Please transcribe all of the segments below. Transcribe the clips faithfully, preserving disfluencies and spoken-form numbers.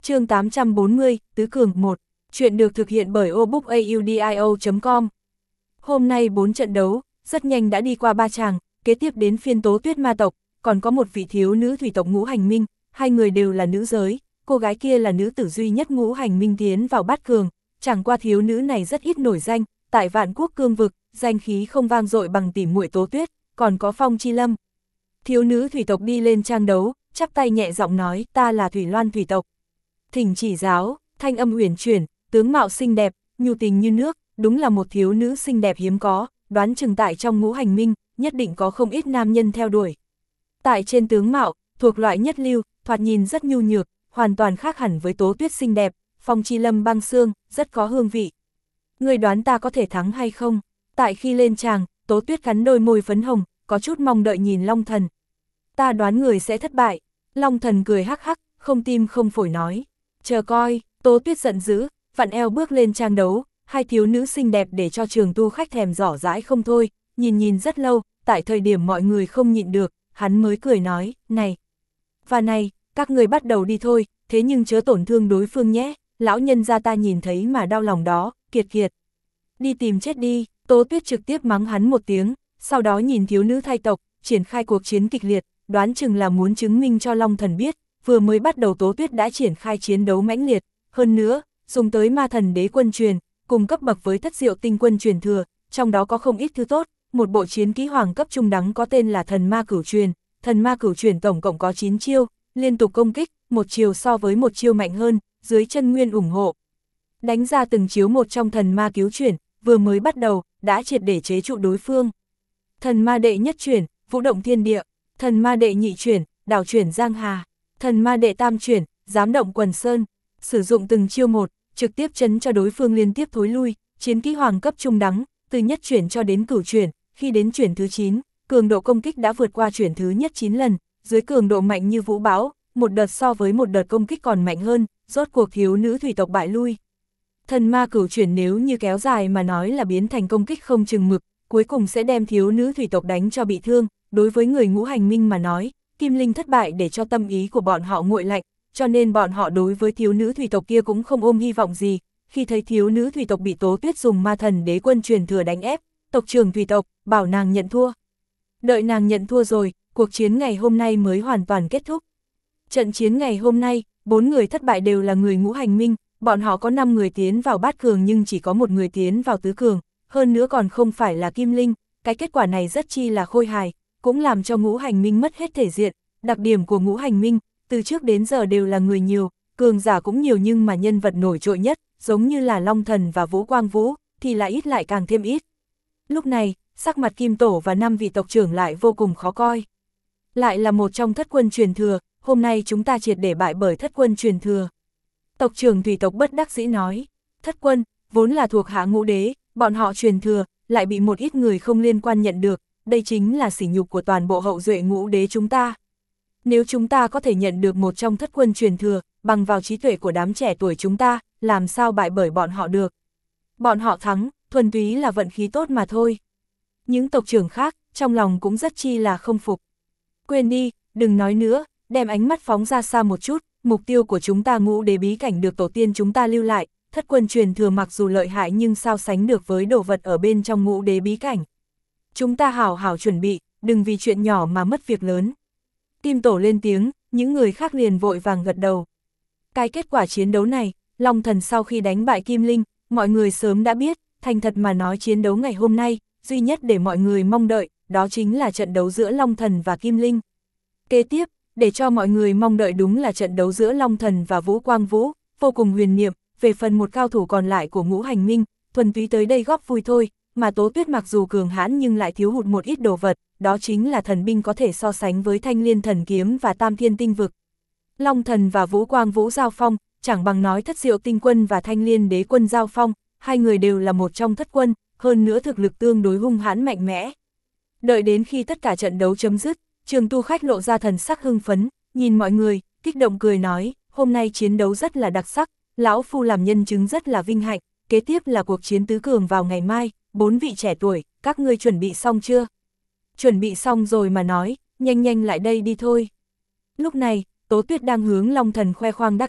Chương tám trăm bốn mươi, Tứ Cường một. Chuyện được thực hiện bởi obookaudio chấm com. Hôm nay bốn trận đấu, rất nhanh đã đi qua ba chàng, kế tiếp đến phiên Tố Tuyết ma tộc, còn có một vị thiếu nữ thủy tộc Ngũ Hành Minh, hai người đều là nữ giới, cô gái kia là nữ tử duy nhất Ngũ Hành Minh tiến vào bát cường, chẳng qua thiếu nữ này rất ít nổi danh, tại Vạn Quốc cương vực, danh khí không vang dội bằng tỉ muội Tố Tuyết, còn có Phong Chi Lâm. Thiếu nữ thủy tộc đi lên trang đấu, chắp tay nhẹ giọng nói, ta là Thủy Loan thủy tộc. Thỉnh chỉ giáo, thanh âm uyển chuyển, tướng mạo xinh đẹp, nhu tình như nước, đúng là một thiếu nữ xinh đẹp hiếm có, đoán chừng tại trong Ngũ Hành Minh, nhất định có không ít nam nhân theo đuổi. Tại trên tướng mạo, thuộc loại nhất lưu, thoạt nhìn rất nhu nhược, hoàn toàn khác hẳn với Tố Tuyết xinh đẹp, Phong Chi Lâm băng xương, rất có hương vị. Người đoán ta có thể thắng hay không? Tại khi lên tràng, Tố Tuyết cắn đôi môi phấn hồng, có chút mong đợi nhìn Long Thần. Ta đoán người sẽ thất bại. Long Thần cười hắc hắc, không tim không phổi nói. Chờ coi, Tố Tuyết giận dữ, vặn eo bước lên trang đấu, hai thiếu nữ xinh đẹp để cho trường tu khách thèm rõ dãi không thôi, nhìn nhìn rất lâu, tại thời điểm mọi người không nhịn được, hắn mới cười nói, này, và này, các người bắt đầu đi thôi, thế nhưng chớ tổn thương đối phương nhé, lão nhân gia ta nhìn thấy mà đau lòng đó, kiệt kiệt. Đi tìm chết đi, Tố Tuyết trực tiếp mắng hắn một tiếng, sau đó nhìn thiếu nữ thay tộc, triển khai cuộc chiến kịch liệt, đoán chừng là muốn chứng minh cho Long Thần biết, vừa mới bắt đầu Tố Tuyết đã triển khai chiến đấu mãnh liệt, hơn nữa, dùng tới ma thần đế quân truyền, cùng cấp bậc với thất diệu tinh quân truyền thừa, trong đó có không ít thứ tốt, một bộ chiến kỹ hoàng cấp trung đẳng có tên là thần ma cửu truyền, thần ma cửu truyền tổng cộng có chín chiêu, liên tục công kích, một chiều so với một chiêu mạnh hơn, dưới chân nguyên ủng hộ. Đánh ra từng chiếu một trong thần ma cứu chuyển, vừa mới bắt đầu, đã triệt để chế trụ đối phương. Thần ma đệ nhất chuyển, vũ động thiên địa, thần ma đệ nhị chuyển, đảo chuyển giang hà, thần ma đệ tam chuyển, giám động quần sơn, sử dụng từng chiêu một, trực tiếp chấn cho đối phương liên tiếp thối lui, chiến kỹ hoàng cấp trung đẳng, từ nhất chuyển cho đến cửu chuyển, khi đến chuyển thứ chín, cường độ công kích đã vượt qua chuyển thứ nhất chín lần, dưới cường độ mạnh như vũ bão, một đợt so với một đợt công kích còn mạnh hơn, rốt cuộc thiếu nữ thủy tộc bại lui. Thần ma cửu chuyển nếu như kéo dài mà nói là biến thành công kích không chừng mực, cuối cùng sẽ đem thiếu nữ thủy tộc đánh cho bị thương, đối với người Ngũ Hành Minh mà nói, Kim Linh thất bại để cho tâm ý của bọn họ nguội lạnh, cho nên bọn họ đối với thiếu nữ thủy tộc kia cũng không ôm hy vọng gì, khi thấy thiếu nữ thủy tộc bị Tố Tuyết dùng ma thần đế quân truyền thừa đánh ép, tộc trưởng thủy tộc, bảo nàng nhận thua. Đợi nàng nhận thua rồi, cuộc chiến ngày hôm nay mới hoàn toàn kết thúc. Trận chiến ngày hôm nay, bốn người thất bại đều là người Ngũ Hành Minh, bọn họ có năm người tiến vào bát cường nhưng chỉ có một người tiến vào tứ cường, hơn nữa còn không phải là Kim Linh, cái kết quả này rất chi là khôi hài, cũng làm cho Ngũ Hành Minh mất hết thể diện, đặc điểm của Ngũ Hành Minh, từ trước đến giờ đều là người nhiều, cường giả cũng nhiều nhưng mà nhân vật nổi trội nhất, giống như là Long Thần và Vũ Quang Vũ, thì là ít lại càng thêm ít. Lúc này, sắc mặt Kim Tổ và năm vị tộc trưởng lại vô cùng khó coi. Lại là một trong thất quân truyền thừa, hôm nay chúng ta triệt để bại bởi thất quân truyền thừa. Tộc trưởng thủy tộc bất đắc dĩ nói, thất quân, vốn là thuộc hạ Ngũ Đế, bọn họ truyền thừa, lại bị một ít người không liên quan nhận được, đây chính là sỉ nhục của toàn bộ hậu duệ Ngũ Đế chúng ta. Nếu chúng ta có thể nhận được một trong thất quân truyền thừa, bằng vào trí tuệ của đám trẻ tuổi chúng ta, làm sao bại bởi bọn họ được. Bọn họ thắng, thuần túy là vận khí tốt mà thôi. Những tộc trưởng khác, trong lòng cũng rất chi là không phục. Quên đi, đừng nói nữa, đem ánh mắt phóng ra xa một chút, mục tiêu của chúng ta Ngũ Đế bí cảnh được tổ tiên chúng ta lưu lại, thất quân truyền thừa mặc dù lợi hại nhưng sao sánh được với đồ vật ở bên trong Ngũ Đế bí cảnh. Chúng ta hảo hảo chuẩn bị, đừng vì chuyện nhỏ mà mất việc lớn. Kim Tổ lên tiếng, những người khác liền vội vàng gật đầu. Cái kết quả chiến đấu này, Long Thần sau khi đánh bại Kim Linh, mọi người sớm đã biết, thành thật mà nói chiến đấu ngày hôm nay, duy nhất để mọi người mong đợi, đó chính là trận đấu giữa Long Thần và Kim Linh. Kế tiếp, để cho mọi người mong đợi đúng là trận đấu giữa Long Thần và Vũ Quang Vũ, vô cùng huyền niệm, về phần một cao thủ còn lại của Ngũ Hành Minh, thuần túy tới đây góp vui thôi, mà Tố Tuyết mặc dù cường hãn nhưng lại thiếu hụt một ít đồ vật, đó chính là thần binh có thể so sánh với Thanh Liên thần kiếm và Tam Thiên tinh vực. Long Thần và Vũ Quang Vũ giao phong, chẳng bằng nói thất diệu tinh quân và Thanh Liên đế quân giao phong, hai người đều là một trong thất quân, hơn nữa thực lực tương đối hung hãn mạnh mẽ. Đợi đến khi tất cả trận đấu chấm dứt, Trường tu khách lộ ra thần sắc hưng phấn, nhìn mọi người, kích động cười nói, hôm nay chiến đấu rất là đặc sắc, lão phu làm nhân chứng rất là vinh hạnh, kế tiếp là cuộc chiến tứ cường vào ngày mai, bốn vị trẻ tuổi, các ngươi chuẩn bị xong chưa? Chuẩn bị xong rồi mà nói, nhanh nhanh lại đây đi thôi. Lúc này, Tố Tuyết đang hướng Long Thần khoe khoang đắc ý,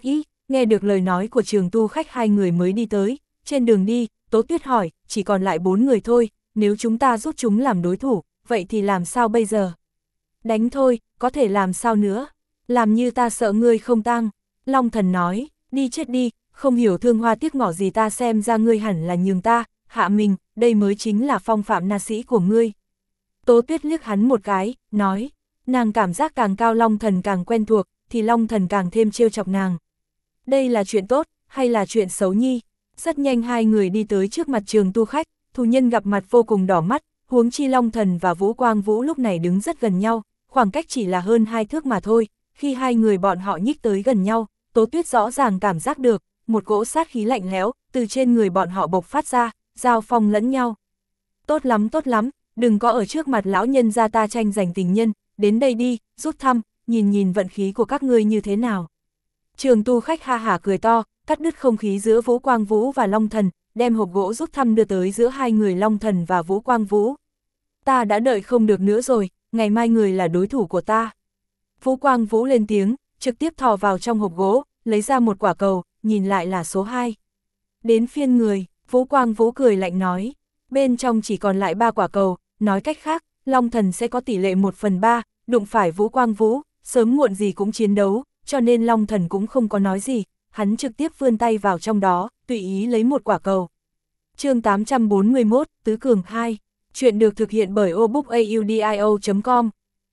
Nghe được lời nói của Trường Tu Khách hai người mới đi tới, trên đường đi, Tố Tuyết hỏi, chỉ còn lại bốn người thôi, nếu chúng ta rút chúng làm đối thủ, vậy thì làm sao bây giờ? Đánh thôi, có thể làm sao nữa? Làm như ta sợ ngươi không tang. Long Thần nói, đi chết đi, không hiểu thương hoa tiếc ngỏ gì, ta xem ra ngươi hẳn là nhường ta, hạ mình, đây mới chính là phong phạm na sĩ của ngươi. Tố Tuyết liếc hắn một cái, nói, nàng cảm giác càng cao Long Thần càng quen thuộc, thì Long Thần càng thêm trêu chọc nàng. Đây là chuyện tốt, hay là chuyện xấu nhi? Rất nhanh hai người đi tới trước mặt Trường Tu Khách, thù nhân gặp mặt vô cùng đỏ mắt, huống chi Long Thần và Vũ Quang Vũ lúc này đứng rất gần nhau, khoảng cách chỉ là hơn hai thước mà thôi. Khi hai người bọn họ nhích tới gần nhau, Tố Tuyết rõ ràng cảm giác được, một cỗ sát khí lạnh lẽo, từ trên người bọn họ bộc phát ra, giao phong lẫn nhau. Tốt lắm tốt lắm, đừng có ở trước mặt lão nhân gia ta tranh giành tình nhân, đến đây đi, rút thăm, nhìn nhìn vận khí của các ngươi như thế nào. Trường Tu Khách ha hả cười to, cắt đứt không khí giữa Vũ Quang Vũ và Long Thần, đem hộp gỗ rút thăm đưa tới giữa hai người Long Thần và Vũ Quang Vũ. Ta đã đợi không được nữa rồi, ngày mai người là đối thủ của ta. Vũ Quang Vũ lên tiếng, trực tiếp thò vào trong hộp gỗ, lấy ra một quả cầu, nhìn lại là số hai. Đến phiên người, Vũ Quang Vũ cười lạnh nói, bên trong chỉ còn lại ba quả cầu, nói cách khác, Long Thần sẽ có tỷ lệ một phần ba, đụng phải Vũ Quang Vũ, sớm muộn gì cũng chiến đấu, cho nên Long Thần cũng không có nói gì, hắn trực tiếp vươn tay vào trong đó, tùy ý lấy một quả cầu. Chương tám trăm bốn mươi mốt, Tứ Cường hai, chuyện được thực hiện bởi obook audio chấm com.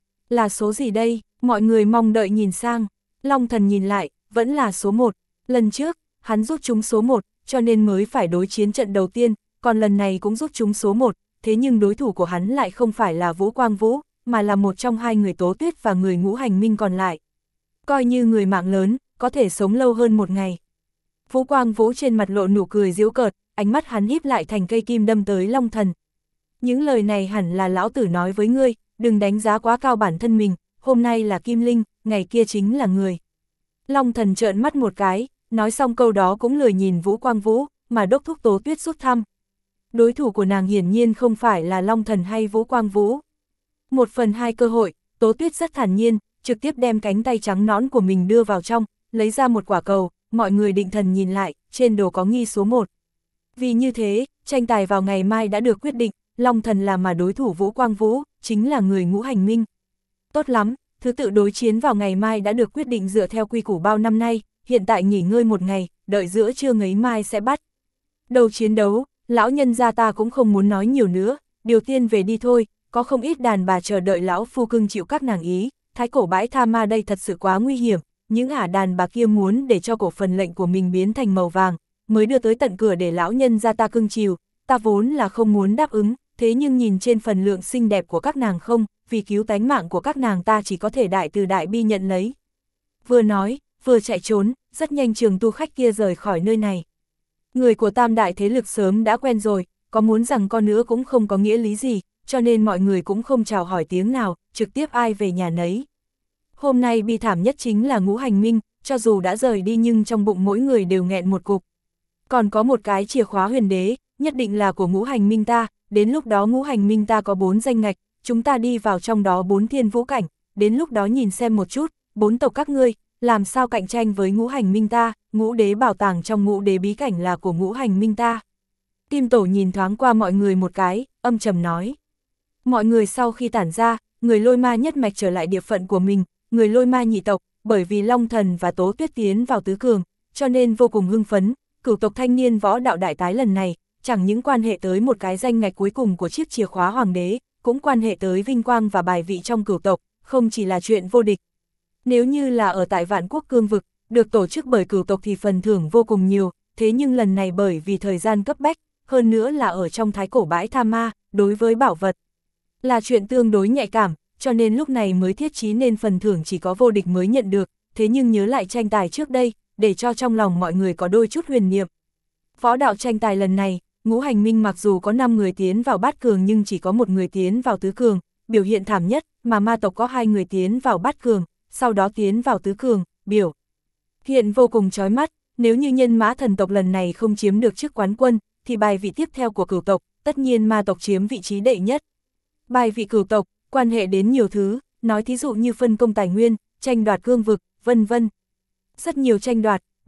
Là số gì đây? Mọi người mong đợi nhìn sang, Long Thần nhìn lại, vẫn là số một, lần trước, hắn rút trúng số một, cho nên mới phải đối chiến trận đầu tiên, còn lần này cũng rút trúng số một, thế nhưng đối thủ của hắn lại không phải là Vũ Quang Vũ, mà là một trong hai người Tố Tuyết và người Ngũ Hành Minh còn lại. Coi như người mạng lớn, có thể sống lâu hơn một ngày. Vũ Quang Vũ trên mặt lộ nụ cười giễu cợt, ánh mắt hắn híp lại thành cây kim đâm tới Long Thần. Những lời này hẳn là lão tử nói với ngươi, đừng đánh giá quá cao bản thân mình, hôm nay là Kim Linh, ngày kia chính là người. Long Thần trợn mắt một cái, nói xong câu đó cũng lười nhìn Vũ Quang Vũ, mà đốc thúc Tố Tuyết rút thăm. Đối thủ của nàng hiển nhiên không phải là Long Thần hay Vũ Quang Vũ. Một phần hai cơ hội, Tố Tuyết rất thản nhiên, trực tiếp đem cánh tay trắng nõn của mình đưa vào trong, lấy ra một quả cầu, mọi người định thần nhìn lại, trên đồ có ghi số một. Vì như thế, tranh tài vào ngày mai đã được quyết định, Long Thần là mà đối thủ Vũ Quang Vũ, chính là người Ngũ Hành Minh. Tốt lắm, thứ tự đối chiến vào ngày mai đã được quyết định dựa theo quy củ bao năm nay, hiện tại nghỉ ngơi một ngày, đợi giữa trưa ngày mai sẽ bắt đầu chiến đấu. Lão nhân gia ta cũng không muốn nói nhiều nữa, điều tiên về đi thôi, có không ít đàn bà chờ đợi lão phu cưng chịu các nàng ý, thái cổ bãi tha ma đây thật sự quá nguy hiểm, những ả đàn bà kia muốn để cho cổ phần lệnh của mình biến thành màu vàng, mới đưa tới tận cửa để lão nhân gia ta cưng chiều, ta vốn là không muốn đáp ứng, thế nhưng nhìn trên phần lượng xinh đẹp của các nàng không, vì cứu tánh mạng của các nàng ta chỉ có thể đại từ đại bi nhận lấy. Vừa nói, vừa chạy trốn, rất nhanh Trường Tu Khách kia rời khỏi nơi này. Người của tam đại thế lực sớm đã quen rồi, có muốn rằng con nữa cũng không có nghĩa lý gì, cho nên mọi người cũng không chào hỏi tiếng nào, trực tiếp ai về nhà nấy. Hôm nay bi thảm nhất chính là Ngũ Hành Minh, cho dù đã rời đi nhưng trong bụng mỗi người đều nghẹn một cục. Còn có một cái chìa khóa huyền đế, nhất định là của Ngũ Hành Minh ta, đến lúc đó Ngũ Hành Minh ta có bốn danh ngạch, chúng ta đi vào trong đó bốn thiên vũ cảnh, đến lúc đó nhìn xem một chút, bốn tộc các ngươi, làm sao cạnh tranh với Ngũ Hành Minh ta, Ngũ Đế bảo tàng trong Ngũ Đế bí cảnh là của Ngũ Hành Minh ta. Kim Tổ nhìn thoáng qua mọi người một cái, âm trầm nói. Mọi người sau khi tản ra, người Lôi Ma nhất mạch trở lại địa phận của mình, người Lôi Ma nhị tộc, bởi vì Long Thần và Tố Tuyết tiến vào tứ cường, cho nên vô cùng hưng phấn, cửu tộc thanh niên võ đạo đại tái lần này, chẳng những quan hệ tới một cái danh ngạch cuối cùng của chiếc chìa khóa hoàng đế, cũng quan hệ tới vinh quang và bài vị trong cửu tộc, không chỉ là chuyện vô địch. Nếu như là ở tại Vạn Quốc Cương Vực, được tổ chức bởi cửu tộc thì phần thưởng vô cùng nhiều, thế nhưng lần này bởi vì thời gian cấp bách, hơn nữa là ở trong thái cổ bãi tha ma, đối với bảo vật, là chuyện tương đối nhạy cảm, cho nên lúc này mới thiết chí nên phần thưởng chỉ có vô địch mới nhận được, thế nhưng nhớ lại tranh tài trước đây, để cho trong lòng mọi người có đôi chút huyền niệm. Võ đạo tranh tài lần này, Ngũ Hành Minh mặc dù có năm người tiến vào bát cường nhưng chỉ có một người tiến vào tứ cường, biểu hiện thảm nhất, mà ma tộc có hai người tiến vào bát cường, sau đó tiến vào tứ cường, biểu hiện vô cùng chói mắt. Nếu như Nhân Mã thần tộc lần này không chiếm được chức quán quân, thì bài vị tiếp theo của cửu tộc, tất nhiên ma tộc chiếm vị trí đệ nhất. Bài vị cửu tộc, quan hệ đến nhiều thứ, nói thí dụ như phân công tài nguyên, tranh đoạt cương vực, vân vân. Rất nhiều tranh đoạt,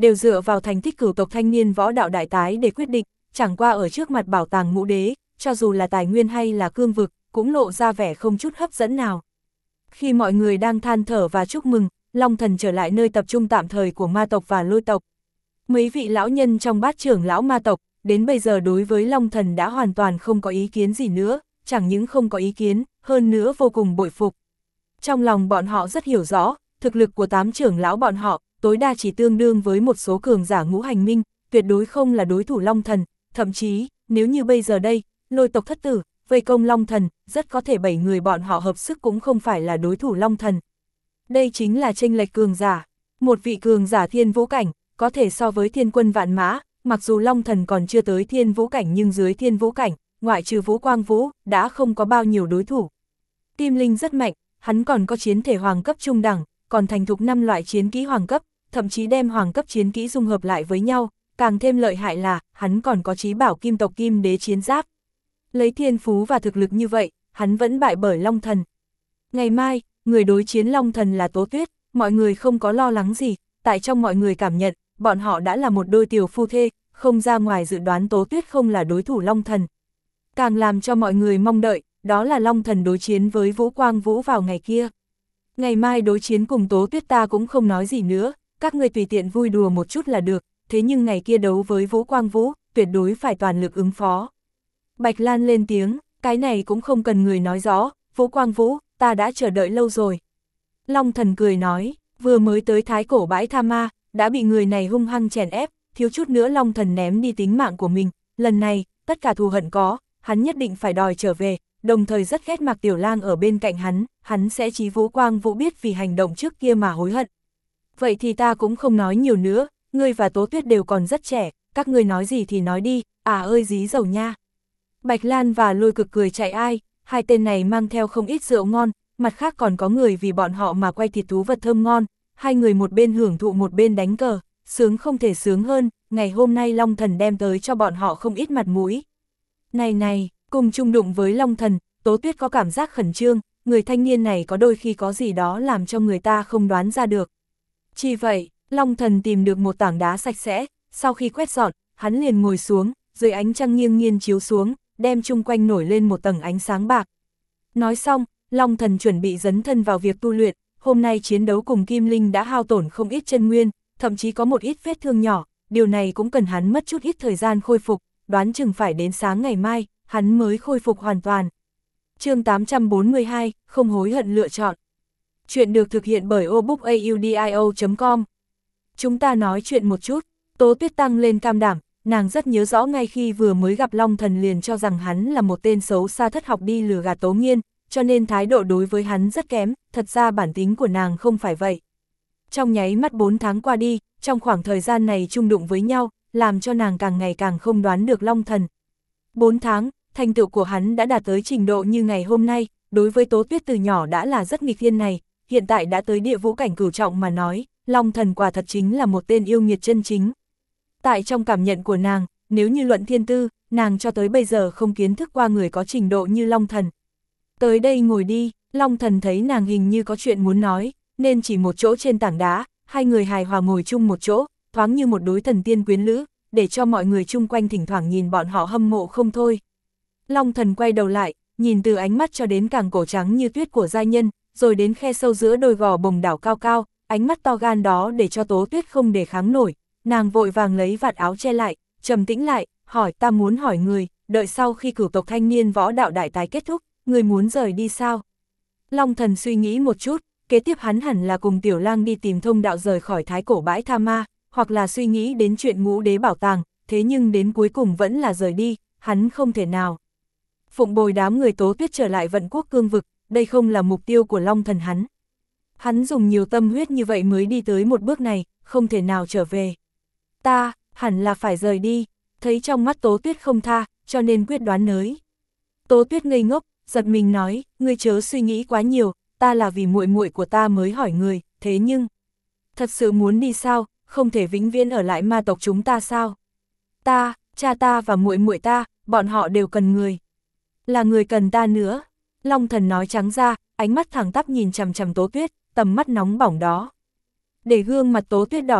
đều dựa vào thành tích cửu tộc thanh niên võ đạo đại tái để quyết định, chẳng qua ở trước mặt bảo tàng ngũ đế, cho dù là tài nguyên hay là cương vực, cũng lộ ra vẻ không chút hấp dẫn nào. Khi mọi người đang than thở và chúc mừng, Long Thần trở lại nơi tập trung tạm thời của ma tộc và lôi tộc. Mấy vị lão nhân trong bát trưởng lão ma tộc, đến bây giờ đối với Long Thần đã hoàn toàn không có ý kiến gì nữa, chẳng những không có ý kiến, hơn nữa vô cùng bội phục. Trong lòng bọn họ rất hiểu rõ, thực lực của tám trưởng lão bọn họ, tối đa chỉ tương đương với một số cường giả ngũ hành minh, tuyệt đối không là đối thủ Long Thần, thậm chí, nếu như bây giờ đây, lôi tộc thất tử, vây công Long Thần, rất có thể bảy người bọn họ hợp sức cũng không phải là đối thủ Long Thần. Đây chính là chênh lệch cường giả, một vị cường giả thiên vũ cảnh, có thể so với thiên quân vạn mã, mặc dù Long Thần còn chưa tới thiên vũ cảnh nhưng dưới thiên vũ cảnh, ngoại trừ Vũ Quang Vũ, đã không có bao nhiêu đối thủ. Kim Linh rất mạnh, hắn còn có chiến thể hoàng cấp trung đẳng, còn thành thục năm loại chiến kỹ hoàng cấp, thậm chí đem hoàng cấp chiến kỹ dung hợp lại với nhau, càng thêm lợi hại là, hắn còn có chí bảo kim tộc kim đế chiến giáp. Lấy thiên phú và thực lực như vậy, hắn vẫn bại bởi Long Thần. Ngày mai, người đối chiến Long Thần là Tố Tuyết, mọi người không có lo lắng gì, tại trong mọi người cảm nhận, bọn họ đã là một đôi tiểu phu thê, không ra ngoài dự đoán Tố Tuyết không là đối thủ Long Thần. Càng làm cho mọi người mong đợi, đó là Long Thần đối chiến với Vũ Quang Vũ vào ngày kia. Ngày mai đối chiến cùng Tố Tuyết ta cũng không nói gì nữa, các người tùy tiện vui đùa một chút là được, thế nhưng ngày kia đấu với Vũ Quang Vũ, tuyệt đối phải toàn lực ứng phó. Bạch Lan lên tiếng, cái này cũng không cần người nói rõ, Vũ Quang Vũ, ta đã chờ đợi lâu rồi. Long Thần cười nói, vừa mới tới thái cổ bãi tha ma, đã bị người này hung hăng chèn ép, thiếu chút nữa Long Thần ném đi tính mạng của mình, lần này, tất cả thù hận có, hắn nhất định phải đòi trở về, đồng thời rất ghét Mạc Tiểu Lang ở bên cạnh hắn, hắn sẽ chí Vũ Quang Vũ biết vì hành động trước kia mà hối hận. Vậy thì ta cũng không nói nhiều nữa, ngươi và Tố Tuyết đều còn rất trẻ, các ngươi nói gì thì nói đi, à ơi dí dầu nha. Bạch Lan và Lôi Cực cười chạy ai, hai tên này mang theo không ít rượu ngon, mặt khác còn có người vì bọn họ mà quay thịt thú vật thơm ngon, hai người một bên hưởng thụ một bên đánh cờ, sướng không thể sướng hơn, ngày hôm nay Long Thần đem tới cho bọn họ không ít mặt mũi. Này này, cùng chung đụng với Long Thần, Tố Tuyết có cảm giác khẩn trương, người thanh niên này có đôi khi có gì đó làm cho người ta không đoán ra được. Chỉ vậy, Long Thần tìm được một tảng đá sạch sẽ, sau khi quét dọn, hắn liền ngồi xuống, dưới ánh trăng nghiêng nghiêng chiếu xuống, đem chung quanh nổi lên một tầng ánh sáng bạc. Nói xong, Long Thần chuẩn bị dấn thân vào việc tu luyện, hôm nay chiến đấu cùng Kim Linh đã hao tổn không ít chân nguyên, thậm chí có một ít vết thương nhỏ, điều này cũng cần hắn mất chút ít thời gian khôi phục, đoán chừng phải đến sáng ngày mai, hắn mới khôi phục hoàn toàn. Chương tám trăm bốn mươi hai, không hối hận lựa chọn. Chuyện được thực hiện bởi obookaudio chấm com. Chúng ta nói chuyện một chút, Tố Tuyết tăng lên cam đảm, nàng rất nhớ rõ ngay khi vừa mới gặp Long Thần liền cho rằng hắn là một tên xấu xa thất học đi lừa gạt Tố Nghiên, cho nên thái độ đối với hắn rất kém, thật ra bản tính của nàng không phải vậy. Trong nháy mắt bốn tháng qua đi, trong khoảng thời gian này chung đụng với nhau, làm cho nàng càng ngày càng không đoán được Long Thần. bốn tháng, thành tựu của hắn đã đạt tới trình độ như ngày hôm nay, đối với Tố Tuyết từ nhỏ đã là rất nghịch thiên này, hiện tại đã tới địa vũ cảnh cửu trọng mà nói, Long Thần quả thật chính là một tên yêu nghiệt chân chính. Tại trong cảm nhận của nàng, nếu như luận thiên tư, nàng cho tới bây giờ không kiến thức qua người có trình độ như Long Thần. Tới đây ngồi đi, Long Thần thấy nàng hình như có chuyện muốn nói, nên chỉ một chỗ trên tảng đá, hai người hài hòa ngồi chung một chỗ, thoáng như một đối thần tiên quyến lữ, để cho mọi người chung quanh thỉnh thoảng nhìn bọn họ hâm mộ không thôi. Long Thần quay đầu lại, nhìn từ ánh mắt cho đến càng cổ trắng như tuyết của giai nhân, rồi đến khe sâu giữa đôi gò bồng đảo cao cao, ánh mắt to gan đó để cho Tố Tuyết không để kháng nổi, nàng vội vàng lấy vạt áo che lại, trầm tĩnh lại, hỏi ta muốn hỏi người, đợi sau khi cửu tộc thanh niên võ đạo đại tái kết thúc, người muốn rời đi sao? Long Thần suy nghĩ một chút, kế tiếp hắn hẳn là cùng Tiểu Lang đi tìm thông đạo rời khỏi thái cổ bãi tha ma, hoặc là suy nghĩ đến chuyện ngũ đế bảo tàng, thế nhưng đến cuối cùng vẫn là rời đi, hắn không thể nào. Phụng bồi đám người Tố Tuyết trở lại vận quốc cương vực, đây không là mục tiêu của Long Thần hắn. Hắn dùng nhiều tâm huyết như vậy mới đi tới một bước này, không thể nào trở về. Ta, hẳn là phải rời đi, thấy trong mắt Tố Tuyết không tha, cho nên quyết đoán nới. Tố Tuyết ngây ngốc, giật mình nói, ngươi chớ suy nghĩ quá nhiều, ta là vì muội muội của ta mới hỏi người, thế nhưng, thật sự muốn đi sao, không thể vĩnh viễn ở lại ma tộc chúng ta sao? Ta, cha ta và muội muội ta, bọn họ đều cần người. Là người cần ta nữa. Long Thần nói trắng ra, ánh mắt thẳng tắp nhìn chằm chằm Tố Tuyết, tầm mắt nóng bỏng đó. Để gương mặt Tố Tuyết đỏ lên,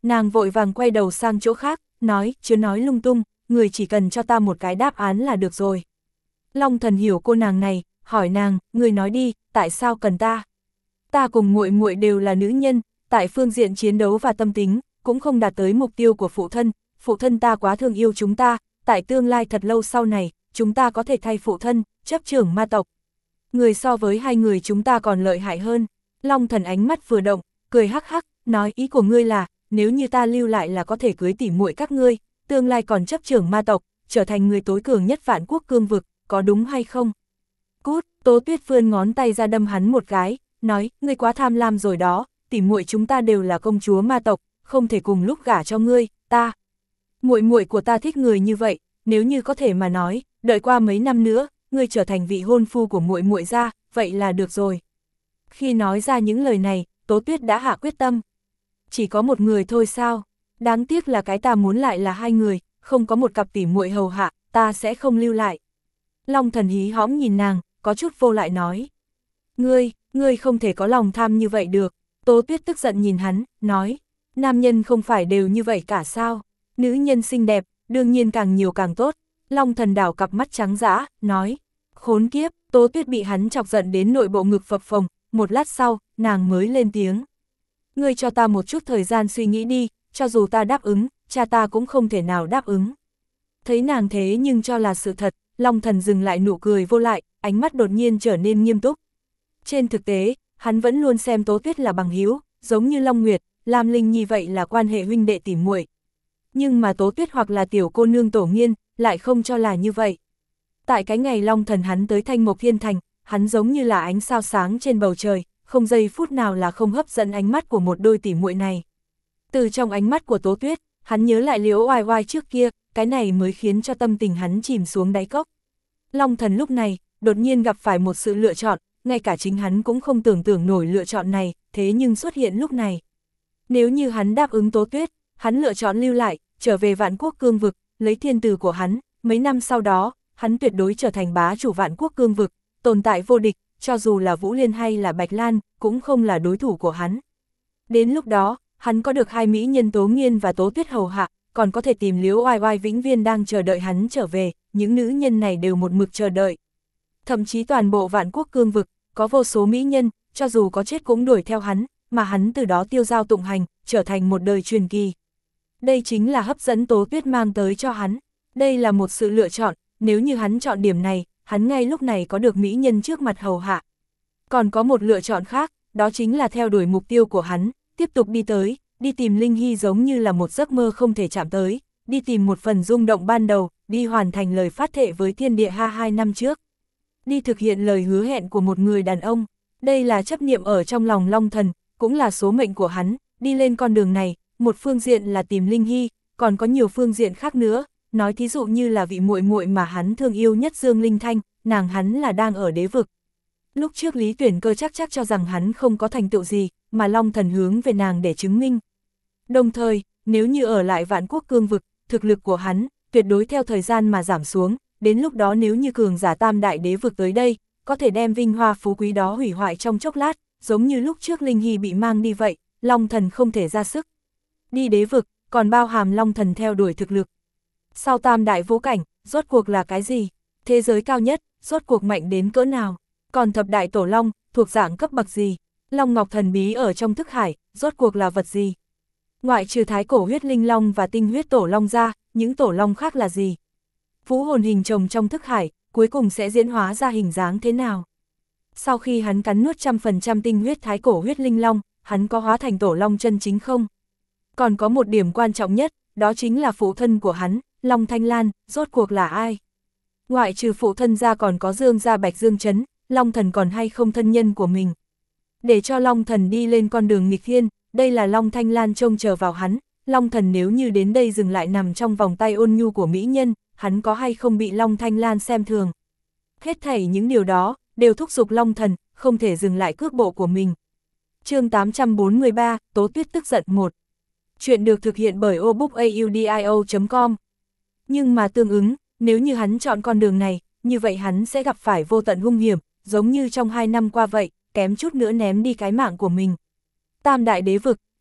nàng vội vàng quay đầu sang chỗ khác, nói, chớ nói lung tung, người chỉ cần cho ta một cái đáp án là được rồi. Long Thần hiểu cô nàng này, hỏi nàng, người nói đi, tại sao cần ta? Ta cùng muội muội đều là nữ nhân, tại phương diện chiến đấu và tâm tính, cũng không đạt tới mục tiêu của phụ thân, phụ thân ta quá thương yêu chúng ta, tại tương lai thật lâu sau này, chúng ta có thể thay phụ thân, chấp trưởng ma tộc. Người so với hai người chúng ta còn lợi hại hơn. Long Thần ánh mắt vừa động, cười hắc hắc, nói ý của ngươi là, nếu như ta lưu lại là có thể cưới tỉ muội các ngươi, tương lai còn chấp trưởng ma tộc, trở thành người tối cường nhất Vạn Quốc cương vực, có đúng hay không? Cút, Tố Tuyết vươn ngón tay ra đâm hắn một cái, nói, ngươi quá tham lam rồi đó, tỉ muội chúng ta đều là công chúa ma tộc, không thể cùng lúc gả cho ngươi, ta. Muội muội của ta thích người như vậy, nếu như có thể mà nói, đợi qua mấy năm nữa, ngươi trở thành vị hôn phu của muội muội ra, vậy là được rồi. Khi nói ra những lời này, Tố Tuyết đã hạ quyết tâm. Chỉ có một người thôi sao? Đáng tiếc là cái ta muốn lại là hai người, không có một cặp tỉ muội hầu hạ, ta sẽ không lưu lại. Long Thần hí hõm nhìn nàng, có chút vô lại nói. Ngươi, ngươi không thể có lòng tham như vậy được. Tố Tuyết tức giận nhìn hắn, nói. Nam nhân không phải đều như vậy cả sao? Nữ nhân xinh đẹp, đương nhiên càng nhiều càng tốt. Long Thần đảo cặp mắt trắng dã, nói. Khốn kiếp, Tố Tuyết bị hắn chọc giận đến nội bộ ngực phập phồng, một lát sau, nàng mới lên tiếng. Ngươi cho ta một chút thời gian suy nghĩ đi, cho dù ta đáp ứng, cha ta cũng không thể nào đáp ứng. Thấy nàng thế nhưng cho là sự thật, Long Thần dừng lại nụ cười vô lại, ánh mắt đột nhiên trở nên nghiêm túc. Trên thực tế, hắn vẫn luôn xem Tố Tuyết là bằng hữu, giống như Long Nguyệt, Lam Linh Nhi vậy là quan hệ huynh đệ tỉ muội. Nhưng mà Tố Tuyết hoặc là tiểu cô nương Tổ Nghiên, lại không cho là như vậy. Tại cái ngày Long Thần hắn tới Thanh Mộc Thiên Thành, hắn giống như là ánh sao sáng trên bầu trời, không giây phút nào là không hấp dẫn ánh mắt của một đôi tỉ muội này. Từ trong ánh mắt của Tố Tuyết, hắn nhớ lại Liễu Oai Oai trước kia, cái này mới khiến cho tâm tình hắn chìm xuống đáy cốc. Long Thần lúc này, đột nhiên gặp phải một sự lựa chọn, ngay cả chính hắn cũng không tưởng tượng nổi lựa chọn này, thế nhưng xuất hiện lúc này. Nếu như hắn đáp ứng Tố Tuyết, hắn lựa chọn lưu lại, trở về Vạn Quốc cương vực, lấy thiên từ của hắn, mấy năm sau đó, hắn tuyệt đối trở thành bá chủ Vạn Quốc cương vực, tồn tại vô địch, cho dù là Vũ Liên hay là Bạch Lan, cũng không là đối thủ của hắn. Đến lúc đó, hắn có được hai mỹ nhân Tố Nghiên và Tố Tuyết hầu hạ, còn có thể tìm Liễu Oai Oai vĩnh viên đang chờ đợi hắn trở về, những nữ nhân này đều một mực chờ đợi. Thậm chí toàn bộ Vạn Quốc cương vực, có vô số mỹ nhân, cho dù có chết cũng đuổi theo hắn, mà hắn từ đó tiêu dao tụng hành, trở thành một đời truyền kỳ. Đây chính là hấp dẫn Tố Tuyết mang tới cho hắn. Đây là một sự lựa chọn, nếu như hắn chọn điểm này, hắn ngay lúc này có được mỹ nhân trước mặt hầu hạ. Còn có một lựa chọn khác, đó chính là theo đuổi mục tiêu của hắn, tiếp tục đi tới, đi tìm Linh Hy giống như là một giấc mơ không thể chạm tới, đi tìm một phần rung động ban đầu, đi hoàn thành lời phát thệ với thiên địa ha hai năm trước. Đi thực hiện lời hứa hẹn của một người đàn ông, đây là chấp niệm ở trong lòng Long Thần, cũng là số mệnh của hắn, đi lên con đường này, một phương diện là tìm Linh Hy, còn có nhiều phương diện khác nữa, nói thí dụ như là vị muội muội mà hắn thương yêu nhất Dương Linh Thanh, nàng hắn là đang ở đế vực. Lúc trước Lý Tuyển Cơ chắc chắc cho rằng hắn không có thành tựu gì, mà Long Thần hướng về nàng để chứng minh. Đồng thời, nếu như ở lại Vạn Quốc cương vực, thực lực của hắn, tuyệt đối theo thời gian mà giảm xuống, đến lúc đó nếu như cường giả tam đại đế vực tới đây, có thể đem vinh hoa phú quý đó hủy hoại trong chốc lát, giống như lúc trước Linh Hy bị mang đi vậy, Long Thần không thể ra sức. Đi đế vực, còn bao hàm Long Thần theo đuổi thực lực. Sau tam đại vũ cảnh, rốt cuộc là cái gì? Thế giới cao nhất, rốt cuộc mạnh đến cỡ nào? Còn thập đại tổ long, thuộc dạng cấp bậc gì? Long Ngọc thần bí ở trong thức hải, rốt cuộc là vật gì? Ngoại trừ thái cổ huyết linh long và tinh huyết tổ long ra, những tổ long khác là gì? Vũ hồn hình trồng trong thức hải, cuối cùng sẽ diễn hóa ra hình dáng thế nào? Sau khi hắn cắn nuốt trăm phần trăm tinh huyết thái cổ huyết linh long, hắn có hóa thành tổ long chân chính không? Còn có một điểm quan trọng nhất, đó chính là phụ thân của hắn, Long Thanh Lan, rốt cuộc là ai? Ngoại trừ phụ thân ra còn có Dương gia Bạch Dương Trấn, Long Thần còn hay không thân nhân của mình? Để cho Long Thần đi lên con đường nghịch thiên, đây là Long Thanh Lan trông chờ vào hắn, Long Thần nếu như đến đây dừng lại nằm trong vòng tay ôn nhu của mỹ nhân, hắn có hay không bị Long Thanh Lan xem thường? Hết thảy những điều đó, đều thúc giục Long Thần, không thể dừng lại cước bộ của mình. Chương tám trăm bốn mươi ba, Tố Tuyết tức giận một. Chuyện được thực hiện bởi obookaudio chấm com. Nhưng mà tương ứng, nếu như hắn chọn con đường này, như vậy hắn sẽ gặp phải vô tận hung hiểm, giống như trong hai năm qua vậy, kém chút nữa ném đi cái mạng của mình. Tam đại đế vực,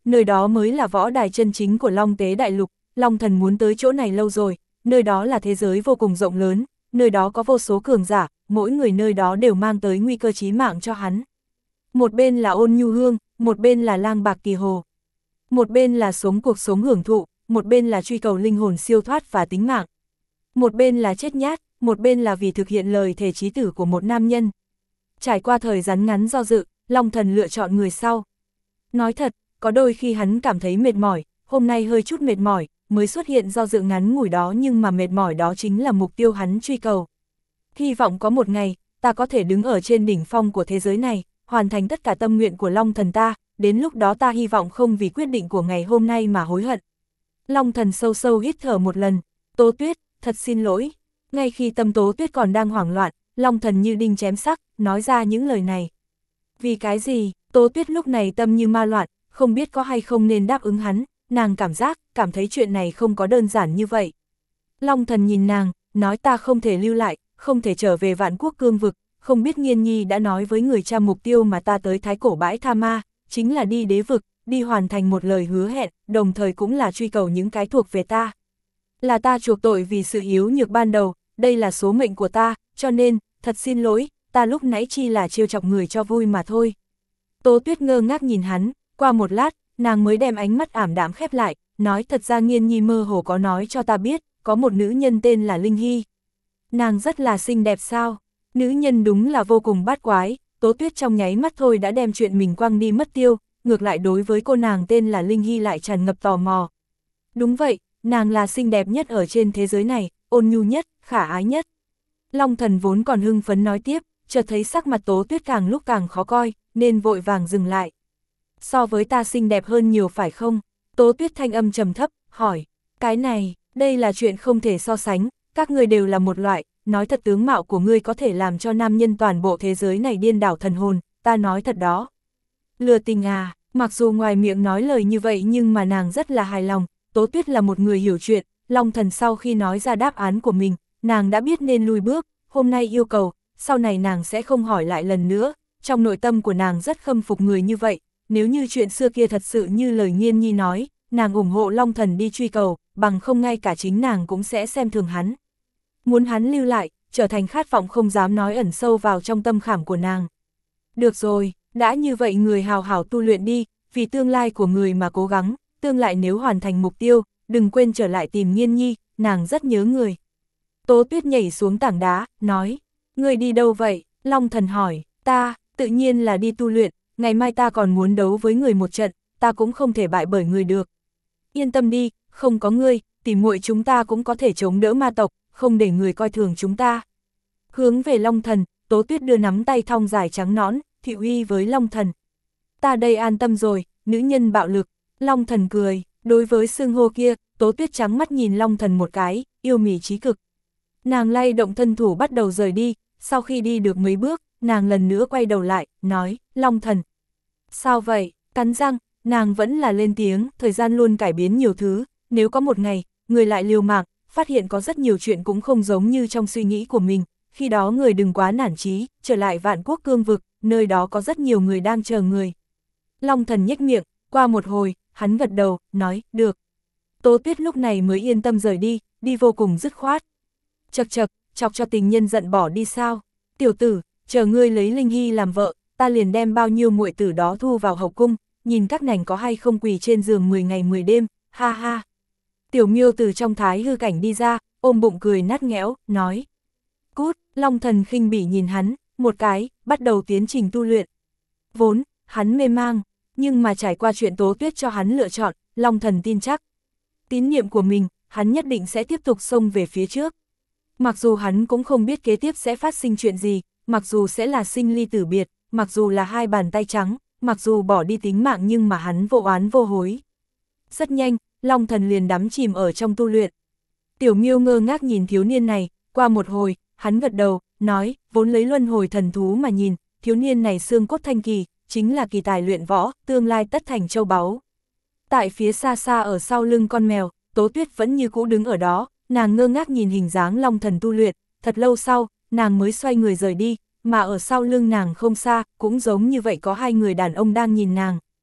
nơi đó mới là võ đài chân chính của Long Tế Đại Lục, Long Thần muốn tới chỗ này lâu rồi, nơi đó là thế giới vô cùng rộng lớn, nơi đó có vô số cường giả, mỗi người nơi đó đều mang tới nguy cơ chí mạng cho hắn. Một bên là Ôn Nhu Hương, một bên là Lang Bạc Kỳ Hồ. Một bên là sống cuộc sống hưởng thụ, một bên là truy cầu linh hồn siêu thoát và tính mạng. Một bên là chết nhát, một bên là vì thực hiện lời thề chí tử của một nam nhân. Trải qua thời gian ngắn do dự, Long Thần lựa chọn người sau. Nói thật, có đôi khi hắn cảm thấy mệt mỏi, hôm nay hơi chút mệt mỏi, mới xuất hiện do dự ngắn ngủi đó, nhưng mà mệt mỏi đó chính là mục tiêu hắn truy cầu. Hy vọng có một ngày, ta có thể đứng ở trên đỉnh phong của thế giới này, hoàn thành tất cả tâm nguyện của Long Thần ta, đến lúc đó ta hy vọng không vì quyết định của ngày hôm nay mà hối hận. Long Thần sâu sâu hít thở một lần, Tố Tuyết, thật xin lỗi. Ngay khi tâm Tố Tuyết còn đang hoảng loạn, Long Thần như đinh chém sắt, nói ra những lời này. Vì cái gì? Tố Tuyết lúc này tâm như ma loạn, không biết có hay không nên đáp ứng hắn, nàng cảm giác, cảm thấy chuyện này không có đơn giản như vậy. Long Thần nhìn nàng, nói ta không thể lưu lại, không thể trở về Vạn Quốc Cương vực, không biết Nghiên Nhi đã nói với người cha mục tiêu mà ta tới Thái Cổ Bãi Tha Ma, chính là đi đế vực, đi hoàn thành một lời hứa hẹn, đồng thời cũng là truy cầu những cái thuộc về ta. Là ta chuộc tội vì sự yếu nhược ban đầu, đây là số mệnh của ta, cho nên, thật xin lỗi, ta lúc nãy chi là trêu chọc người cho vui mà thôi. Tố Tuyết ngơ ngác nhìn hắn, qua một lát, nàng mới đem ánh mắt ảm đạm khép lại, nói thật ra Nghiên Nhi mơ hồ có nói cho ta biết, có một nữ nhân tên là Linh Hy. Nàng rất là xinh đẹp sao? Nữ nhân đúng là vô cùng bát quái, Tố Tuyết trong nháy mắt thôi đã đem chuyện mình quăng đi mất tiêu, ngược lại đối với cô nàng tên là Linh Hy lại tràn ngập tò mò. Đúng vậy, nàng là xinh đẹp nhất ở trên thế giới này, ôn nhu nhất, khả ái nhất. Long Thần vốn còn hưng phấn nói tiếp, chợt thấy sắc mặt Tố Tuyết càng lúc càng khó coi, nên vội vàng dừng lại. So với ta xinh đẹp hơn nhiều phải không? Tố Tuyết thanh âm trầm thấp, hỏi. Cái này, đây là chuyện không thể so sánh, các người đều là một loại, nói thật tướng mạo của ngươi có thể làm cho nam nhân toàn bộ thế giới này điên đảo thần hồn, ta nói thật đó. Lừa tình à, mặc dù ngoài miệng nói lời như vậy nhưng mà nàng rất là hài lòng, Tố Tuyết là một người hiểu chuyện, Long Thần sau khi nói ra đáp án của mình, nàng đã biết nên lui bước, hôm nay yêu cầu, sau này nàng sẽ không hỏi lại lần nữa, trong nội tâm của nàng rất khâm phục người như vậy, nếu như chuyện xưa kia thật sự như lời Nghiên Nhi nói, nàng ủng hộ Long Thần đi truy cầu, bằng không ngay cả chính nàng cũng sẽ xem thường hắn. Muốn hắn lưu lại, trở thành khát vọng không dám nói ẩn sâu vào trong tâm khảm của nàng. Được rồi, đã như vậy người hào hảo tu luyện đi, vì tương lai của người mà cố gắng, tương lai nếu hoàn thành mục tiêu, đừng quên trở lại tìm Nghiên Nhi, nàng rất nhớ người. Tố Tuyết nhảy xuống tảng đá, nói, ngươi đi đâu vậy? Long Thần hỏi, ta, tự nhiên là đi tu luyện, ngày mai ta còn muốn đấu với người một trận, ta cũng không thể bại bởi người được. Yên tâm đi, không có ngươi, tỉ muội chúng ta cũng có thể chống đỡ ma tộc, không để người coi thường chúng ta. Hướng về Long Thần, Tố Tuyết đưa nắm tay thong dài trắng nõn, thị uy với Long Thần. Ta đây an tâm rồi, nữ nhân bạo lực. Long Thần cười, đối với xưng hô kia, Tố Tuyết trắng mắt nhìn Long Thần một cái, yêu mỉ chí cực. Nàng lay động thân thủ bắt đầu rời đi, sau khi đi được mấy bước, nàng lần nữa quay đầu lại, nói, Long Thần. Sao vậy? Cắn răng, nàng vẫn là lên tiếng, thời gian luôn cải biến nhiều thứ, nếu có một ngày, người lại liều mạng, phát hiện có rất nhiều chuyện cũng không giống như trong suy nghĩ của mình, khi đó người đừng quá nản chí, trở lại Vạn Quốc Cương vực, nơi đó có rất nhiều người đang chờ người. Long Thần nhếch miệng, qua một hồi, hắn gật đầu, nói, được. Tố Tuyết lúc này mới yên tâm rời đi, đi vô cùng dứt khoát. Chật chật, chọc cho tình nhân giận bỏ đi sao? Tiểu tử, chờ ngươi lấy Linh Hy làm vợ, ta liền đem bao nhiêu muội tử đó thu vào hậu cung, nhìn các nàng có hay không quỳ trên giường mười ngày mười đêm, ha ha. Tiểu Miêu từ trong thái hư cảnh đi ra, ôm bụng cười nát nghẽo, nói. Cút, Long Thần khinh bỉ nhìn hắn, một cái, bắt đầu tiến trình tu luyện. Vốn, hắn mê mang, nhưng mà trải qua chuyện Tố Tuyết cho hắn lựa chọn, Long Thần tin chắc. Tín niệm của mình, hắn nhất định sẽ tiếp tục xông về phía trước. Mặc dù hắn cũng không biết kế tiếp sẽ phát sinh chuyện gì, mặc dù sẽ là sinh ly tử biệt, mặc dù là hai bàn tay trắng, mặc dù bỏ đi tính mạng nhưng mà hắn vô oán vô hối. Rất nhanh, Long Thần liền đắm chìm ở trong tu luyện. Tiểu Miêu ngơ ngác nhìn thiếu niên này, qua một hồi, hắn gật đầu, nói, vốn lấy luân hồi thần thú mà nhìn, thiếu niên này xương cốt thanh kỳ, chính là kỳ tài luyện võ, tương lai tất thành châu báu. Tại phía xa xa ở sau lưng con mèo, Tố Tuyết vẫn như cũ đứng ở đó, nàng ngơ ngác nhìn hình dáng Long Thần tu luyện, thật lâu sau, nàng mới xoay người rời đi, mà ở sau lưng nàng không xa, cũng giống như vậy có hai người đàn ông đang nhìn nàng.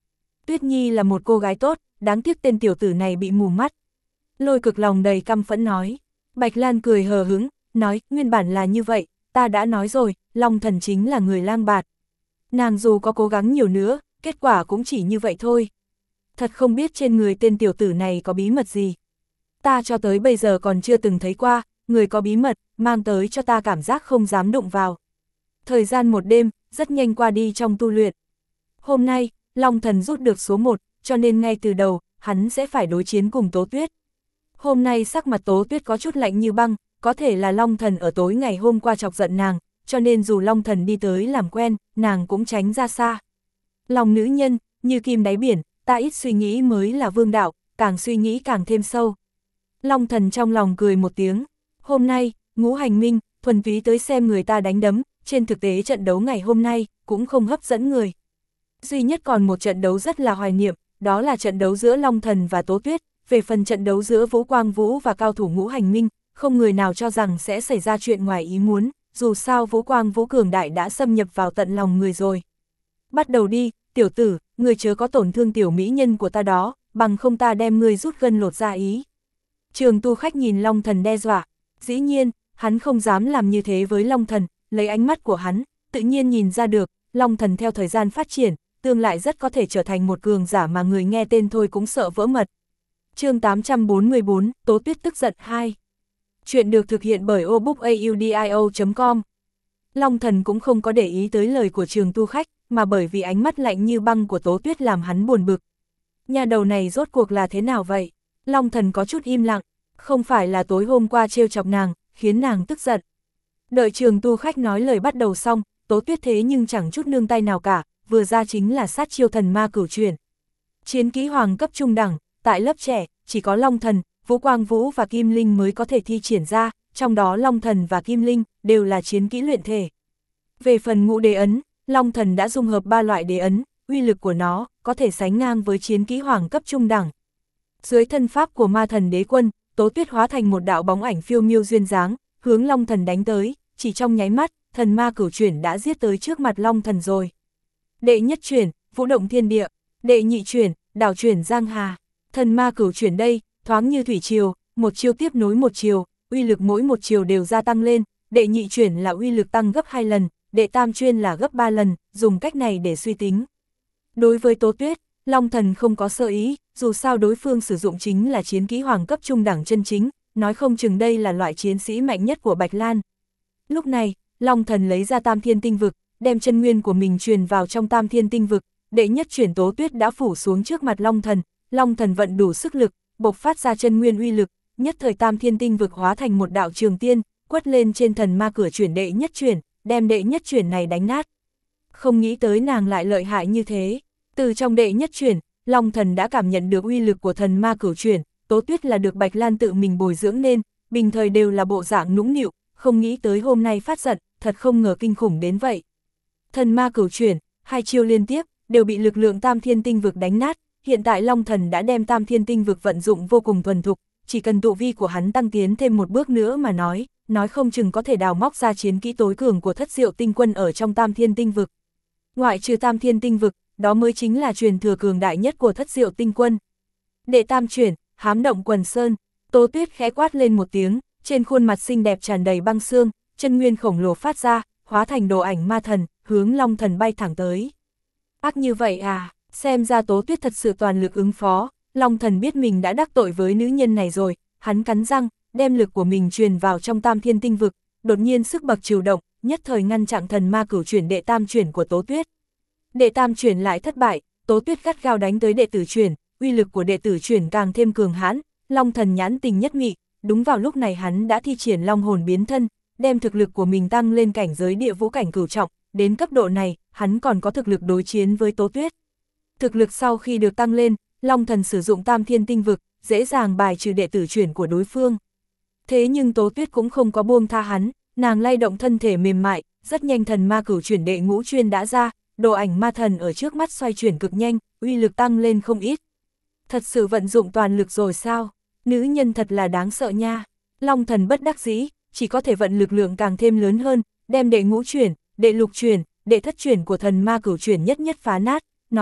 Tuyết Nhi là một cô gái tốt, đáng tiếc tên tiểu tử này bị mù mắt. Lôi Cực lòng đầy căm phẫn nói. Bạch Lan cười hờ hững, nói, nguyên bản là như vậy, ta đã nói rồi, Long Thần chính là người lang bạt. Nàng dù có cố gắng nhiều nữa, kết quả cũng chỉ như vậy thôi. Thật không biết trên người tên tiểu tử này có bí mật gì. Ta cho tới bây giờ còn chưa từng thấy qua, người có bí mật, mang tới cho ta cảm giác không dám đụng vào. Thời gian một đêm, rất nhanh qua đi trong tu luyện. Hôm nay, Long Thần rút được số một, cho nên ngay từ đầu, hắn sẽ phải đối chiến cùng Tố Tuyết. Hôm nay sắc mặt Tố Tuyết có chút lạnh như băng, có thể là Long Thần ở tối ngày hôm qua chọc giận nàng, cho nên dù Long Thần đi tới làm quen, nàng cũng tránh ra xa. Lòng nữ nhân, như kim đáy biển, ta ít suy nghĩ mới là vương đạo, càng suy nghĩ càng thêm sâu. Long Thần trong lòng cười một tiếng, hôm nay, Ngũ Hành Minh, thuần túy tới xem người ta đánh đấm, trên thực tế trận đấu ngày hôm nay, cũng không hấp dẫn người. Duy nhất còn một trận đấu rất là hoài niệm, đó là trận đấu giữa Long Thần và Tố Tuyết, về phần trận đấu giữa Vũ Quang Vũ và cao thủ Ngũ Hành Minh, không người nào cho rằng sẽ xảy ra chuyện ngoài ý muốn, dù sao Vũ Quang Vũ cường đại đã xâm nhập vào tận lòng người rồi. Bắt đầu đi, tiểu tử, người chớ có tổn thương tiểu mỹ nhân của ta đó, bằng không ta đem ngươi rút gân lột ra ý. Trường Tu Khách nhìn Long Thần đe dọa, dĩ nhiên, hắn không dám làm như thế với Long Thần, lấy ánh mắt của hắn, tự nhiên nhìn ra được, Long Thần theo thời gian phát triển, tương lai rất có thể trở thành một cường giả mà người nghe tên thôi cũng sợ vỡ mật. Chương tám trăm bốn mươi bốn, Tố Tuyết tức giận hai. Chuyện được thực hiện bởi obookaudio chấm com. Long Thần cũng không có để ý tới lời của Trường Tu Khách, mà bởi vì ánh mắt lạnh như băng của Tố Tuyết làm hắn buồn bực. Nhà đầu này rốt cuộc là thế nào vậy? Long Thần có chút im lặng, không phải là tối hôm qua trêu chọc nàng, khiến nàng tức giận. Đợi Trường Tu Khách nói lời bắt đầu xong, Tố Tuyết thế nhưng chẳng chút nương tay nào cả, vừa ra chính là sát chiêu thần ma cửu chuyển. Chiến kỹ hoàng cấp trung đẳng, tại lớp trẻ, chỉ có Long Thần, Vũ Quang Vũ và Kim Linh mới có thể thi triển ra, trong đó Long Thần và Kim Linh đều là chiến kỹ luyện thể. Về phần ngũ đế ấn, Long Thần đã dung hợp ba loại đế ấn, uy lực của nó có thể sánh ngang với chiến kỹ hoàng cấp trung đẳng. Dưới thân pháp của ma thần đế quân, Tố Tuyết hóa thành một đạo bóng ảnh phiêu miêu duyên dáng, hướng Long Thần đánh tới, chỉ trong nháy mắt, thần ma cửu chuyển đã giết tới trước mặt Long Thần rồi. Đệ nhất chuyển, vũ động thiên địa, đệ nhị chuyển, đảo chuyển giang hà. Thần ma cửu chuyển đây, thoáng như thủy triều, một chiêu tiếp nối một chiều, uy lực mỗi một chiều đều gia tăng lên, đệ nhị chuyển là uy lực tăng gấp hai lần, đệ tam chuyên là gấp ba lần, dùng cách này để suy tính. Đối với Tố Tuyết, Long Thần không có sơ ý, dù sao đối phương sử dụng chính là chiến kỹ hoàng cấp trung đẳng chân chính, nói không chừng đây là loại chiến sĩ mạnh nhất của Bạch Lan. Lúc này, Long Thần lấy ra Tam Thiên Tinh Vực, đem chân nguyên của mình truyền vào trong Tam Thiên Tinh Vực, đệ nhất chuyển Tố Tuyết đã phủ xuống trước mặt Long Thần, Long Thần vận đủ sức lực, bộc phát ra chân nguyên uy lực, nhất thời Tam Thiên Tinh Vực hóa thành một đạo trường tiên, quất lên trên thần ma cửa chuyển đệ nhất chuyển, đem đệ nhất chuyển này đánh nát. Không nghĩ tới nàng lại lợi hại như thế, từ trong đệ nhất chuyển, Long Thần đã cảm nhận được uy lực của thần ma cửu chuyển, Tố Tuyết là được Bạch Lan tự mình bồi dưỡng nên, bình thời đều là bộ dạng nũng nịu, không nghĩ tới hôm nay phát giận, thật không ngờ kinh khủng đến vậy. Thần ma cửu chuyển, hai chiêu liên tiếp, đều bị lực lượng Tam Thiên Tinh Vực đánh nát, hiện tại Long Thần đã đem Tam Thiên Tinh Vực vận dụng vô cùng thuần thục, chỉ cần tụ vi của hắn tăng tiến thêm một bước nữa mà nói, nói không chừng có thể đào móc ra chiến kỹ tối cường của Thất Diệu Tinh Quân ở trong Tam Thiên Tinh Vực. Ngoại trừ Tam Thiên Tinh Vực, đó mới chính là truyền thừa cường đại nhất của Thất Diệu Tinh Quân. Đệ tam chuyển, hám động quần sơn, Tố Tuyết khẽ quát lên một tiếng, trên khuôn mặt xinh đẹp tràn đầy băng xương, chân nguyên khổng lồ phát ra, hóa thành đồ ảnh ma thần, hướng Long Thần bay thẳng tới. Ác như vậy à, xem ra Tố Tuyết thật sự toàn lực ứng phó, Long Thần biết mình đã đắc tội với nữ nhân này rồi, hắn cắn răng, đem lực của mình truyền vào trong Tam Thiên Tinh Vực, đột nhiên sức bậc trừu động, nhất thời ngăn chặn thần ma cửu chuyển đệ tam chuyển của Tố Tuyết. Đệ tam chuyển lại thất bại, Tố Tuyết gắt gao đánh tới đệ tử chuyển, uy lực của đệ tử chuyển càng thêm cường hãn, Long Thần nhãn tình nhất mị, đúng vào lúc này hắn đã thi triển long hồn biến thân, đem thực lực của mình tăng lên cảnh giới địa vũ cảnh cửu trọng, đến cấp độ này, hắn còn có thực lực đối chiến với Tố Tuyết. Thực lực sau khi được tăng lên, Long Thần sử dụng Tam Thiên Tinh Vực, dễ dàng bài trừ đệ tử chuyển của đối phương. Thế nhưng Tố Tuyết cũng không có buông tha hắn, nàng lay động thân thể mềm mại, rất nhanh thần ma cửu chuyển đệ ngũ chuyên đã ra, đồ ảnh ma thần ở trước mắt xoay chuyển cực nhanh, uy lực tăng lên không ít. Thật sự vận dụng toàn lực rồi sao? Nữ nhân thật là đáng sợ nha. Long Thần bất đắc dĩ, chỉ có thể vận lực lượng càng thêm lớn hơn, đem đệ ngũ chuyển, đệ lục chuyển, đệ thất chuyển của thần ma cửu chuyển nhất nhất phá nát. Nói thật,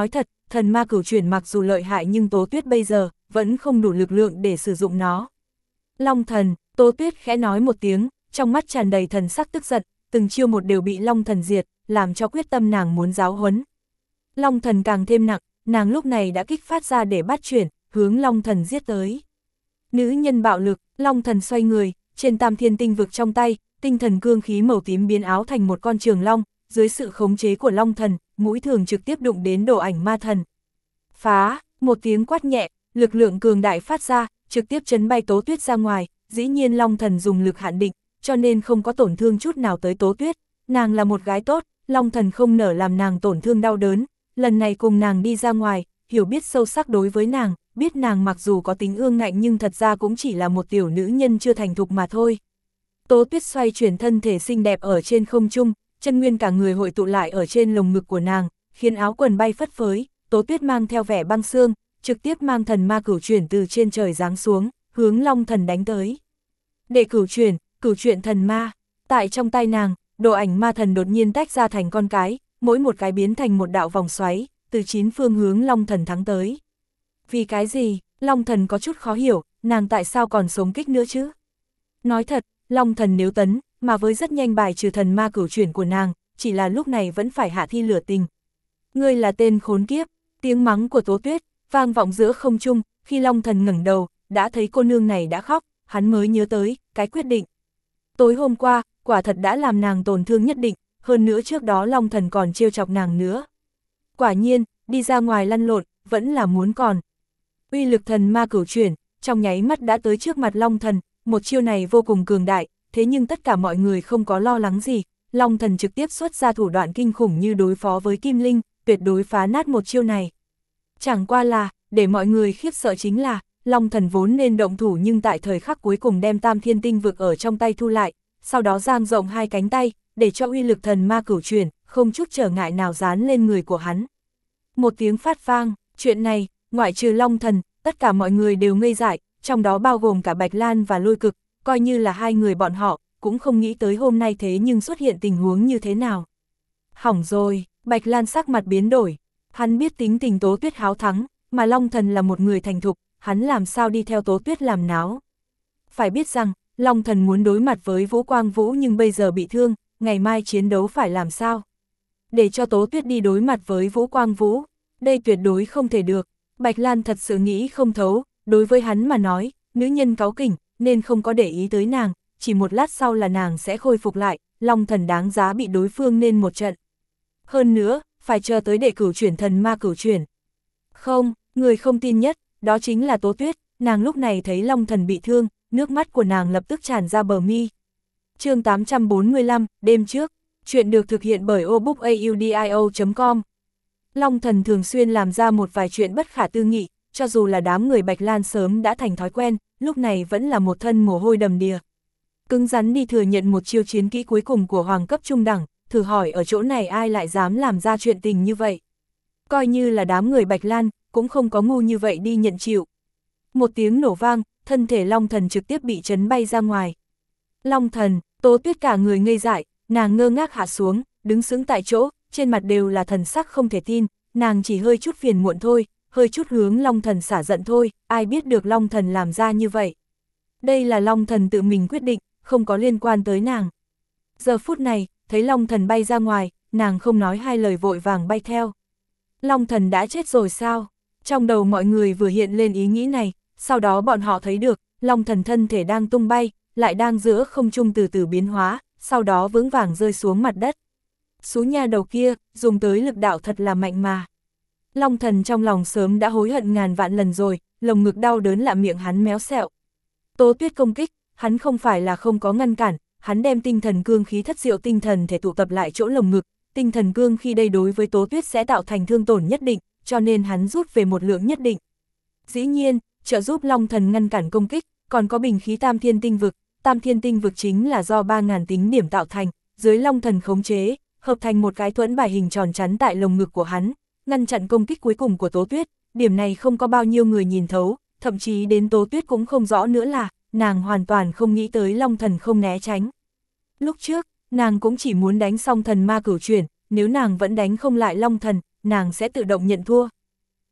thần ma cửu chuyển mặc dù lợi hại nhưng Tố Tuyết bây giờ vẫn không đủ lực lượng để sử dụng nó. Long thần, Tố Tuyết khẽ nói một tiếng, trong mắt tràn đầy thần sắc tức giận, từng chiêu một đều bị Long thần diệt, làm cho quyết tâm nàng muốn giáo huấn. Long thần càng thêm nặng, nàng lúc này đã kích phát ra để bắt chuyển, hướng Long thần giết tới. Nữ nhân bạo lực, Long thần xoay người, trên tam thiên tinh vực trong tay, tinh thần cương khí màu tím biến áo thành một con trường long, dưới sự khống chế của Long thần, mũi thường trực tiếp đụng đến Đồ Ảnh Ma thần. Phá, một tiếng quát nhẹ, lực lượng cường đại phát ra, trực tiếp chấn bay Tố Tuyết ra ngoài, dĩ nhiên Long thần dùng lực hạn định, cho nên không có tổn thương chút nào tới Tố Tuyết. Nàng là một gái tốt, Long thần không nỡ làm nàng tổn thương đau đớn, lần này cùng nàng đi ra ngoài, hiểu biết sâu sắc đối với nàng, biết nàng mặc dù có tính ương ngạnh nhưng thật ra cũng chỉ là một tiểu nữ nhân chưa thành thục mà thôi. Tố Tuyết xoay chuyển thân thể xinh đẹp ở trên không trung, chân nguyên cả người hội tụ lại ở trên lồng ngực của nàng, khiến áo quần bay phất phới, Tố Tuyết mang theo vẻ băng xương, trực tiếp mang thần ma cửu chuyển từ trên trời giáng xuống, hướng Long thần đánh tới. Để cửu chuyển, cửu chuyển thần ma, tại trong tay nàng, Đồ Ảnh Ma thần đột nhiên tách ra thành con cái, mỗi một cái biến thành một đạo vòng xoáy, từ chín phương hướng Long thần thắng tới. Vì cái gì, Long thần có chút khó hiểu, nàng tại sao còn sống kích nữa chứ? Nói thật, Long thần nếu tấn, mà với rất nhanh bài trừ thần ma cửu chuyển của nàng, chỉ là lúc này vẫn phải hạ thi lửa tình. Ngươi là tên khốn kiếp, tiếng mắng của Tố Tuyết vang vọng giữa không trung, khi Long thần ngẩng đầu, đã thấy cô nương này đã khóc, hắn mới nhớ tới cái quyết định. Tối hôm qua, quả thật đã làm nàng tổn thương nhất định, hơn nữa trước đó Long thần còn trêu chọc nàng nữa. Quả nhiên, đi ra ngoài lăn lộn, vẫn là muốn còn. Uy lực thần ma cửu chuyển, trong nháy mắt đã tới trước mặt Long thần, một chiêu này vô cùng cường đại, thế nhưng tất cả mọi người không có lo lắng gì, Long thần trực tiếp xuất ra thủ đoạn kinh khủng như đối phó với Kim Linh, tuyệt đối phá nát một chiêu này. Chẳng qua là, để mọi người khiếp sợ chính là, Long thần vốn nên động thủ nhưng tại thời khắc cuối cùng đem tam thiên tinh vực ở trong tay thu lại, sau đó giang rộng hai cánh tay, để cho uy lực thần ma cửu chuyển, không chút trở ngại nào dán lên người của hắn. Một tiếng phát vang, chuyện này, ngoại trừ Long thần, tất cả mọi người đều ngây dại, trong đó bao gồm cả Bạch Lan và Lôi Cực, coi như là hai người bọn họ, cũng không nghĩ tới hôm nay thế nhưng xuất hiện tình huống như thế nào. Hỏng rồi, Bạch Lan sắc mặt biến đổi, hắn biết tính tình Tố Tuyết háo thắng, mà Long thần là một người thành thục, hắn làm sao đi theo Tố Tuyết làm náo. Phải biết rằng, Long thần muốn đối mặt với Vũ Quang Vũ nhưng bây giờ bị thương, ngày mai chiến đấu phải làm sao? Để cho Tố Tuyết đi đối mặt với Vũ Quang Vũ, đây tuyệt đối không thể được. Bạch Lan thật sự nghĩ không thấu, đối với hắn mà nói, nữ nhân cáu kỉnh, nên không có để ý tới nàng, chỉ một lát sau là nàng sẽ khôi phục lại, Long thần đáng giá bị đối phương nên một trận. Hơn nữa, phải chờ tới để cửu chuyển thần ma cửu chuyển. Không, người không tin nhất, đó chính là Tố Tuyết, nàng lúc này thấy Long thần bị thương, nước mắt của nàng lập tức tràn ra bờ mi. Chương tám trăm bốn mươi lăm, đêm trước, chuyện được thực hiện bởi obookaudio chấm com. Long thần thường xuyên làm ra một vài chuyện bất khả tư nghị, cho dù là đám người Bạch Lan sớm đã thành thói quen, lúc này vẫn là một thân mồ hôi đầm đìa. Cứng rắn đi thừa nhận một chiêu chiến kỹ cuối cùng của hoàng cấp trung đẳng, thử hỏi ở chỗ này ai lại dám làm ra chuyện tình như vậy. Coi như là đám người Bạch Lan, cũng không có ngu như vậy đi nhận chịu. Một tiếng nổ vang, thân thể Long thần trực tiếp bị chấn bay ra ngoài. Long thần, Tố Tuyết cả người ngây dại, nàng ngơ ngác hạ xuống, đứng sững tại chỗ, trên mặt đều là thần sắc không thể tin, nàng chỉ hơi chút phiền muộn thôi, hơi chút hướng Long thần xả giận thôi, ai biết được Long thần làm ra như vậy. Đây là Long thần tự mình quyết định, không có liên quan tới nàng. Giờ phút này, thấy Long thần bay ra ngoài, nàng không nói hai lời vội vàng bay theo. Long thần đã chết rồi sao? Trong đầu mọi người vừa hiện lên ý nghĩ này, sau đó bọn họ thấy được, Long thần thân thể đang tung bay, lại đang giữa không trung từ từ biến hóa, sau đó vững vàng rơi xuống mặt đất. Số nhà đầu kia, dùng tới lực đạo thật là mạnh mà. Long thần trong lòng sớm đã hối hận ngàn vạn lần rồi, lồng ngực đau đớn lạ miệng hắn méo sẹo. Tố Tuyết công kích, hắn không phải là không có ngăn cản, hắn đem tinh thần cương khí thất diệu tinh thần thể tụ tập lại chỗ lồng ngực, tinh thần cương khi đây đối với Tố Tuyết sẽ tạo thành thương tổn nhất định, cho nên hắn rút về một lượng nhất định. Dĩ nhiên, trợ giúp Long thần ngăn cản công kích, còn có bình khí tam thiên tinh vực, tam thiên tinh vực chính là do ba ngàn tính điểm tạo thành, dưới Long thần khống chế, hợp thành một cái thuẫn bài hình tròn chắn tại lồng ngực của hắn, ngăn chặn công kích cuối cùng của Tố Tuyết, điểm này không có bao nhiêu người nhìn thấu, thậm chí đến Tố Tuyết cũng không rõ nữa là, nàng hoàn toàn không nghĩ tới Long thần không né tránh. Lúc trước, nàng cũng chỉ muốn đánh xong thần ma cửu chuyển, nếu nàng vẫn đánh không lại Long thần, nàng sẽ tự động nhận thua.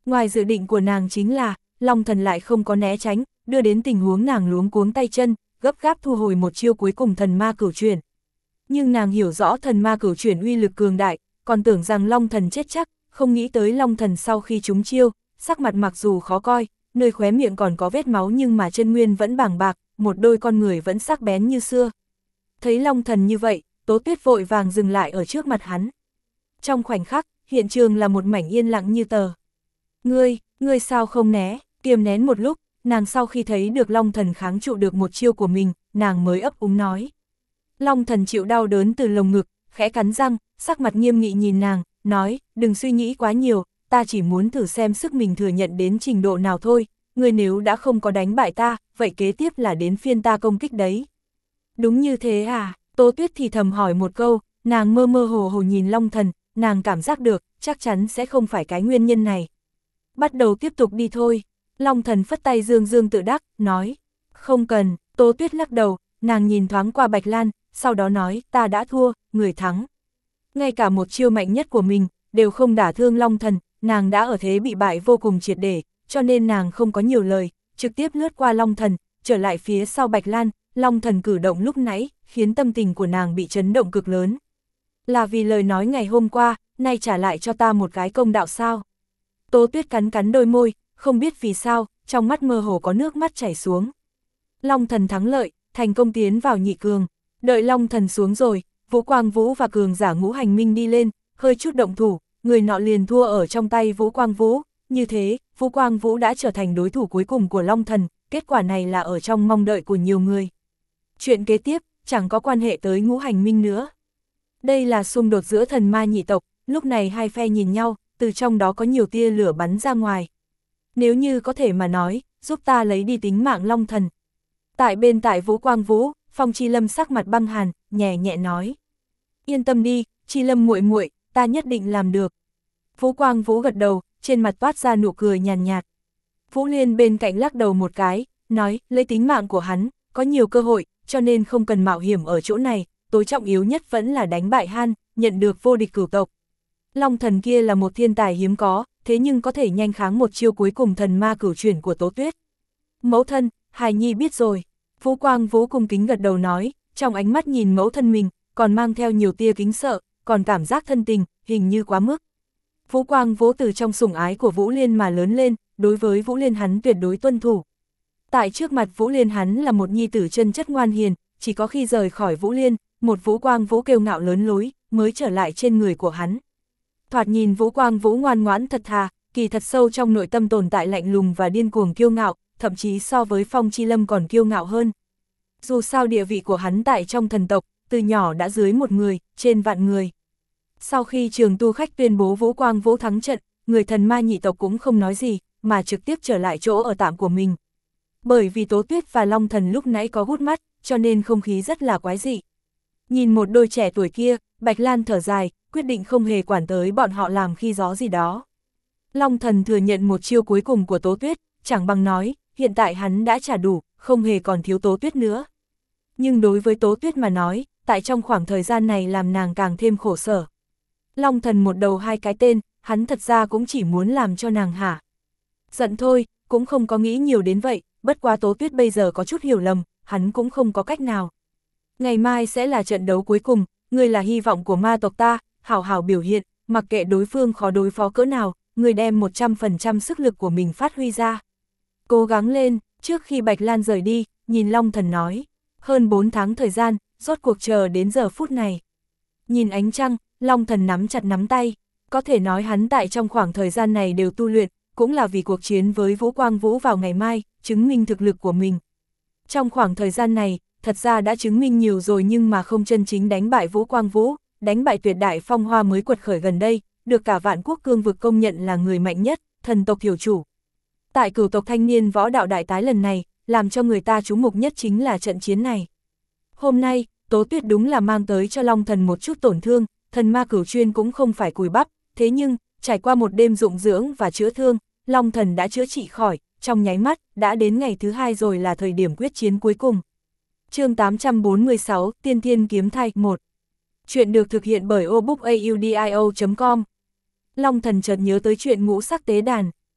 Ngoài dự định của nàng chính là, Long Thần lại không có né tránh, đưa đến tình huống nàng luống cuống tay chân, gấp gáp thu hồi một chiêu cuối cùng thần ma cửu chuyển. Nhưng nàng hiểu rõ thần ma cửu chuyển uy lực cường đại, còn tưởng rằng Long Thần chết chắc, không nghĩ tới Long Thần sau khi trúng chiêu, sắc mặt mặc dù khó coi, nơi khóe miệng còn có vết máu nhưng mà chân nguyên vẫn bàng bạc, một đôi con người vẫn sắc bén như xưa. Thấy Long Thần như vậy, Tố Tuyết vội vàng dừng lại ở trước mặt hắn. Trong khoảnh khắc, hiện trường là một mảnh yên lặng như tờ. Ngươi, ngươi sao không né, kiềm nén một lúc, nàng sau khi thấy được Long Thần kháng trụ được một chiêu của mình, nàng mới ấp úng nói. Long Thần chịu đau đớn từ lồng ngực, khẽ cắn răng, sắc mặt nghiêm nghị nhìn nàng, nói, đừng suy nghĩ quá nhiều, ta chỉ muốn thử xem sức mình thừa nhận đến trình độ nào thôi, ngươi nếu đã không có đánh bại ta, vậy kế tiếp là đến phiên ta công kích đấy. Đúng như thế à, Tố Tuyết thì thầm hỏi một câu, nàng mơ mơ hồ hồ nhìn Long Thần, nàng cảm giác được, chắc chắn sẽ không phải cái nguyên nhân này. Bắt đầu tiếp tục đi thôi. Long Thần phất tay dương dương tự đắc, nói. Không cần, Tố Tuyết lắc đầu, nàng nhìn thoáng qua Bạch Lan, sau đó nói, ta đã thua, người thắng. Ngay cả một chiêu mạnh nhất của mình, đều không đả thương Long Thần, nàng đã ở thế bị bại vô cùng triệt để, cho nên nàng không có nhiều lời, trực tiếp lướt qua Long Thần, trở lại phía sau Bạch Lan. Long Thần cử động lúc nãy, khiến tâm tình của nàng bị chấn động cực lớn. Là vì lời nói ngày hôm qua, nay trả lại cho ta một cái công đạo sao? Tố Tuyết cắn cắn đôi môi, không biết vì sao, trong mắt mơ hồ có nước mắt chảy xuống. Long Thần thắng lợi, thành công tiến vào nhị cường. Đợi Long Thần xuống rồi, Vũ Quang Vũ và cường giả Ngũ Hành Minh đi lên, hơi chút động thủ, người nọ liền thua ở trong tay Vũ Quang Vũ. Như thế, Vũ Quang Vũ đã trở thành đối thủ cuối cùng của Long Thần, kết quả này là ở trong mong đợi của nhiều người. Chuyện kế tiếp, chẳng có quan hệ tới Ngũ Hành Minh nữa. Đây là xung đột giữa thần ma nhị tộc, lúc này hai phe nhìn nhau, từ trong đó có nhiều tia lửa bắn ra ngoài. Nếu như có thể mà nói, giúp ta lấy đi tính mạng Long Thần. Tại bên tại Vũ Quang Vũ, Phong Chi Lâm sắc mặt băng hàn, nhẹ nhẹ nói. Yên tâm đi, Chi Lâm muội muội, ta nhất định làm được. Vũ Quang Vũ gật đầu, trên mặt toát ra nụ cười nhàn nhạt, nhạt. Vũ Liên bên cạnh lắc đầu một cái, nói, lấy tính mạng của hắn, có nhiều cơ hội, cho nên không cần mạo hiểm ở chỗ này, tối trọng yếu nhất vẫn là đánh bại Han, nhận được vô địch cửu tộc. Long Thần kia là một thiên tài hiếm có, thế nhưng có thể nhanh kháng một chiêu cuối cùng thần ma cửu chuyển của Tố Tuyết. Mẫu thân, hài nhi biết rồi. Vũ Quang Vũ cung kính gật đầu nói, trong ánh mắt nhìn mẫu thân mình, còn mang theo nhiều tia kính sợ, còn cảm giác thân tình, hình như quá mức. Vũ Quang Vũ từ trong sủng ái của Vũ Liên mà lớn lên, đối với Vũ Liên hắn tuyệt đối tuân thủ. Tại trước mặt Vũ Liên hắn là một nhi tử chân chất ngoan hiền, chỉ có khi rời khỏi Vũ Liên, một Vũ Quang Vũ kiêu ngạo lớn lối, mới trở lại trên người của hắn. Thoạt nhìn Vũ Quang Vũ ngoan ngoãn thật thà, kỳ thật sâu trong nội tâm tồn tại lạnh lùng và điên cuồng kiêu ngạo, thậm chí so với Phong Chi Lâm còn kiêu ngạo hơn. Dù sao địa vị của hắn tại trong thần tộc, từ nhỏ đã dưới một người, trên vạn người. Sau khi Trường Tu Khách tuyên bố Vũ Quang Vũ thắng trận, người thần ma nhị tộc cũng không nói gì, mà trực tiếp trở lại chỗ ở tạm của mình. Bởi vì Tố Tuyết và Long Thần lúc nãy có hút mắt, cho nên không khí rất là quái dị. Nhìn một đôi trẻ tuổi kia, Bạch Lan thở dài, quyết định không hề quản tới bọn họ làm khi gió gì đó. Long Thần thừa nhận một chiêu cuối cùng của Tố Tuyết, chẳng bằng nói, hiện tại hắn đã trả đủ, không hề còn thiếu Tố Tuyết nữa. Nhưng đối với Tố Tuyết mà nói, tại trong khoảng thời gian này làm nàng càng thêm khổ sở. Long Thần một đầu hai cái tên, hắn thật ra cũng chỉ muốn làm cho nàng hả. Giận thôi, cũng không có nghĩ nhiều đến vậy, bất quá Tố Tuyết bây giờ có chút hiểu lầm, hắn cũng không có cách nào. Ngày mai sẽ là trận đấu cuối cùng, ngươi là hy vọng của ma tộc ta, hảo hảo biểu hiện, mặc kệ đối phương khó đối phó cỡ nào, ngươi đem một trăm phần trăm sức lực của mình phát huy ra. Cố gắng lên, trước khi Bạch Lan rời đi, nhìn Long Thần nói, hơn bốn tháng thời gian, rốt cuộc chờ đến giờ phút này. Nhìn ánh trăng, Long Thần nắm chặt nắm tay, có thể nói hắn tại trong khoảng thời gian này đều tu luyện, cũng là vì cuộc chiến với Vũ Quang Vũ vào ngày mai, chứng minh thực lực của mình. Trong khoảng thời gian này, thật ra đã chứng minh nhiều rồi nhưng mà không chân chính đánh bại Vũ Quang Vũ, đánh bại tuyệt đại phong hoa mới quật khởi gần đây, được cả vạn quốc cương vực công nhận là người mạnh nhất, thần tộc hiểu chủ. Tại cửu tộc thanh niên võ đạo đại tái lần này, làm cho người ta chú mục nhất chính là trận chiến này. Hôm nay, Tố Tuyết đúng là mang tới cho Long Thần một chút tổn thương, thần ma cửu chuyên cũng không phải cùi bắp, thế nhưng, trải qua một đêm dụng dưỡng và chữa thương, Long Thần đã chữa trị khỏi, trong nháy mắt, đã đến ngày thứ hai rồi là thời điểm quyết chiến cuối cùng. Chương tám trăm bốn mươi sáu, Tiên Thiên Kiếm Thai một. Chuyện được thực hiện bởi obookaudio chấm com. Long Thần chợt nhớ tới chuyện ngũ sắc tế đàn.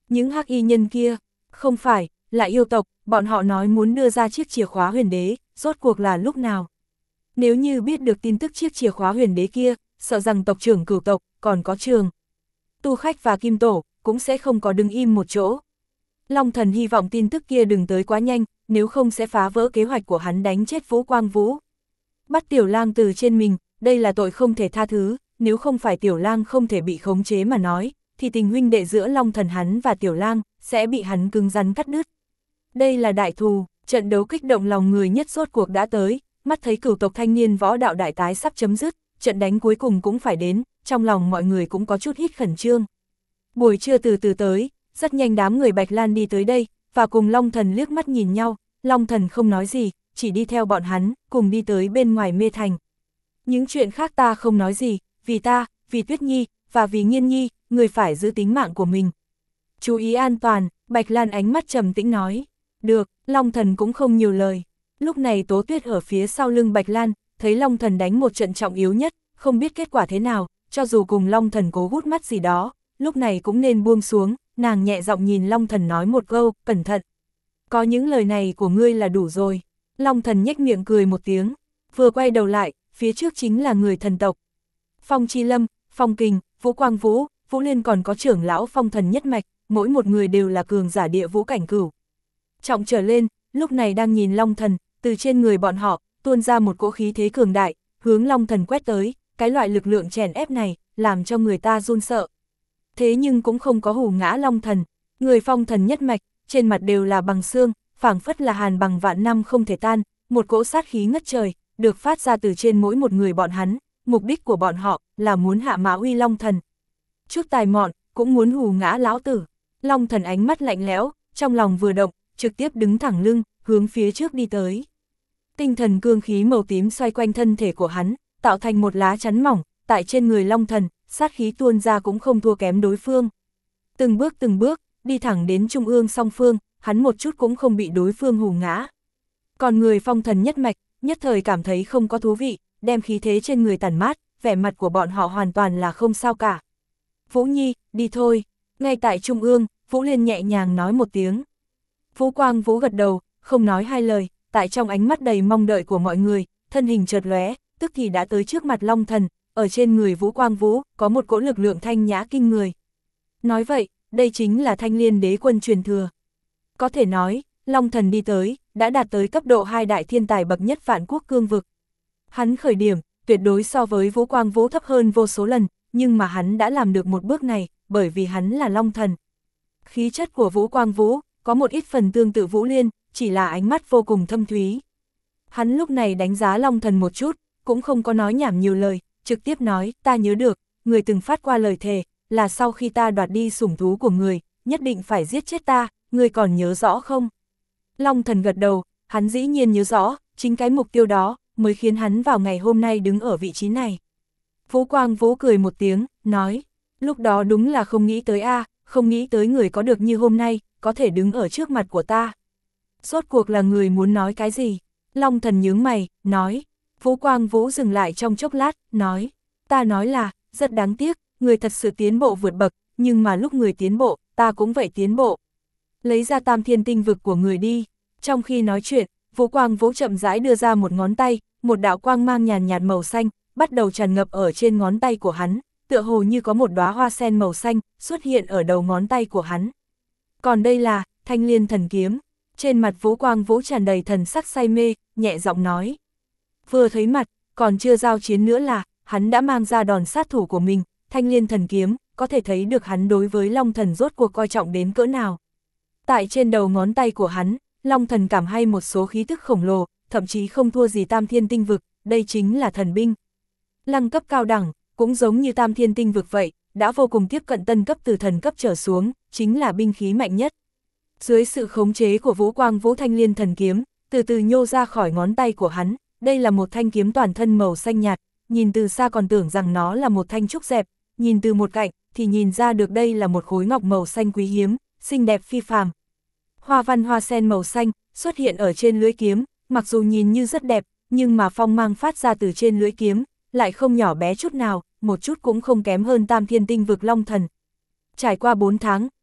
Những hắc y nhân kia, không phải, là yêu tộc, bọn họ nói muốn đưa ra chiếc chìa khóa huyền đế, rốt cuộc là lúc nào? Nếu như biết được tin tức chiếc chìa khóa huyền đế kia, sợ rằng tộc trưởng cửu tộc, còn có Trường Tu Khách và Kim Tổ, cũng sẽ không có đứng im một chỗ. Long Thần hy vọng tin tức kia đừng tới quá nhanh, nếu không sẽ phá vỡ kế hoạch của hắn đánh chết Vũ Quang Vũ. Bắt Tiểu Lang từ trên mình, đây là tội không thể tha thứ, nếu không phải Tiểu Lang không thể bị khống chế mà nói, thì tình huynh đệ giữa Long Thần hắn và Tiểu Lang sẽ bị hắn cứng rắn cắt đứt. Đây là đại thù, trận đấu kích động lòng người nhất rốt cuộc đã tới, mắt thấy cửu tộc thanh niên võ đạo đại tái sắp chấm dứt, trận đánh cuối cùng cũng phải đến, trong lòng mọi người cũng có chút hít khẩn trương. Buổi trưa từ từ tới, rất nhanh đám người Bạch Lan đi tới đây, và cùng Long Thần liếc mắt nhìn nhau, Long Thần không nói gì, chỉ đi theo bọn hắn, cùng đi tới bên ngoài mê thành. Những chuyện khác ta không nói gì, vì ta, vì Tuyết Nhi, và vì Nghiên Nhi, người phải giữ tính mạng của mình. Chú ý an toàn, Bạch Lan ánh mắt trầm tĩnh nói. Được, Long Thần cũng không nhiều lời. Lúc này Tố Tuyết ở phía sau lưng Bạch Lan, thấy Long Thần đánh một trận trọng yếu nhất, không biết kết quả thế nào, cho dù cùng Long Thần cố hút mắt gì đó, lúc này cũng nên buông xuống, nàng nhẹ giọng nhìn Long Thần nói một câu, cẩn thận. Có những lời này của ngươi là đủ rồi. Long Thần nhếch miệng cười một tiếng, vừa quay đầu lại, phía trước chính là người thần tộc. Phong Chi Lâm, Phong Kình, Vũ Quang Vũ, Vũ Liên còn có trưởng lão Phong Thần nhất mạch, mỗi một người đều là cường giả địa vũ cảnh cửu trọng trở lên, lúc này đang nhìn Long Thần, từ trên người bọn họ, tuôn ra một cỗ khí thế cường đại, hướng Long Thần quét tới, cái loại lực lượng chèn ép này, làm cho người ta run sợ. Thế nhưng cũng không có hù ngã Long Thần, người Phong Thần nhất mạch, trên mặt đều là bằng xương, phảng phất là hàn bằng vạn năm không thể tan, một cỗ sát khí ngất trời, được phát ra từ trên mỗi một người bọn hắn, mục đích của bọn họ là muốn hạ mã uy Long Thần. Chút tài mọn, cũng muốn hù ngã lão tử. Long Thần ánh mắt lạnh lẽo, trong lòng vừa động, trực tiếp đứng thẳng lưng, hướng phía trước đi tới. Tinh thần cương khí màu tím xoay quanh thân thể của hắn, tạo thành một lá chắn mỏng, tại trên người Long Thần, sát khí tuôn ra cũng không thua kém đối phương. Từng bước từng bước, đi thẳng đến trung ương song phương, hắn một chút cũng không bị đối phương hù ngã. Còn người Phong Thần nhất mạch, nhất thời cảm thấy không có thú vị, đem khí thế trên người tản mát, vẻ mặt của bọn họ hoàn toàn là không sao cả. Vũ Nhi, đi thôi. Ngay tại trung ương, Vũ Liên nhẹ nhàng nói một tiếng. Vũ Quang Vũ gật đầu, không nói hai lời, tại trong ánh mắt đầy mong đợi của mọi người, thân hình chợt lóe, tức thì đã tới trước mặt Long Thần, ở trên người Vũ Quang Vũ, có một cỗ lực lượng thanh nhã kinh người. Nói vậy, đây chính là Thanh Liên đế quân truyền thừa. Có thể nói, Long Thần đi tới, đã đạt tới cấp độ hai đại thiên tài bậc nhất vạn quốc cương vực. Hắn khởi điểm, tuyệt đối so với Vũ Quang Vũ thấp hơn vô số lần, nhưng mà hắn đã làm được một bước này, bởi vì hắn là Long Thần. Khí chất của Vũ Quang Vũ, có một ít phần tương tự Vũ Liên, chỉ là ánh mắt vô cùng thâm thúy. Hắn lúc này đánh giá Long Thần một chút, cũng không có nói nhảm nhiều lời, trực tiếp nói, ta nhớ được, người từng phát qua lời thề, là sau khi ta đoạt đi sủng thú của người, nhất định phải giết chết ta, người còn nhớ rõ không? Long Thần gật đầu, hắn dĩ nhiên nhớ rõ, chính cái mục tiêu đó, mới khiến hắn vào ngày hôm nay đứng ở vị trí này. Vũ Quang Vũ cười một tiếng, nói, lúc đó đúng là không nghĩ tới a, không nghĩ tới người có được như hôm nay, có thể đứng ở trước mặt của ta. Rốt cuộc là người muốn nói cái gì? Long Thần nhướng mày, nói. Vũ Quang Vũ dừng lại trong chốc lát, nói, ta nói là, rất đáng tiếc, người thật sự tiến bộ vượt bậc, nhưng mà lúc người tiến bộ, ta cũng vậy tiến bộ. Lấy ra tam thiên tinh vực của người đi. Trong khi nói chuyện, Vũ Quang Vũ chậm rãi đưa ra một ngón tay, một đạo quang mang nhàn nhạt màu xanh, bắt đầu tràn ngập ở trên ngón tay của hắn, tựa hồ như có một đóa hoa sen màu xanh xuất hiện ở đầu ngón tay của hắn. Còn đây là Thanh Liên thần kiếm. Trên mặt Vũ Quang Vũ tràn đầy thần sắc say mê, nhẹ giọng nói. Vừa thấy mặt, còn chưa giao chiến nữa là, hắn đã mang ra đòn sát thủ của mình, Thanh Liên thần kiếm, có thể thấy được hắn đối với Long Thần rốt cuộc coi trọng đến cỡ nào. Tại trên đầu ngón tay của hắn, Long Thần cảm hay một số khí tức khổng lồ, thậm chí không thua gì tam thiên tinh vực, đây chính là thần binh. Lăng cấp cao đẳng, cũng giống như tam thiên tinh vực vậy, đã vô cùng tiếp cận tân cấp từ thần cấp trở xuống, chính là binh khí mạnh nhất. Dưới sự khống chế của Vũ Quang Vũ Thanh Liên thần kiếm, từ từ nhô ra khỏi ngón tay của hắn, đây là một thanh kiếm toàn thân màu xanh nhạt, nhìn từ xa còn tưởng rằng nó là một thanh trúc dẹp, nhìn từ một cạnh thì nhìn ra được đây là một khối ngọc màu xanh quý hiếm, xinh đẹp phi phàm. Hoa văn hoa sen màu xanh xuất hiện ở trên lưỡi kiếm, mặc dù nhìn như rất đẹp, nhưng mà phong mang phát ra từ trên lưỡi kiếm, lại không nhỏ bé chút nào, một chút cũng không kém hơn tam thiên tinh vực Long Thần. Trải qua bốn tháng,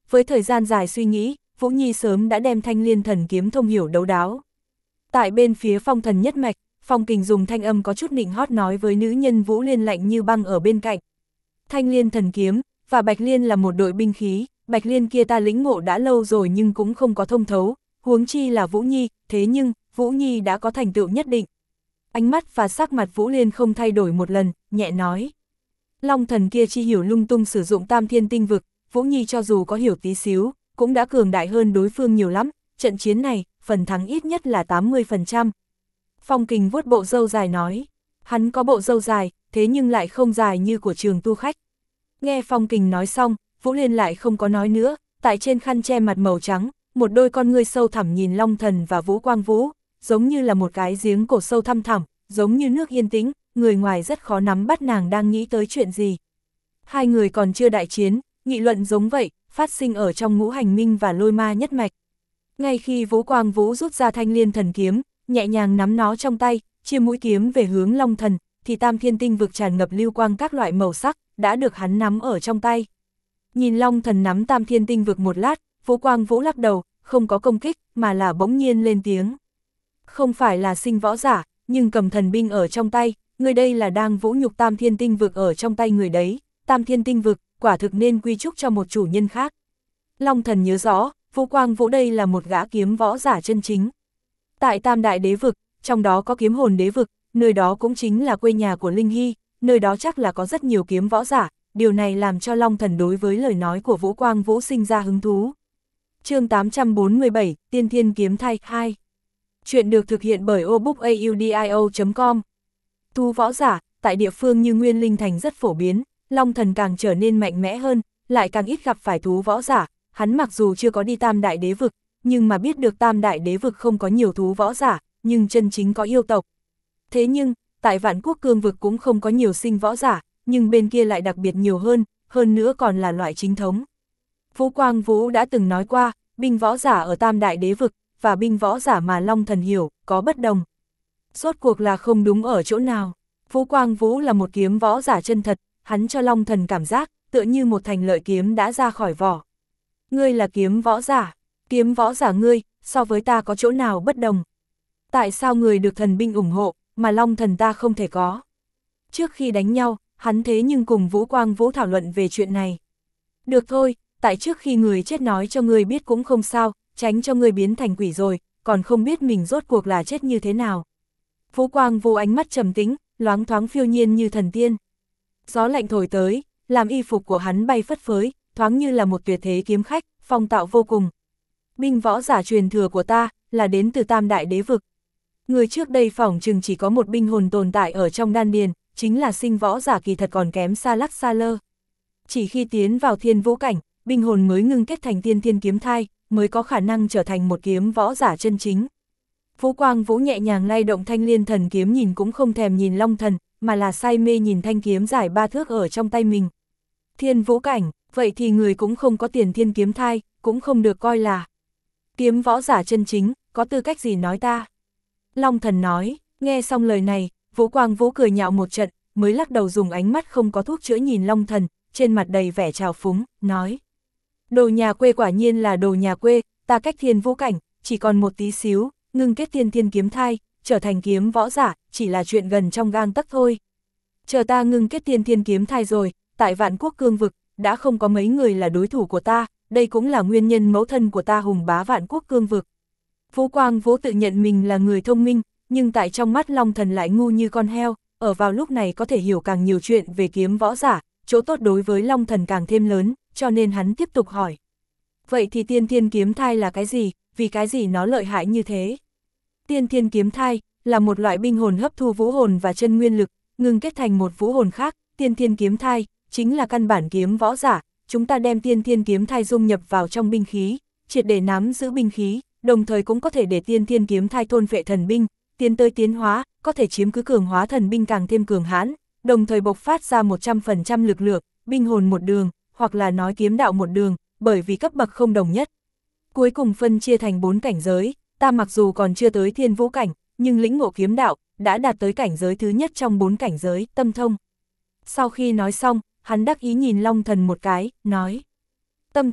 với thời gian dài suy nghĩ, Vũ Nhi sớm đã đem Thanh Liên Thần Kiếm thông hiểu đấu đáo. Tại bên phía Phong Thần nhất mạch, Phong Kình dùng thanh âm có chút nịnh hót nói với nữ nhân Vũ Liên lạnh như băng ở bên cạnh. Thanh Liên Thần Kiếm và Bạch Liên là một đội binh khí, Bạch Liên kia ta lĩnh ngộ đã lâu rồi nhưng cũng không có thông thấu, huống chi là Vũ Nhi, thế nhưng, Vũ Nhi đã có thành tựu nhất định. Ánh mắt và sắc mặt Vũ Liên không thay đổi một lần, nhẹ nói. Long thần kia chi hiểu lung tung sử dụng tam thiên tinh vực, Vũ Nhi cho dù có hiểu tí xíu, cũng đã cường đại hơn đối phương nhiều lắm, trận chiến này, phần thắng ít nhất là tám mươi phần trăm. Phong Kình vuốt bộ râu dài nói, hắn có bộ râu dài, thế nhưng lại không dài như của Trường Tu khách. Nghe Phong Kình nói xong, Vũ Liên lại không có nói nữa, tại trên khăn che mặt màu trắng, một đôi con ngươi sâu thẳm nhìn Long Thần và Vũ Quang Vũ, giống như là một cái giếng cổ sâu thăm thẳm, giống như nước yên tĩnh, người ngoài rất khó nắm bắt nàng đang nghĩ tới chuyện gì. Hai người còn chưa đại chiến, nghị luận giống vậy, phát sinh ở trong Ngũ Hành Minh và Lôi Ma nhất mạch. Ngay khi Vũ Quang Vũ rút ra Thanh Liên Thần Kiếm, nhẹ nhàng nắm nó trong tay, chia mũi kiếm về hướng Long Thần, thì tam thiên tinh vực tràn ngập lưu quang các loại màu sắc, đã được hắn nắm ở trong tay. Nhìn Long Thần nắm tam thiên tinh vực một lát, Vũ Quang Vũ lắc đầu, không có công kích, mà là bỗng nhiên lên tiếng. Không phải là sinh võ giả, nhưng cầm thần binh ở trong tay, người đây là đang vũ nhục tam thiên tinh vực ở trong tay người đấy, tam thiên tinh vực, quả thực nên quy chúc cho một chủ nhân khác. Long Thần nhớ rõ, Vũ Quang Vũ đây là một gã kiếm võ giả chân chính. Tại tam đại đế vực, trong đó có kiếm hồn đế vực, nơi đó cũng chính là quê nhà của Linh Hy, nơi đó chắc là có rất nhiều kiếm võ giả, điều này làm cho Long Thần đối với lời nói của Vũ Quang Vũ sinh ra hứng thú. Chương tám trăm bốn mươi bảy, Tiên Thiên Kiếm Thai hai. Chuyện được thực hiện bởi obookaudio chấm com. Tu võ giả, tại địa phương như Nguyên Linh Thành rất phổ biến, Long Thần càng trở nên mạnh mẽ hơn, lại càng ít gặp phải thú võ giả, hắn mặc dù chưa có đi tam đại đế vực, nhưng mà biết được tam đại đế vực không có nhiều thú võ giả, nhưng chân chính có yêu tộc. Thế nhưng, tại Vạn Quốc Cương vực cũng không có nhiều sinh võ giả, nhưng bên kia lại đặc biệt nhiều hơn, hơn nữa còn là loại chính thống. Vũ Quang Vũ đã từng nói qua, binh võ giả ở tam đại đế vực, và binh võ giả mà Long Thần hiểu, có bất đồng. Rốt cuộc là không đúng ở chỗ nào. Vũ Quang Vũ là một kiếm võ giả chân thật, hắn cho Long Thần cảm giác, tựa như một thành lợi kiếm đã ra khỏi vỏ. Ngươi là kiếm võ giả, kiếm võ giả ngươi, so với ta có chỗ nào bất đồng? Tại sao người được thần binh ủng hộ, mà Long Thần ta không thể có? Trước khi đánh nhau, hắn thế nhưng cùng Vũ Quang Vũ thảo luận về chuyện này. Được thôi, tại trước khi người chết nói cho ngươi biết cũng không sao, tránh cho ngươi biến thành quỷ rồi, còn không biết mình rốt cuộc là chết như thế nào. Vũ Quang Vũ ánh mắt trầm tĩnh, loáng thoáng phiêu nhiên như thần tiên. Gió lạnh thổi tới, làm y phục của hắn bay phất phới, thoáng như là một tuyệt thế kiếm khách, phong tạo vô cùng. Binh võ giả truyền thừa của ta, là đến từ tam đại đế vực. Người trước đây phỏng chừng chỉ có một binh hồn tồn tại ở trong đan điền, chính là sinh võ giả kỳ thật còn kém xa lắc xa lơ. Chỉ khi tiến vào thiên vũ cảnh, binh hồn mới ngưng kết thành tiên thiên kiếm thai, mới có khả năng trở thành một kiếm võ giả chân chính. Vũ Quang Vũ nhẹ nhàng lay động Thanh Liên Thần Kiếm, nhìn cũng không thèm nhìn Long Thần, mà là say mê nhìn thanh kiếm dài ba thước ở trong tay mình. Thiên vũ cảnh, vậy thì người cũng không có tiền thiên kiếm thai, cũng không được coi là kiếm võ giả chân chính, có tư cách gì nói ta? Long Thần nói. Nghe xong lời này, Vũ Quang Vũ cười nhạo một trận, mới lắc đầu dùng ánh mắt không có thuốc chữa nhìn Long Thần, trên mặt đầy vẻ trào phúng, nói. Đồ nhà quê quả nhiên là đồ nhà quê, ta cách thiên vũ cảnh, chỉ còn một tí xíu, ngưng kết tiên thiên kiếm thai, trở thành kiếm võ giả, chỉ là chuyện gần trong gang tấc thôi. Chờ ta ngưng kết tiên thiên kiếm thai rồi, tại Vạn Quốc Cương vực, đã không có mấy người là đối thủ của ta, đây cũng là nguyên nhân mẫu thân của ta hùng bá Vạn Quốc Cương vực. Vũ Quang Vũ tự nhận mình là người thông minh, nhưng tại trong mắt Long Thần lại ngu như con heo, ở vào lúc này có thể hiểu càng nhiều chuyện về kiếm võ giả, chỗ tốt đối với Long Thần càng thêm lớn, cho nên hắn tiếp tục hỏi. Vậy thì tiên thiên kiếm thai là cái gì, vì cái gì nó lợi hại như thế? Tiên thiên kiếm thai là một loại binh hồn hấp thu vũ hồn và chân nguyên lực, ngưng kết thành một vũ hồn khác, tiên thiên kiếm thai chính là căn bản kiếm võ giả, chúng ta đem tiên thiên kiếm thai dung nhập vào trong binh khí, triệt để nắm giữ binh khí, đồng thời cũng có thể để tiên thiên kiếm thai thôn phệ thần binh, tiến tới tiến hóa, có thể chiếm cứ cường hóa thần binh càng thêm cường hãn, đồng thời bộc phát ra một trăm phần trăm lực lượng, binh hồn một đường, hoặc là nói kiếm đạo một đường, bởi vì cấp bậc không đồng nhất. Cuối cùng phân chia thành bốn cảnh giới, ta mặc dù còn chưa tới thiên vũ cảnh, nhưng lĩnh ngộ kiếm đạo, đã đạt tới cảnh giới thứ nhất trong bốn cảnh giới, tâm thông. Sau khi nói xong, hắn đắc ý nhìn Long Thần một cái, nói. Tâm thông,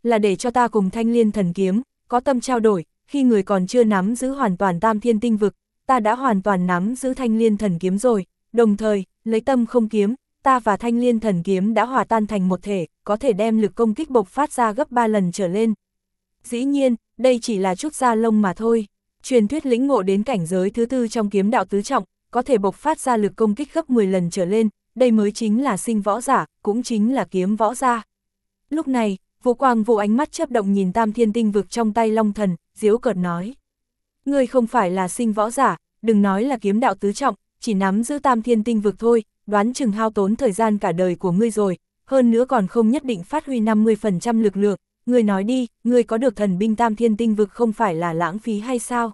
là để cho ta cùng Thanh Liên thần kiếm, có tâm trao đổi, khi người còn chưa nắm giữ hoàn toàn Tam Thiên Tinh Vực, ta đã hoàn toàn nắm giữ Thanh Liên thần kiếm rồi, đồng thời, lấy tâm không kiếm, ta và Thanh Liên thần kiếm đã hòa tan thành một thể, có thể đem lực công kích bộc phát ra gấp ba lần trở lên. Dĩ nhiên, đây chỉ là chút da lông mà thôi. Truyền thuyết lĩnh ngộ đến cảnh giới thứ tư trong kiếm đạo tứ trọng, có thể bộc phát ra lực công kích gấp mười lần trở lên, đây mới chính là sinh võ giả, cũng chính là kiếm võ gia. Lúc này, Vũ Quang Vũ ánh mắt chớp động nhìn Tam Thiên Tinh Vực trong tay Long Thần, giễu cợt nói. Ngươi không phải là sinh võ giả, đừng nói là kiếm đạo tứ trọng, chỉ nắm giữ Tam Thiên Tinh Vực thôi, đoán chừng hao tốn thời gian cả đời của ngươi rồi, hơn nữa còn không nhất định phát huy năm mươi phần trăm lực lượng, ngươi nói đi, ngươi có được thần binh Tam Thiên Tinh Vực không phải là lãng phí hay sao?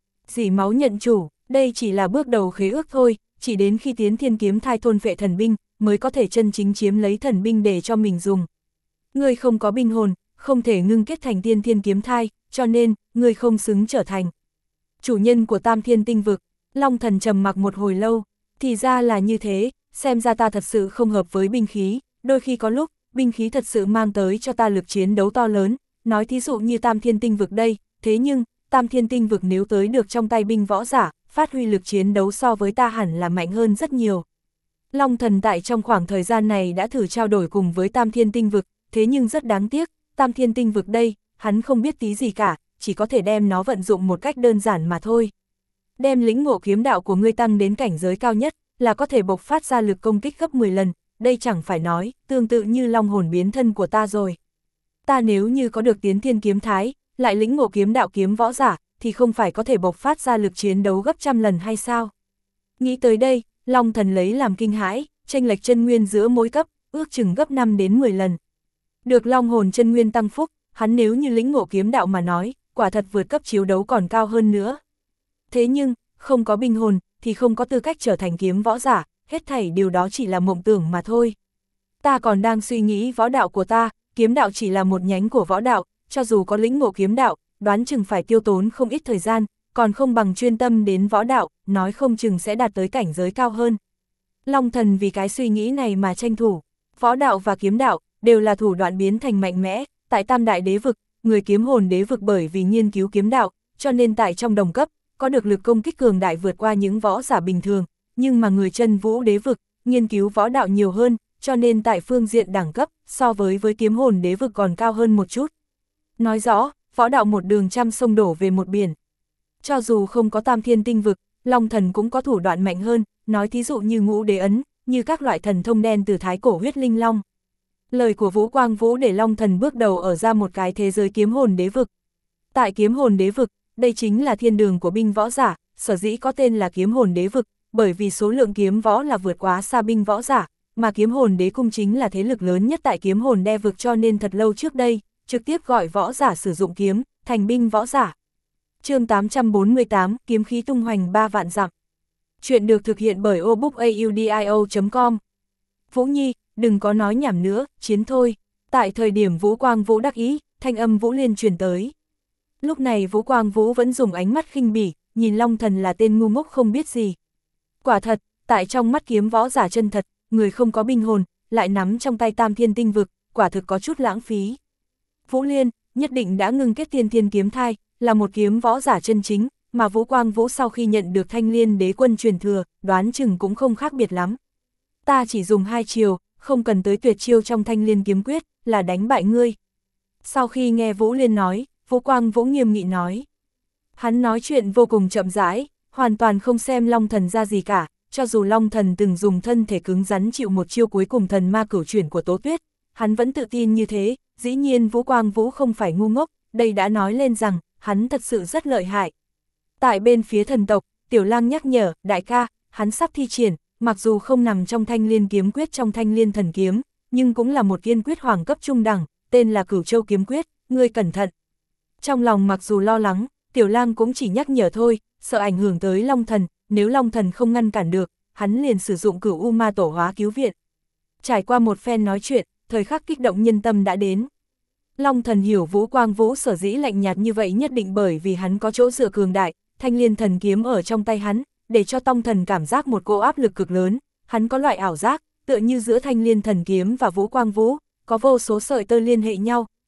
Dỉ máu nhận chủ, đây chỉ là bước đầu khế ước thôi, chỉ đến khi tiến thiên kiếm thai thôn phệ thần binh, mới có thể chân chính chiếm lấy thần binh để cho mình dùng. Ngươi không có binh hồn, không thể ngưng kết thành tiên thiên kiếm thai, cho nên, ngươi không xứng trở thành chủ nhân của Tam Thiên Tinh Vực. Long Thần trầm mặc một hồi lâu, thì ra là như thế, xem ra ta thật sự không hợp với binh khí, đôi khi có lúc, binh khí thật sự mang tới cho ta lực chiến đấu to lớn, nói thí dụ như Tam Thiên Tinh Vực đây, thế nhưng, Tam Thiên Tinh Vực nếu tới được trong tay binh võ giả, phát huy lực chiến đấu so với ta hẳn là mạnh hơn rất nhiều. Long Thần tại trong khoảng thời gian này đã thử trao đổi cùng với Tam Thiên Tinh Vực, thế nhưng rất đáng tiếc, Tam Thiên Tinh Vực đây, hắn không biết tí gì cả, chỉ có thể đem nó vận dụng một cách đơn giản mà thôi. Đem lĩnh ngộ kiếm đạo của ngươi tăng đến cảnh giới cao nhất, là có thể bộc phát ra lực công kích gấp mười lần, đây chẳng phải nói, tương tự như long hồn biến thân của ta rồi. Ta nếu như có được tiến thiên kiếm thái, lại lĩnh ngộ kiếm đạo kiếm võ giả, thì không phải có thể bộc phát ra lực chiến đấu gấp trăm lần hay sao? Nghĩ tới đây, Long Thần lấy làm kinh hãi, chênh lệch chân nguyên giữa mỗi cấp, ước chừng gấp năm đến mười lần. Được long hồn chân nguyên tăng phúc, hắn nếu như lĩnh ngộ kiếm đạo mà nói, quả thật vượt cấp chiếu đấu còn cao hơn nữa. Thế nhưng, không có binh hồn, thì không có tư cách trở thành kiếm võ giả, hết thảy điều đó chỉ là mộng tưởng mà thôi. Ta còn đang suy nghĩ võ đạo của ta, kiếm đạo chỉ là một nhánh của võ đạo, cho dù có lĩnh ngộ kiếm đạo, đoán chừng phải tiêu tốn không ít thời gian, còn không bằng chuyên tâm đến võ đạo, nói không chừng sẽ đạt tới cảnh giới cao hơn. Long Thần vì cái suy nghĩ này mà tranh thủ, võ đạo và kiếm đạo đều là thủ đoạn biến thành mạnh mẽ, tại Tam Đại Đế Vực, người kiếm hồn đế vực bởi vì nghiên cứu kiếm đạo, cho nên tại trong đồng cấp, có được lực công kích cường đại vượt qua những võ giả bình thường, nhưng mà người chân vũ đế vực, nghiên cứu võ đạo nhiều hơn, cho nên tại phương diện đẳng cấp, so với với kiếm hồn đế vực còn cao hơn một chút. Nói rõ, võ đạo một đường trăm sông đổ về một biển. Cho dù không có Tam Thiên Tinh Vực, Long Thần cũng có thủ đoạn mạnh hơn, nói thí dụ như ngũ đế ấn, như các loại thần thông đen từ thái cổ huyết linh long. Lời của Vũ Quang Vũ để Long Thần bước đầu ở ra một cái thế giới kiếm hồn đế vực. Tại kiếm hồn đế vực, đây chính là thiên đường của binh võ giả, sở dĩ có tên là kiếm hồn đế vực, bởi vì số lượng kiếm võ là vượt quá xa binh võ giả, mà kiếm hồn đế cung chính là thế lực lớn nhất tại kiếm hồn đế vực, cho nên thật lâu trước đây, trực tiếp gọi võ giả sử dụng kiếm, thành binh võ giả. Chương tám trăm bốn mươi tám, kiếm khí tung hoành ba vạn dặm. Chuyện được thực hiện bởi obookaudio chấm com. Vũ Nhi, đừng có nói nhảm nữa, chiến thôi. Tại thời điểm Vũ Quang Vũ đắc ý, thanh âm Vũ Liên truyền tới. Lúc này Vũ Quang Vũ vẫn dùng ánh mắt khinh bỉ, nhìn Long Thần là tên ngu ngốc không biết gì. Quả thật, tại trong mắt kiếm võ giả chân thật, người không có binh hồn, lại nắm trong tay Tam Thiên Tinh Vực, quả thực có chút lãng phí. Vũ Liên, nhất định đã ngưng kết tiên thiên kiếm thai, là một kiếm võ giả chân chính, mà Vũ Quang Vũ sau khi nhận được Thanh Liên đế quân truyền thừa, đoán chừng cũng không khác biệt lắm. Ta chỉ dùng hai chiều, không cần tới tuyệt chiêu trong Thanh Liên kiếm quyết, là đánh bại ngươi. Sau khi nghe Vũ Liên nói, Vũ Quang Vũ nghiêm nghị nói. Hắn nói chuyện vô cùng chậm rãi, hoàn toàn không xem Long Thần ra gì cả, cho dù Long Thần từng dùng thân thể cứng rắn chịu một chiêu cuối cùng thần ma cửu chuyển của Tố Tuyết, hắn vẫn tự tin như thế, dĩ nhiên Vũ Quang Vũ không phải ngu ngốc, đây đã nói lên rằng, hắn thật sự rất lợi hại. Tại bên phía thần tộc, Tiểu Lang nhắc nhở, đại ca, hắn sắp thi triển, mặc dù không nằm trong Thanh Liên kiếm quyết trong Thanh Liên thần kiếm, nhưng cũng là một kiên quyết hoàng cấp trung đẳng, tên là Cửu Châu kiếm quyết, ngươi cẩn thận. Trong lòng mặc dù lo lắng, Tiểu Lang cũng chỉ nhắc nhở thôi, sợ ảnh hưởng tới Long Thần, nếu Long Thần không ngăn cản được, hắn liền sử dụng Cửu U Ma Tổ Hóa cứu viện. Trải qua một phen nói chuyện, thời khắc kích động nhân tâm đã đến. Long Thần hiểu Vũ Quang Vũ sở dĩ lạnh nhạt như vậy nhất định bởi vì hắn có chỗ dựa cường đại, Thanh Liên thần kiếm ở trong tay hắn, để cho Tông Thần cảm giác một cỗ áp lực cực lớn, hắn có loại ảo giác, tựa như giữa Thanh Liên thần kiếm và Vũ Quang Vũ, có vô số sợi tơ liên hệ nhau,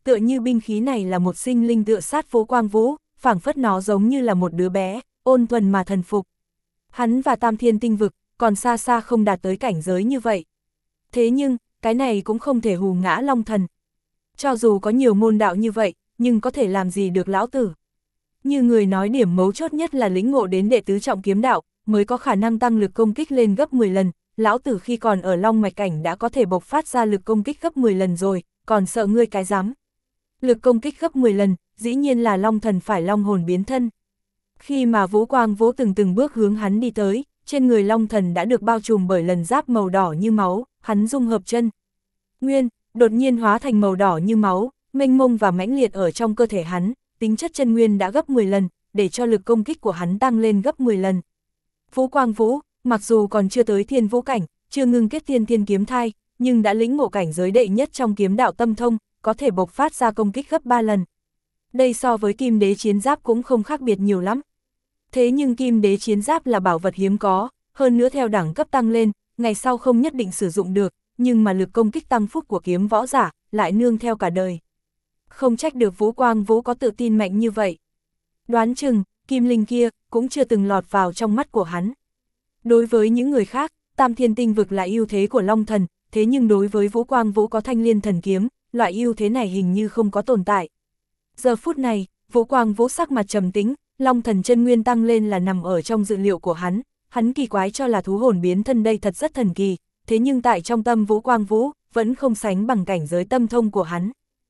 tựa như binh khí này là một sinh linh tựa sát Vũ Quang Vũ, phảng phất nó giống như là một đứa bé, ôn thuần mà thần phục. Hắn và Tam Thiên Tinh Vực còn xa xa không đạt tới cảnh giới như vậy. Thế nhưng, cái này cũng không thể hù ngã Long Thần. Cho dù có nhiều môn đạo như vậy, nhưng có thể làm gì được lão tử. Như người nói điểm mấu chốt nhất là lĩnh ngộ đến đệ tứ trọng kiếm đạo, mới có khả năng tăng lực công kích lên gấp mười lần, lão tử khi còn ở Long Mạch Cảnh đã có thể bộc phát ra lực công kích gấp mười lần rồi, còn sợ ngươi cái dám. Lực công kích gấp mười lần, dĩ nhiên là Long Thần phải long hồn biến thân. Khi mà Vũ Quang Vũ từng từng bước hướng hắn đi tới, trên người Long Thần đã được bao trùm bởi lần giáp màu đỏ như máu, hắn dung hợp chân nguyên, đột nhiên hóa thành màu đỏ như máu, mênh mông và mãnh liệt ở trong cơ thể hắn, tính chất chân nguyên đã gấp mười lần, để cho lực công kích của hắn tăng lên gấp mười lần. Vũ Quang Vũ, mặc dù còn chưa tới thiên vũ cảnh, chưa ngưng kết thiên thiên kiếm thai, nhưng đã lĩnh ngộ cảnh giới đệ nhất trong kiếm đạo tâm thông, có thể bộc phát ra công kích gấp ba lần. Đây so với Kim Đế chiến giáp cũng không khác biệt nhiều lắm. Thế nhưng Kim Đế chiến giáp là bảo vật hiếm có, hơn nữa theo đẳng cấp tăng lên, ngày sau không nhất định sử dụng được, nhưng mà lực công kích tăng phúc của kiếm võ giả lại nương theo cả đời. Không trách được Vũ Quang Vũ có tự tin mạnh như vậy. Đoán chừng, kim linh kia cũng chưa từng lọt vào trong mắt của hắn. Đối với những người khác, Tam Thiên Tinh Vực là ưu thế của Long Thần, thế nhưng đối với Vũ Quang Vũ có Thanh Liên Thần Kiếm, loại ưu thế này hình như không có tồn tại. Giờ phút này, Vũ Quang Vũ sắc mặt trầm tĩnh, Long Thần chân nguyên tăng lên là nằm ở trong dự liệu của hắn, hắn kỳ quái cho là thú hồn biến thân đây thật rất thần kỳ, thế nhưng tại trong tâm Vũ Quang Vũ, vẫn không sánh bằng cảnh giới tâm thông của hắn.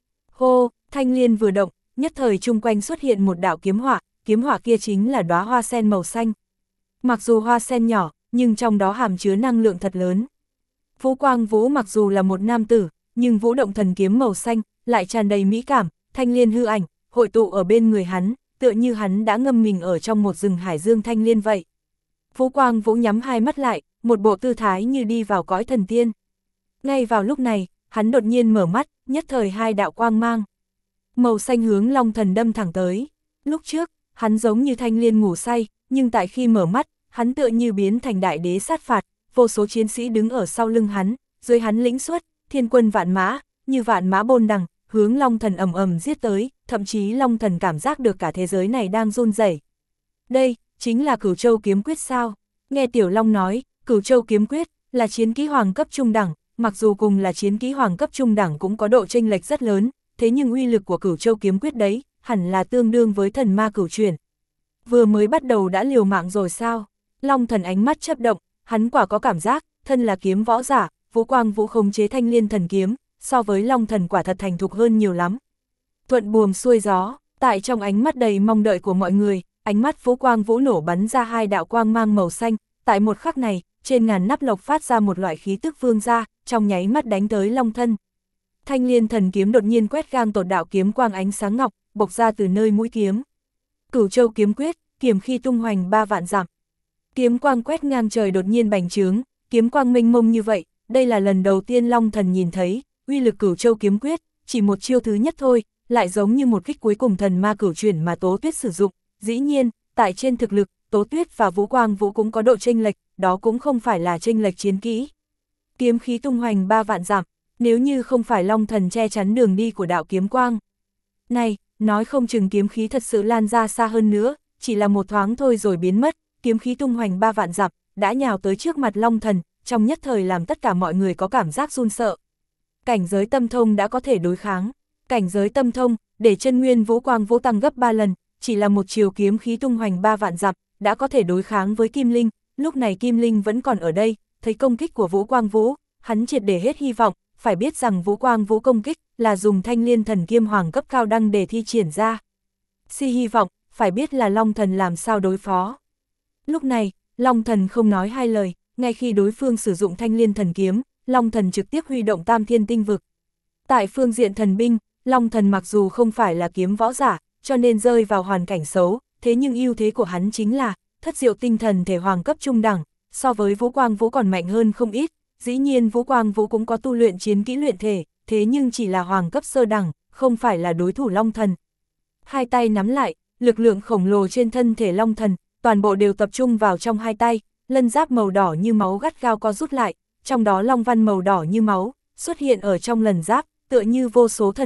Hô, thanh liên vừa động, nhất thời chung quanh xuất hiện một đạo kiếm hỏa, kiếm hỏa kia chính là đóa hoa sen màu xanh. Mặc dù hoa sen nhỏ, nhưng trong đó hàm chứa năng lượng thật lớn. Vũ Quang Vũ mặc dù là một nam tử, nhưng vũ động thần kiếm màu xanh, lại tràn đầy mỹ cảm, thanh liên hư ảnh, hội tụ ở bên người hắn, tựa như hắn đã ngâm mình ở trong một rừng hải dương thanh liên vậy. Vũ Quang Vũ nhắm hai mắt lại, một bộ tư thái như đi vào cõi thần tiên. Ngay vào lúc này, hắn đột nhiên mở mắt, nhất thời hai đạo quang mang. Màu xanh hướng Long Thần đâm thẳng tới. Lúc trước, hắn giống như thanh liên ngủ say, nhưng tại khi mở mắt, hắn tựa như biến thành đại đế sát phạt, vô số chiến sĩ đứng ở sau lưng hắn, dưới hắn lĩnh xuất, thiên quân vạn mã, như vạn mã bôn đằng, hướng Long Thần ầm ầm giết tới, thậm chí Long Thần cảm giác được cả thế giới này đang run rẩy. Đây, chính là Cửu Châu kiếm quyết sao? Nghe Tiểu Long nói, Cửu Châu kiếm quyết là chiến kỹ hoàng cấp trung đẳng, mặc dù cùng là chiến kỹ hoàng cấp trung đẳng cũng có độ chênh lệch rất lớn, thế nhưng uy lực của Cửu Châu kiếm quyết đấy, hẳn là tương đương với thần ma cửu chuyển. Vừa mới bắt đầu đã liều mạng rồi sao? Long Thần ánh mắt chớp động, hắn quả có cảm giác, thân là kiếm võ giả, Vũ Quang Vũ khống chế thanh liên thần kiếm, so với Long Thần quả thật thành thục hơn nhiều lắm. Thuận buồm xuôi gió, tại trong ánh mắt đầy mong đợi của mọi người, ánh mắt Vũ Quang Vũ nổ bắn ra hai đạo quang mang màu xanh, tại một khắc này, trên ngàn nắp lộc phát ra một loại khí tức vương ra, trong nháy mắt đánh tới Long Thân. Thanh liên thần kiếm đột nhiên quét ngang tột đạo kiếm quang ánh sáng ngọc, bộc ra từ nơi mũi kiếm. Cửu Châu kiếm quyết, kiếm khi tung hoành ba vạn dặm. Kiếm quang quét ngang trời đột nhiên bành trướng, kiếm quang mênh mông như vậy, đây là lần đầu tiên Long Thần nhìn thấy, uy lực Cửu Châu kiếm quyết, chỉ một chiêu thứ nhất thôi, lại giống như một kích cuối cùng thần ma cửu chuyển mà Tố Tuyết sử dụng. Dĩ nhiên, tại trên thực lực, Tố Tuyết và Vũ Quang Vũ cũng có độ chênh lệch, đó cũng không phải là chênh lệch chiến kỹ. Kiếm khí tung hoành ba vạn dặm, nếu như không phải Long Thần che chắn đường đi của đạo kiếm quang. Này, nói không chừng kiếm khí thật sự lan ra xa hơn nữa, chỉ là một thoáng thôi rồi biến mất, kiếm khí tung hoành ba vạn dặm, đã nhào tới trước mặt Long Thần, trong nhất thời làm tất cả mọi người có cảm giác run sợ. Cảnh giới tâm thông đã có thể đối kháng, cảnh giới tâm thông, để chân nguyên Vũ Quang Vũ tăng gấp ba lần, chỉ là một chiều kiếm khí tung hoành ba vạn dặm, đã có thể đối kháng với Kim Linh, lúc này Kim Linh vẫn còn ở đây, thấy công kích của Vũ Quang Vũ, hắn triệt để hết hy vọng, phải biết rằng Vũ Quang Vũ công kích là dùng thanh liên thần kiếm hoàng cấp cao đăng để thi triển ra. Si hy vọng, phải biết là Long Thần làm sao đối phó. Lúc này, Long Thần không nói hai lời, ngay khi đối phương sử dụng thanh liên thần kiếm, Long Thần trực tiếp huy động Tam Thiên Tinh Vực. Tại phương diện thần binh, Long Thần mặc dù không phải là kiếm võ giả, cho nên rơi vào hoàn cảnh xấu, thế nhưng ưu thế của hắn chính là thất diệu tinh thần thể hoàng cấp trung đẳng, so với Vũ Quang Vũ còn mạnh hơn không ít. Dĩ nhiên Vũ Quang Vũ cũng có tu luyện chiến kỹ luyện thể, thế nhưng chỉ là hoàng cấp sơ đẳng, không phải là đối thủ Long Thần. Hai tay nắm lại, lực lượng khổng lồ trên thân thể Long Thần, toàn bộ đều tập trung vào trong hai tay, lân giáp màu đỏ như máu gắt gao co rút lại, trong đó long văn màu đỏ như máu, xuất hiện ở trong lần giáp, tựa như vô số thần long,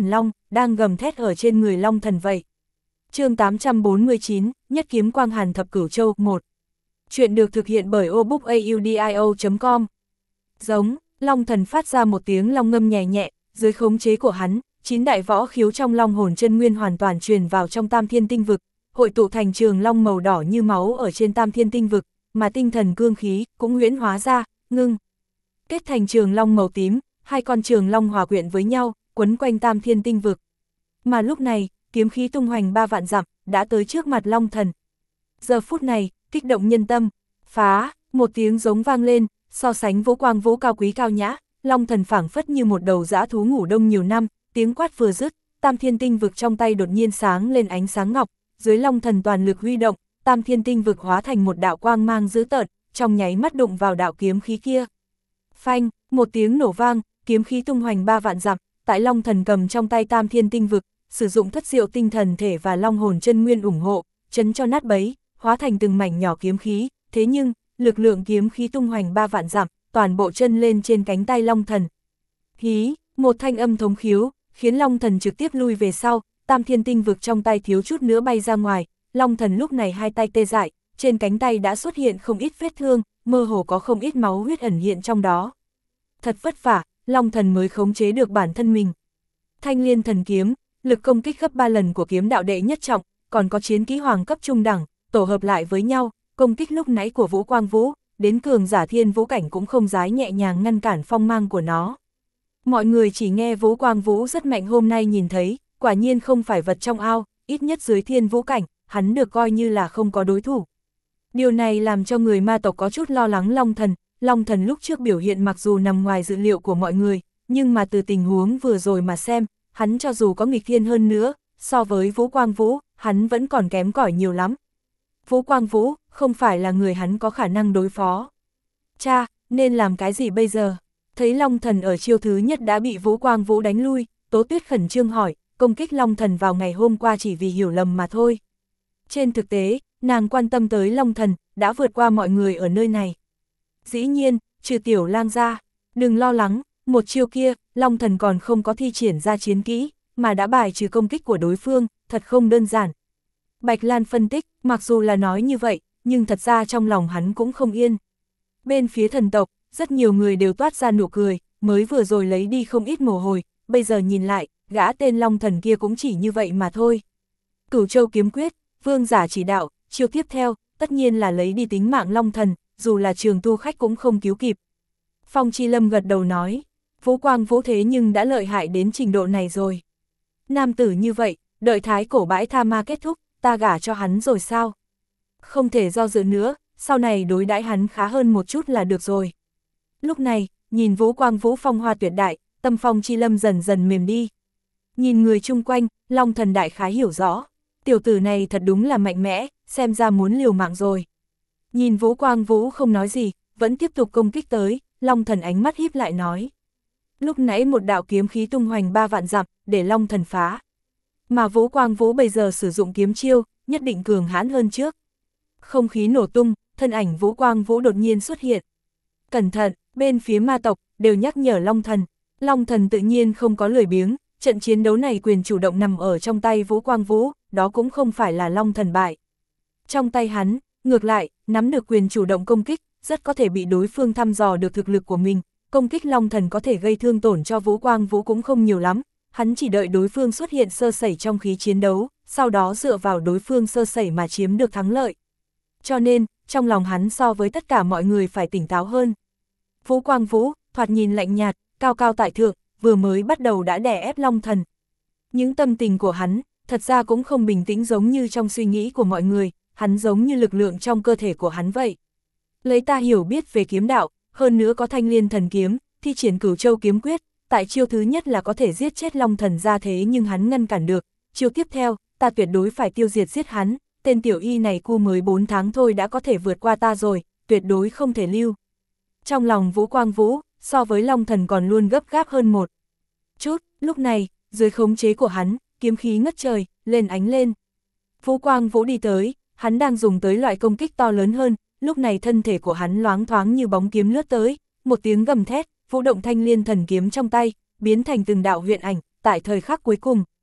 đang gầm thét ở trên người Long Thần vậy. Chương tám trăm bốn mươi chín, Nhất kiếm quang hàn thập cửu châu một. Chuyện được thực hiện bởi obookaudio chấm com. Giống, Long Thần phát ra một tiếng long ngâm nhẹ nhẹ, dưới khống chế của hắn, chín đại võ khiếu trong long hồn chân nguyên hoàn toàn truyền vào trong Tam Thiên Tinh Vực, hội tụ thành trường long màu đỏ như máu ở trên Tam Thiên Tinh Vực, mà tinh thần cương khí cũng huyễn hóa ra, ngưng kết thành trường long màu tím, hai con trường long hòa quyện với nhau, quấn quanh Tam Thiên Tinh Vực. Mà lúc này, kiếm khí tung hoành ba vạn dặm, đã tới trước mặt Long Thần. Giờ phút này, kích động nhân tâm, phá, một tiếng giống vang lên, so sánh vũ quang vũ cao quý cao nhã, Long Thần phảng phất như một đầu dã thú ngủ đông nhiều năm, tiếng quát vừa dứt, Tam Thiên Tinh Vực trong tay đột nhiên sáng lên ánh sáng ngọc, dưới Long Thần toàn lực huy động, Tam Thiên Tinh Vực hóa thành một đạo quang mang dữ tợn, trong nháy mắt đụng vào đạo kiếm khí kia. Phanh, một tiếng nổ vang, kiếm khí tung hoành ba vạn dặm, tại Long Thần cầm trong tay Tam Thiên Tinh Vực, sử dụng thất diệu tinh thần thể và long hồn chân nguyên ủng hộ, chấn cho nát bấy, hóa thành từng mảnh nhỏ kiếm khí, thế nhưng, lực lượng kiếm khí tung hoành ba vạn dặm, toàn bộ chân lên trên cánh tay Long Thần. Hí, một thanh âm thống khiếu, khiến Long Thần trực tiếp lui về sau, Tam Thiên Tinh Vực trong tay thiếu chút nữa bay ra ngoài, Long Thần lúc này hai tay tê dại, trên cánh tay đã xuất hiện không ít vết thương, mơ hồ có không ít máu huyết ẩn hiện trong đó. Thật vất vả, Long Thần mới khống chế được bản thân mình. Thanh Liên Thần Kiếm, lực công kích gấp ba lần của kiếm đạo đệ nhất trọng, còn có chiến kỹ hoàng cấp trung đẳng, tổ hợp lại với nhau, công kích lúc nãy của Vũ Quang Vũ, đến cường giả thiên vũ cảnh cũng không dám nhẹ nhàng ngăn cản phong mang của nó. Mọi người chỉ nghe Vũ Quang Vũ rất mạnh hôm nay nhìn thấy, quả nhiên không phải vật trong ao, ít nhất dưới thiên vũ cảnh, hắn được coi như là không có đối thủ. Điều này làm cho người ma tộc có chút lo lắng Long Thần, Long Thần lúc trước biểu hiện mặc dù nằm ngoài dự liệu của mọi người, nhưng mà từ tình huống vừa rồi mà xem, hắn cho dù có nghịch thiên hơn nữa, so với Vũ Quang Vũ, hắn vẫn còn kém cỏi nhiều lắm. Vũ Quang Vũ, không phải là người hắn có khả năng đối phó. Cha, nên làm cái gì bây giờ? Thấy Long Thần ở chiêu thứ nhất đã bị Vũ Quang Vũ đánh lui, Tố Tuyết khẩn trương hỏi, công kích Long Thần vào ngày hôm qua chỉ vì hiểu lầm mà thôi. Trên thực tế, nàng quan tâm tới Long Thần, đã vượt qua mọi người ở nơi này. Dĩ nhiên, trừ Tiểu Lang ra, đừng lo lắng, một chiêu kia, Long Thần còn không có thi triển ra chiến kỹ, mà đã bài trừ công kích của đối phương, thật không đơn giản. Bạch Lan phân tích, mặc dù là nói như vậy, nhưng thật ra trong lòng hắn cũng không yên. Bên phía thần tộc, rất nhiều người đều toát ra nụ cười, mới vừa rồi lấy đi không ít mồ hôi, bây giờ nhìn lại, gã tên Long Thần kia cũng chỉ như vậy mà thôi. Cửu Châu kiếm quyết, vương giả chỉ đạo, chiêu tiếp theo, tất nhiên là lấy đi tính mạng Long Thần, dù là Trường Tu khách cũng không cứu kịp. Phong Chi Lâm gật đầu nói, Vũ Quang Vũ thế nhưng đã lợi hại đến trình độ này rồi. Nam tử như vậy, đợi thái cổ bãi tha ma kết thúc, ta gả cho hắn rồi sao? Không thể do dự nữa, sau này đối đãi hắn khá hơn một chút là được rồi. Lúc này, nhìn Vũ Quang Vũ phong hoa tuyệt đại, tâm Phong Chi Lâm dần dần mềm đi. Nhìn người chung quanh, Long Thần đại khái hiểu rõ, tiểu tử này thật đúng là mạnh mẽ, xem ra muốn liều mạng rồi. Nhìn Vũ Quang Vũ không nói gì, vẫn tiếp tục công kích tới, Long Thần ánh mắt híp lại nói. Lúc nãy một đạo kiếm khí tung hoành ba vạn dặm, để Long Thần phá. Mà Vũ Quang Vũ bây giờ sử dụng kiếm chiêu, nhất định cường hãn hơn trước. Không khí nổ tung, thân ảnh Vũ Quang Vũ đột nhiên xuất hiện. Cẩn thận, bên phía ma tộc, đều nhắc nhở Long Thần. Long Thần tự nhiên không có lười biếng, trận chiến đấu này quyền chủ động nằm ở trong tay Vũ Quang Vũ, đó cũng không phải là Long Thần bại. Trong tay hắn, ngược lại, nắm được quyền chủ động công kích, rất có thể bị đối phương thăm dò được thực lực của mình. Công kích Long Thần có thể gây thương tổn cho Vũ Quang Vũ cũng không nhiều lắm, hắn chỉ đợi đối phương xuất hiện sơ sẩy trong khí chiến đấu, sau đó dựa vào đối phương sơ sẩy mà chiếm được thắng lợi. Cho nên, trong lòng hắn so với tất cả mọi người phải tỉnh táo hơn. Vũ Quang Vũ, thoạt nhìn lạnh nhạt, cao cao tại thượng, vừa mới bắt đầu đã đè ép Long Thần. Những tâm tình của hắn, thật ra cũng không bình tĩnh giống như trong suy nghĩ của mọi người, hắn giống như lực lượng trong cơ thể của hắn vậy. Lấy ta hiểu biết về kiếm đạo, hơn nữa có Thanh Liên Thần Kiếm, thi triển Cửu Châu kiếm quyết, tại chiêu thứ nhất là có thể giết chết Long Thần ra thế nhưng hắn ngăn cản được, chiêu tiếp theo, ta tuyệt đối phải tiêu diệt giết hắn, tên tiểu y này cu mới bốn tháng thôi đã có thể vượt qua ta rồi, tuyệt đối không thể lưu. Trong lòng Vũ Quang Vũ, so với Long Thần còn luôn gấp gáp hơn một chút, lúc này, dưới khống chế của hắn, kiếm khí ngất trời, lên ánh lên. Vũ Quang Vũ đi tới, hắn đang dùng tới loại công kích to lớn hơn, lúc này thân thể của hắn loáng thoáng như bóng kiếm lướt tới, một tiếng gầm thét, vũ động Thanh Liên Thần Kiếm trong tay, biến thành từng đạo huyền ảnh, tại thời khắc cuối cùng,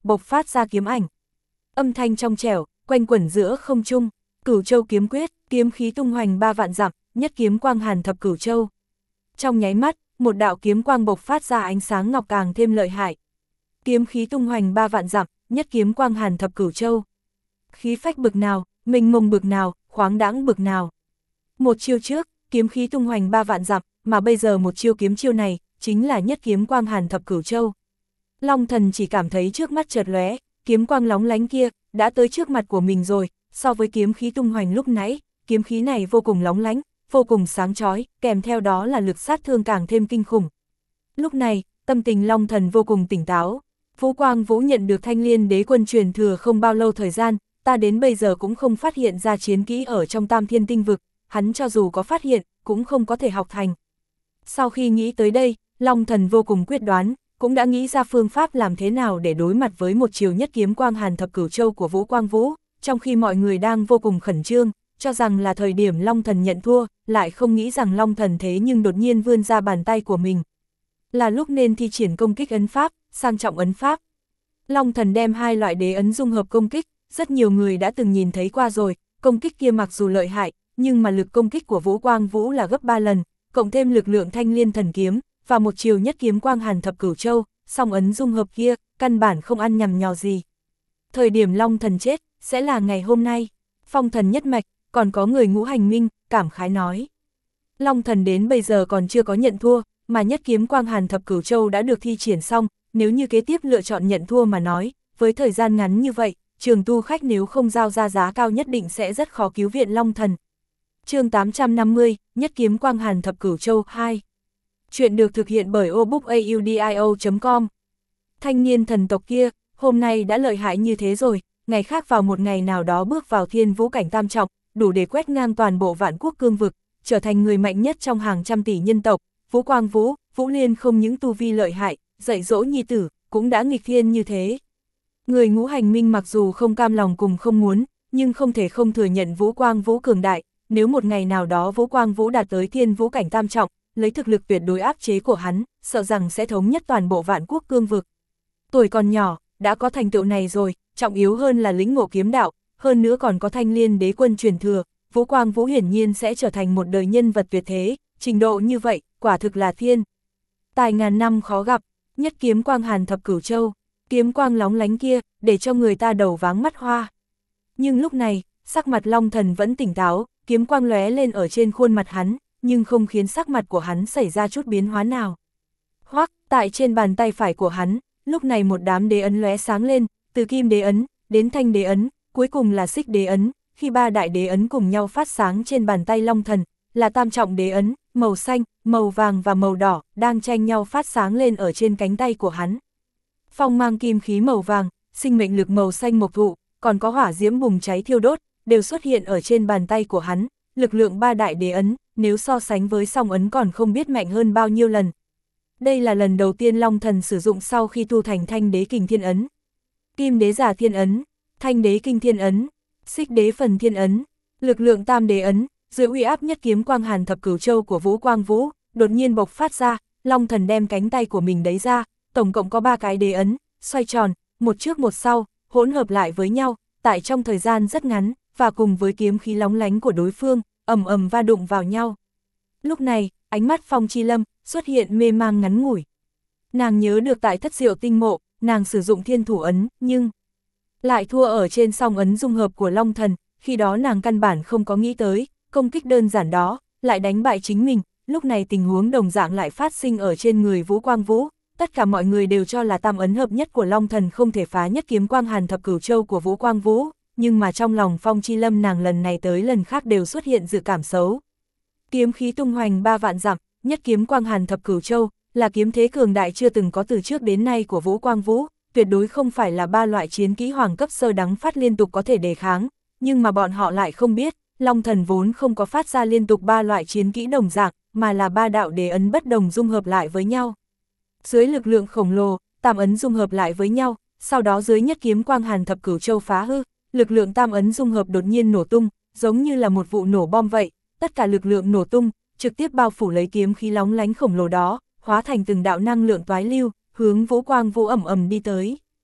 bộc phát ra kiếm ảnh. Âm thanh trong trẻo, quanh quẩn giữa không trung, Cửu Châu kiếm quyết, kiếm khí tung hoành ba vạn dặm, nhất kiếm quang hàn thập Cửu Châu. Trong nháy mắt, một đạo kiếm quang bộc phát ra ánh sáng ngọc càng thêm lợi hại. Kiếm khí tung hoành ba vạn dặm, nhất kiếm quang hàn thập Cửu Châu. Khí phách bực nào, mênh mông bực nào, khoáng đãng bực nào. Một chiêu trước, kiếm khí tung hoành ba vạn dặm, mà bây giờ một chiêu kiếm chiêu này, chính là nhất kiếm quang hàn thập Cửu Châu. Long Thần chỉ cảm thấy trước mắt chợt lóe, kiếm quang lóng lánh kia, đã tới trước mặt của mình rồi, so với kiếm khí tung hoành lúc nãy, kiếm khí này vô cùng lóng lánh, vô cùng sáng chói, kèm theo đó là lực sát thương càng thêm kinh khủng. Lúc này, tâm tình Long Thần vô cùng tỉnh táo. Vũ Quang Vũ nhận được Thanh Liên Đế Quân truyền thừa không bao lâu thời gian, ta đến bây giờ cũng không phát hiện ra chiến kỹ ở trong Tam Thiên Tinh Vực, hắn cho dù có phát hiện, cũng không có thể học thành. Sau khi nghĩ tới đây, Long Thần vô cùng quyết đoán, cũng đã nghĩ ra phương pháp làm thế nào để đối mặt với một chiều nhất kiếm quang hàn thập Cửu Châu của Vũ Quang Vũ, trong khi mọi người đang vô cùng khẩn trương, cho rằng là thời điểm Long Thần nhận thua, lại không nghĩ rằng Long Thần thế nhưng đột nhiên vươn ra bàn tay của mình. Là lúc nên thi triển công kích ấn pháp, sang trọng ấn pháp. Long Thần đem hai loại đế ấn dung hợp công kích, rất nhiều người đã từng nhìn thấy qua rồi, công kích kia mặc dù lợi hại, nhưng mà lực công kích của Vũ Quang Vũ là gấp ba lần, cộng thêm lực lượng Thanh Liên thần kiếm, và một chiều nhất kiếm quang hàn thập Cửu Châu, song ấn dung hợp kia, căn bản không ăn nhầm nhò gì. Thời điểm Long Thần chết, sẽ là ngày hôm nay. Phong Thần nhất mạch, còn có người Ngũ Hành Minh, cảm khái nói. Long Thần đến bây giờ còn chưa có nhận thua, mà nhất kiếm quang hàn thập Cửu Châu đã được thi triển xong, nếu như kế tiếp lựa chọn nhận thua mà nói, với thời gian ngắn như vậy, Trường Tu khách nếu không giao ra giá cao nhất định sẽ rất khó cứu viện Long Thần. Chương tám trăm năm mươi, nhất kiếm quang hàn thập Cửu Châu hai. Chuyện được thực hiện bởi obookaudio chấm com. Thanh niên thần tộc kia, hôm nay đã lợi hại như thế rồi, ngày khác vào một ngày nào đó bước vào thiên vũ cảnh tam trọng, đủ để quét ngang toàn bộ vạn quốc cương vực, trở thành người mạnh nhất trong hàng trăm tỷ nhân tộc. Vũ Quang Vũ, Vũ Liên không những tu vi lợi hại, dạy dỗ nhi tử, cũng đã nghịch thiên như thế. Người Ngũ Hành Minh mặc dù không cam lòng cùng không muốn, nhưng không thể không thừa nhận Vũ Quang Vũ cường đại, nếu một ngày nào đó Vũ Quang Vũ đạt tới thiên vũ cảnh tam trọng, lấy thực lực tuyệt đối áp chế của hắn, sợ rằng sẽ thống nhất toàn bộ vạn quốc cương vực. Tuổi còn nhỏ, đã có thành tựu này rồi, trọng yếu hơn là lĩnh ngộ kiếm đạo, hơn nữa còn có Thanh Liên Đế Quân truyền thừa, Vũ Quang Vũ hiển nhiên sẽ trở thành một đời nhân vật tuyệt thế, trình độ như vậy, quả thực là thiên tài ngàn năm khó gặp, nhất kiếm quang hàn thập Cửu Châu, kiếm quang lóng lánh kia, để cho người ta đầu váng mắt hoa. Nhưng lúc này, sắc mặt Long Thần vẫn tỉnh táo, kiếm quang lóe lên ở trên khuôn mặt hắn, nhưng không khiến sắc mặt của hắn xảy ra chút biến hóa nào. Hoắc, tại trên bàn tay phải của hắn, lúc này một đám đế ấn lóe sáng lên, từ kim đế ấn, đến thanh đế ấn, cuối cùng là xích đế ấn, khi ba đại đế ấn cùng nhau phát sáng trên bàn tay Long Thần, là tam trọng đế ấn, màu xanh, màu vàng và màu đỏ, đang tranh nhau phát sáng lên ở trên cánh tay của hắn. Phong mang kim khí màu vàng, sinh mệnh lực màu xanh mộc thụ, còn có hỏa diễm bùng cháy thiêu đốt, đều xuất hiện ở trên bàn tay của hắn, lực lượng ba đại đế ấn, nếu so sánh với song ấn còn không biết mạnh hơn bao nhiêu lần. Đây là lần đầu tiên Long Thần sử dụng sau khi tu thành thanh đế kình thiên ấn. Kim đế giả thiên ấn, thanh đế kinh thiên ấn, xích đế phần thiên ấn, lực lượng tam đế ấn, dưới uy áp nhất kiếm quang hàn thập Cửu Châu của Vũ Quang Vũ, đột nhiên bộc phát ra, Long Thần đem cánh tay của mình đấy ra, tổng cộng có ba cái đế ấn, xoay tròn, một trước một sau, hỗn hợp lại với nhau, tại trong thời gian rất ngắn, và cùng với kiếm khí lóng lánh của đối phương, ầm ầm va đụng vào nhau. Lúc này, ánh mắt Phong Chi Lâm xuất hiện mê mang ngắn ngủi. Nàng nhớ được tại Thất Diệu Tinh Mộ, nàng sử dụng thiên thủ ấn, nhưng lại thua ở trên song ấn dung hợp của Long Thần, khi đó nàng căn bản không có nghĩ tới, công kích đơn giản đó, lại đánh bại chính mình, lúc này tình huống đồng dạng lại phát sinh ở trên người Vũ Quang Vũ, tất cả mọi người đều cho là tam ấn hợp nhất của Long Thần không thể phá nhất kiếm quang hàn thập Cửu Châu của Vũ Quang Vũ, nhưng mà trong lòng Phong Chi Lâm nàng lần này tới lần khác đều xuất hiện dự cảm xấu. Kiếm khí tung hoành ba vạn dặm, nhất kiếm quang hàn thập Cửu Châu, là kiếm thế cường đại chưa từng có từ trước đến nay của Vũ Quang Vũ, tuyệt đối không phải là ba loại chiến kỹ hoàng cấp sơ đẳng phát liên tục có thể đề kháng, nhưng mà bọn họ lại không biết, Long Thần vốn không có phát ra liên tục ba loại chiến kỹ đồng dạng, mà là ba đạo đế ấn bất đồng dung hợp lại với nhau. Dưới lực lượng khổng lồ, tam ấn dung hợp lại với nhau, sau đó dưới nhất kiếm quang hàn thập Cửu Châu phá hư, lực lượng tam ấn dung hợp đột nhiên nổ tung, giống như là một vụ nổ bom vậy, tất cả lực lượng nổ tung, trực tiếp bao phủ lấy kiếm khí lóng lánh khổng lồ đó, hóa thành từng đạo năng lượng toái lưu, hướng Vũ Quang Vũ ầm ầm đi tới.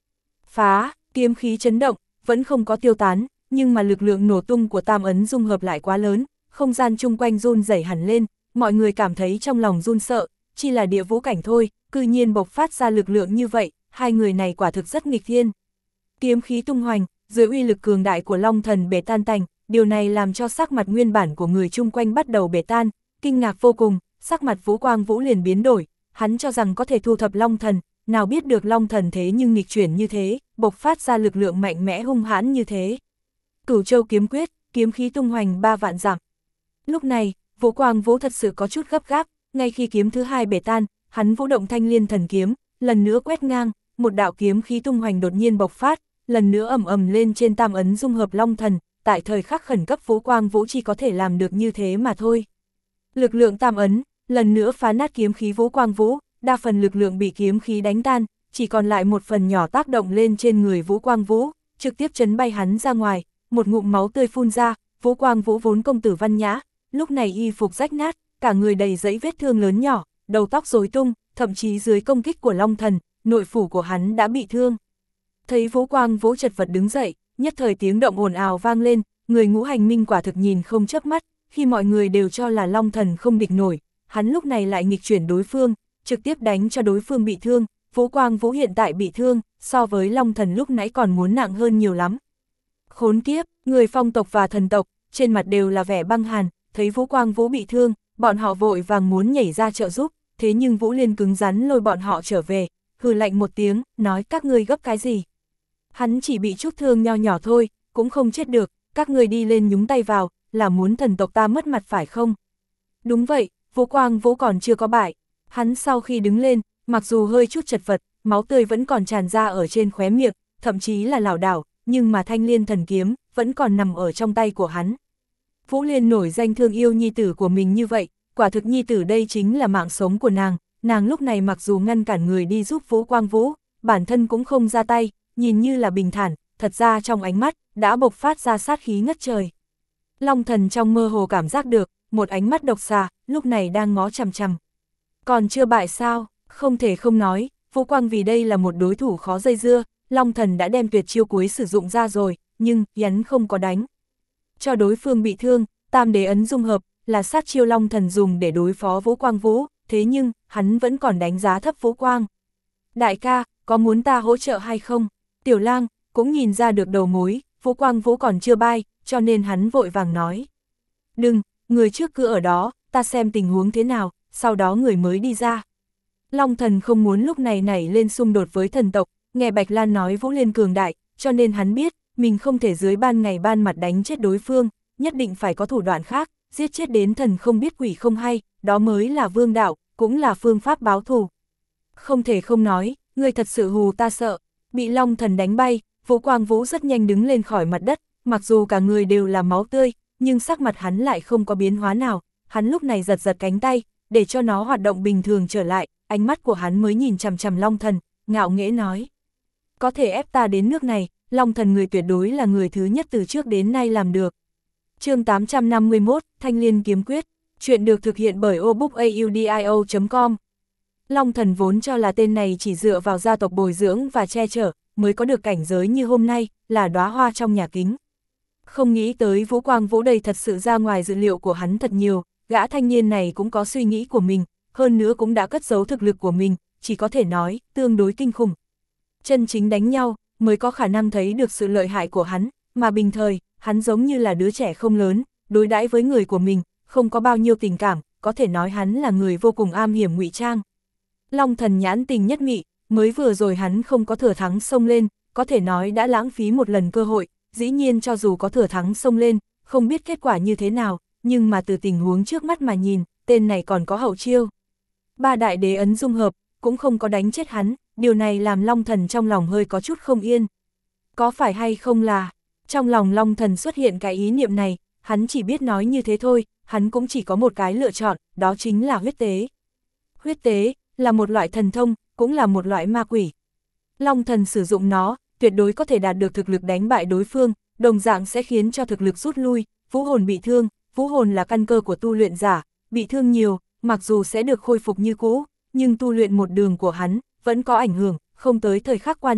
Phá, kiếm khí chấn động, vẫn không có tiêu tán, nhưng mà lực lượng nổ tung của tam ấn dung hợp lại quá lớn, không gian chung quanh run rẩy hẳn lên, mọi người cảm thấy trong lòng run sợ, chỉ là địa vũ cảnh thôi, cư nhiên bộc phát ra lực lượng như vậy, hai người này quả thực rất nghịch thiên. Kiếm khí tung hoành, dưới uy lực cường đại của Long Thần bể tan tành, điều này làm cho sắc mặt nguyên bản của người chung quanh bắt đầu bể tan, kinh ngạc vô cùng, sắc mặt Vũ Quang Vũ liền biến đổi, hắn cho rằng có thể thu thập Long Thần, nào biết được Long Thần thế nhưng nghịch chuyển như thế, bộc phát ra lực lượng mạnh mẽ hung hãn như thế. Cửu Châu kiếm quyết, kiếm khí tung hoành ba vạn dặm. Lúc này, Vũ Quang Vũ thật sự có chút gấp gáp, ngay khi kiếm thứ hai bể tan, hắn vũ động Thanh Liên thần kiếm, lần nữa quét ngang, một đạo kiếm khí tung hoành đột nhiên bộc phát, lần nữa ầm ầm lên trên tam ấn dung hợp Long Thần, tại thời khắc khẩn cấp Vũ Quang Vũ chỉ có thể làm được như thế mà thôi. Lực lượng tam ấn, lần nữa phá nát kiếm khí Vũ Quang Vũ, đa phần lực lượng bị kiếm khí đánh tan, chỉ còn lại một phần nhỏ tác động lên trên người Vũ Quang Vũ, trực tiếp chấn bay hắn ra ngoài, một ngụm máu tươi phun ra, Vũ Quang Vũ vốn công tử văn nhã, lúc này y phục rách nát, cả người đầy dẫy vết thương lớn nhỏ, đầu tóc rối tung, thậm chí dưới công kích của Long Thần, nội phủ của hắn đã bị thương. Thấy Vũ Quang Vũ chật vật đứng dậy, nhất thời tiếng động ồn ào vang lên, người Ngũ Hành Minh quả thực nhìn không chớp mắt, khi mọi người đều cho là Long Thần không địch nổi, hắn lúc này lại nghịch chuyển đối phương, trực tiếp đánh cho đối phương bị thương, Vũ Quang Vũ hiện tại bị thương, so với Long Thần lúc nãy còn muốn nặng hơn nhiều lắm. Khốn kiếp, người phong tộc và thần tộc, trên mặt đều là vẻ băng hàn, thấy Vũ Quang Vũ bị thương, bọn họ vội vàng muốn nhảy ra trợ giúp, thế nhưng Vũ Liên cứng rắn lôi bọn họ trở về, hừ lạnh một tiếng, nói các ngươi gấp cái gì. Hắn chỉ bị chút thương nho nhỏ thôi, cũng không chết được, các ngươi đi lên nhúng tay vào, là muốn thần tộc ta mất mặt phải không? Đúng vậy, Vũ Quang Vũ còn chưa có bại, hắn sau khi đứng lên, mặc dù hơi chút chật vật, máu tươi vẫn còn tràn ra ở trên khóe miệng, thậm chí là lảo đảo, nhưng mà Thanh Liên thần kiếm vẫn còn nằm ở trong tay của hắn. Vũ Liên nổi danh thương yêu nhi tử của mình như vậy, quả thực nhi tử đây chính là mạng sống của nàng, nàng lúc này mặc dù ngăn cản người đi giúp Vũ Quang Vũ, bản thân cũng không ra tay, nhìn như là bình thản, thật ra trong ánh mắt, đã bộc phát ra sát khí ngất trời. Long Thần trong mơ hồ cảm giác được, một ánh mắt độc xà, lúc này đang ngó chằm chằm. Còn chưa bại sao, không thể không nói, Vũ Quang vì đây là một đối thủ khó dây dưa, Long Thần đã đem tuyệt chiêu cuối sử dụng ra rồi, nhưng, hắn không có đánh. Cho đối phương bị thương, tam đế ấn dung hợp, là sát chiêu Long Thần dùng để đối phó Vũ Quang Vũ, thế nhưng, hắn vẫn còn đánh giá thấp Vũ Quang. Đại ca, có muốn ta hỗ trợ hay không? Tiểu Lang, cũng nhìn ra được đầu mối, Vũ Quang Vũ còn chưa bay, cho nên hắn vội vàng nói. Đừng, người trước cứ ở đó, ta xem tình huống thế nào, sau đó người mới đi ra. Long Thần không muốn lúc này nảy lên xung đột với thần tộc, nghe Bạch Lan nói Vũ Liên cường đại, cho nên hắn biết, mình không thể dưới ban ngày ban mặt đánh chết đối phương, nhất định phải có thủ đoạn khác, giết chết đến thần không biết quỷ không hay, đó mới là vương đạo, cũng là phương pháp báo thù. Không thể không nói, người thật sự hù ta sợ, bị Long Thần đánh bay, Vũ Quang Vũ rất nhanh đứng lên khỏi mặt đất, mặc dù cả người đều là máu tươi, nhưng sắc mặt hắn lại không có biến hóa nào, hắn lúc này giật giật cánh tay, để cho nó hoạt động bình thường trở lại, ánh mắt của hắn mới nhìn chằm chằm Long Thần, ngạo nghễ nói. Có thể ép ta đến nước này, Long Thần người tuyệt đối là người thứ nhất từ trước đến nay làm được. Chương tám trăm năm mươi mốt, Thanh Liên kiếm quyết, chuyện được thực hiện bởi obookaudio chấm com. Long Thần vốn cho là tên này chỉ dựa vào gia tộc bồi dưỡng và che chở, mới có được cảnh giới như hôm nay, là đóa hoa trong nhà kính. Không nghĩ tới Vũ Quang Vũ đây thật sự ra ngoài dự liệu của hắn thật nhiều, gã thanh niên này cũng có suy nghĩ của mình, hơn nữa cũng đã cất giấu thực lực của mình, chỉ có thể nói, tương đối kinh khủng. Chân chính đánh nhau, mới có khả năng thấy được sự lợi hại của hắn, mà bình thời, hắn giống như là đứa trẻ không lớn, đối đãi với người của mình, không có bao nhiêu tình cảm, có thể nói hắn là người vô cùng am hiểm ngụy trang. Long Thần nhãn tình nhất mị, mới vừa rồi hắn không có thừa thắng xông lên, có thể nói đã lãng phí một lần cơ hội, dĩ nhiên cho dù có thừa thắng xông lên, không biết kết quả như thế nào, nhưng mà từ tình huống trước mắt mà nhìn, tên này còn có hậu chiêu. Ba đại đế ấn dung hợp, cũng không có đánh chết hắn, điều này làm Long Thần trong lòng hơi có chút không yên. Có phải hay không là, trong lòng Long Thần xuất hiện cái ý niệm này, hắn chỉ biết nói như thế thôi, hắn cũng chỉ có một cái lựa chọn, đó chính là huyết tế. Huyết tế, là một loại thần thông, cũng là một loại ma quỷ. Long Thần sử dụng nó, tuyệt đối có thể đạt được thực lực đánh bại đối phương, đồng dạng sẽ khiến cho thực lực rút lui, vũ hồn bị thương, vũ hồn là căn cơ của tu luyện giả, bị thương nhiều, mặc dù sẽ được khôi phục như cũ, nhưng tu luyện một đường của hắn, vẫn có ảnh hưởng, không tới thời khắc quan trọng,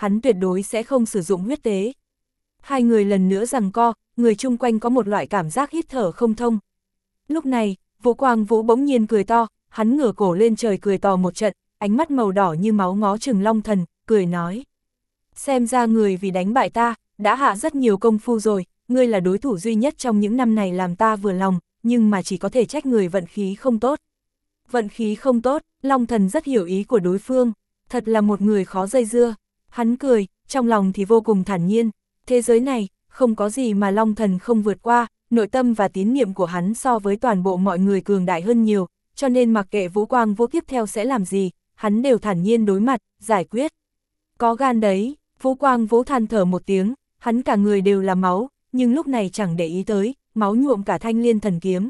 hắn tuyệt đối sẽ không sử dụng huyết tế. Hai người lần nữa giằng co, người chung quanh có một loại cảm giác hít thở không thông. Lúc này, Vũ Quang Vũ bỗng nhiên cười to, hắn ngửa cổ lên trời cười to một trận, ánh mắt màu đỏ như máu ngó chừng Long Thần, cười nói. Xem ra người vì đánh bại ta, đã hạ rất nhiều công phu rồi, ngươi là đối thủ duy nhất trong những năm này làm ta vừa lòng, nhưng mà chỉ có thể trách người vận khí không tốt. Vận khí không tốt, Long Thần rất hiểu ý của đối phương, thật là một người khó dây dưa. Hắn cười, trong lòng thì vô cùng thản nhiên, thế giới này, không có gì mà Long Thần không vượt qua, nội tâm và tín niệm của hắn so với toàn bộ mọi người cường đại hơn nhiều, cho nên mặc kệ Vũ Quang Vũ tiếp theo sẽ làm gì, hắn đều thản nhiên đối mặt, giải quyết. Có gan đấy, Vũ Quang Vũ than thở một tiếng, hắn cả người đều là máu, nhưng lúc này chẳng để ý tới, máu nhuộm cả thanh liên thần kiếm.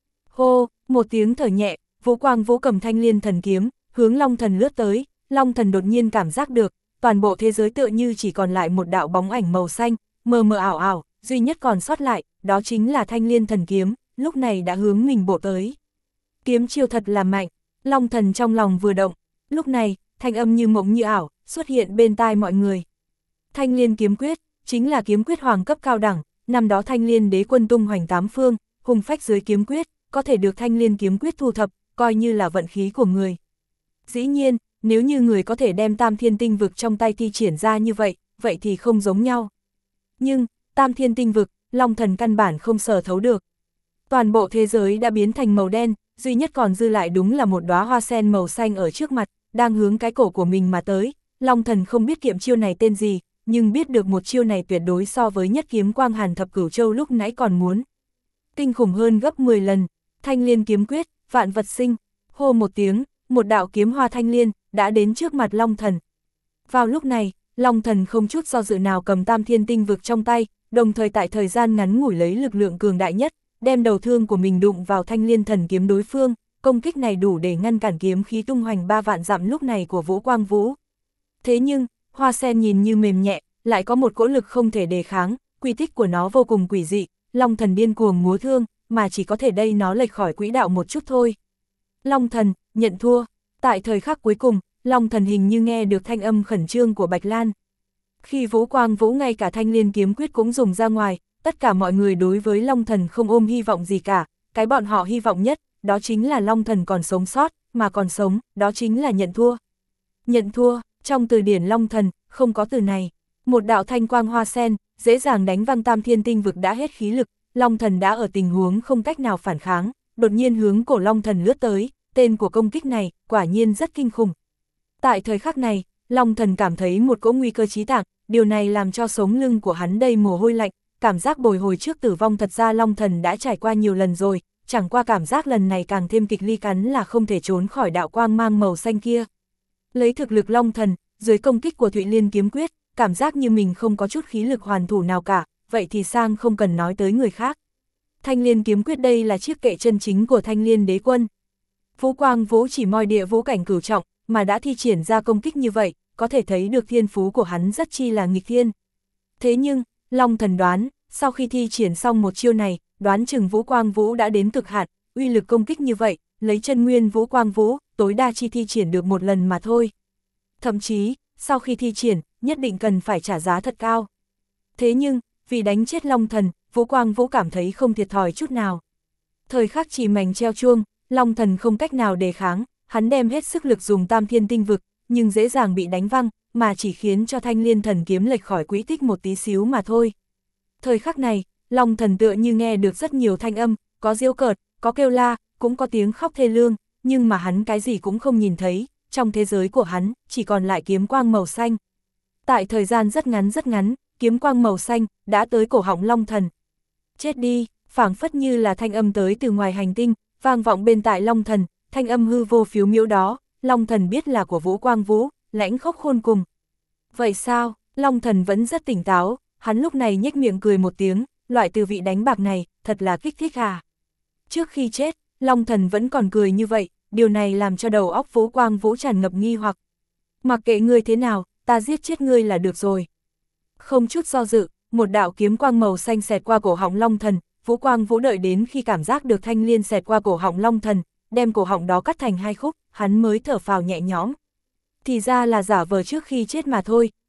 Hô, một tiếng thở nhẹ, Vũ Quang Vũ cầm thanh liên thần kiếm, hướng Long Thần lướt tới, Long Thần đột nhiên cảm giác được, toàn bộ thế giới tựa như chỉ còn lại một đạo bóng ảnh màu xanh, mờ mờ ảo ảo, duy nhất còn sót lại, đó chính là thanh liên thần kiếm, lúc này đã hướng mình bổ tới. Kiếm chiêu thật là mạnh, Long Thần trong lòng vừa động, lúc này, thanh âm như mộng như ảo, xuất hiện bên tai mọi người. Thanh liên kiếm quyết, chính là kiếm quyết hoàng cấp cao đẳng, năm đó thanh liên đế quân tung hoành tám phương, hùng phách dưới kiếm quyết, có thể được thanh liên kiếm quyết thu thập, coi như là vận khí của người. Dĩ nhiên, nếu như người có thể đem tam thiên tinh vực trong tay thi triển ra như vậy, vậy thì không giống nhau. Nhưng, tam thiên tinh vực, Long Thần căn bản không sở thấu được. Toàn bộ thế giới đã biến thành màu đen, duy nhất còn dư lại đúng là một đóa hoa sen màu xanh ở trước mặt, đang hướng cái cổ của mình mà tới. Long Thần không biết kiệm chiêu này tên gì, nhưng biết được một chiêu này tuyệt đối so với nhất kiếm quang hàn thập cửu châu lúc nãy còn muốn. Kinh khủng hơn gấp mười lần, thanh liên kiếm quyết, vạn vật sinh, hô một tiếng, một đạo kiếm hoa thanh liên, đã đến trước mặt Long Thần. Vào lúc này, Long Thần không chút do dự nào cầm tam thiên tinh vực trong tay, đồng thời tại thời gian ngắn ngủi lấy lực lượng cường đại nhất, đem đầu thương của mình đụng vào thanh liên thần kiếm đối phương, công kích này đủ để ngăn cản kiếm khí tung hoành ba vạn dặm lúc này của Vũ Quang Vũ. Thế nhưng, hoa sen nhìn như mềm nhẹ, lại có một cỗ lực không thể đề kháng, quy tích của nó vô cùng quỷ dị, Long Thần điên cuồng múa thương, mà chỉ có thể đây nó lệch khỏi quỹ đạo một chút thôi. Long Thần, nhận thua. Tại thời khắc cuối cùng, Long Thần hình như nghe được thanh âm khẩn trương của Bạch Lan. Khi Vũ Quang Vũ ngay cả thanh liên kiếm quyết cũng dùng ra ngoài, tất cả mọi người đối với Long Thần không ôm hy vọng gì cả, cái bọn họ hy vọng nhất, đó chính là Long Thần còn sống sót, mà còn sống, đó chính là nhận thua. Nhận thua, trong từ điển Long Thần, không có từ này. Một đạo thanh quang hoa sen, dễ dàng đánh văng tam thiên tinh vực đã hết khí lực, Long Thần đã ở tình huống không cách nào phản kháng, đột nhiên hướng cổ Long Thần lướt tới, tên của công kích này, quả nhiên rất kinh khủng. Tại thời khắc này, Long Thần cảm thấy một cỗ nguy cơ chí tạng, điều này làm cho sống lưng của hắn đầy mồ hôi lạnh, cảm giác bồi hồi trước tử vong thật ra Long Thần đã trải qua nhiều lần rồi, chẳng qua cảm giác lần này càng thêm kịch ly cắn là không thể trốn khỏi đạo quang mang màu xanh kia. Lấy thực lực Long Thần, dưới công kích của Thụy Liên kiếm quyết, cảm giác như mình không có chút khí lực hoàn thủ nào cả, vậy thì sang không cần nói tới người khác. Thanh Liên kiếm quyết đây là chiếc kệ chân chính của Thanh Liên đế quân. Vũ Quang Vũ chỉ moi địa vũ cảnh cửu trọng, mà đã thi triển ra công kích như vậy, có thể thấy được thiên phú của hắn rất chi là nghịch thiên. Thế nhưng, Long Thần đoán, sau khi thi triển xong một chiêu này, đoán chừng Vũ Quang Vũ đã đến cực hạn, uy lực công kích như vậy, lấy chân nguyên Vũ Quang Vũ, tối đa chi thi triển được một lần mà thôi. Thậm chí, sau khi thi triển, nhất định cần phải trả giá thật cao. Thế nhưng, vì đánh chết Long Thần, Vũ Quang Vũ cảm thấy không thiệt thòi chút nào. Thời khắc chỉ mảnh treo chuông, Long Thần không cách nào đề kháng, hắn đem hết sức lực dùng tam thiên tinh vực, nhưng dễ dàng bị đánh văng, mà chỉ khiến cho thanh liên thần kiếm lệch khỏi quỹ tích một tí xíu mà thôi. Thời khắc này, Long Thần tựa như nghe được rất nhiều thanh âm, có giễu cợt, có kêu la, cũng có tiếng khóc thê lương, nhưng mà hắn cái gì cũng không nhìn thấy, trong thế giới của hắn, chỉ còn lại kiếm quang màu xanh. Tại thời gian rất ngắn rất ngắn, kiếm quang màu xanh, đã tới cổ họng Long Thần. Chết đi, phảng phất như là thanh âm tới từ ngoài hành tinh, vang vọng bên tại Long Thần, thanh âm hư vô phiếu miễu đó, Long Thần biết là của Vũ Quang Vũ, lãnh khốc khôn cùng. Vậy sao, Long Thần vẫn rất tỉnh táo, hắn lúc này nhếch miệng cười một tiếng, loại từ vị đánh bạc này, thật là kích thích à. Trước khi chết, Long Thần vẫn còn cười như vậy, điều này làm cho đầu óc Vũ Quang Vũ tràn ngập nghi hoặc. Mặc kệ ngươi thế nào, ta giết chết ngươi là được rồi. Không chút do dự, một đạo kiếm quang màu xanh xẹt qua cổ họng Long Thần, Vũ Quang Vũ đợi đến khi cảm giác được thanh liên xẹt qua cổ họng Long Thần, đem cổ họng đó cắt thành hai khúc, hắn mới thở phào nhẹ nhõm. Thì ra là giả vờ trước khi chết mà thôi,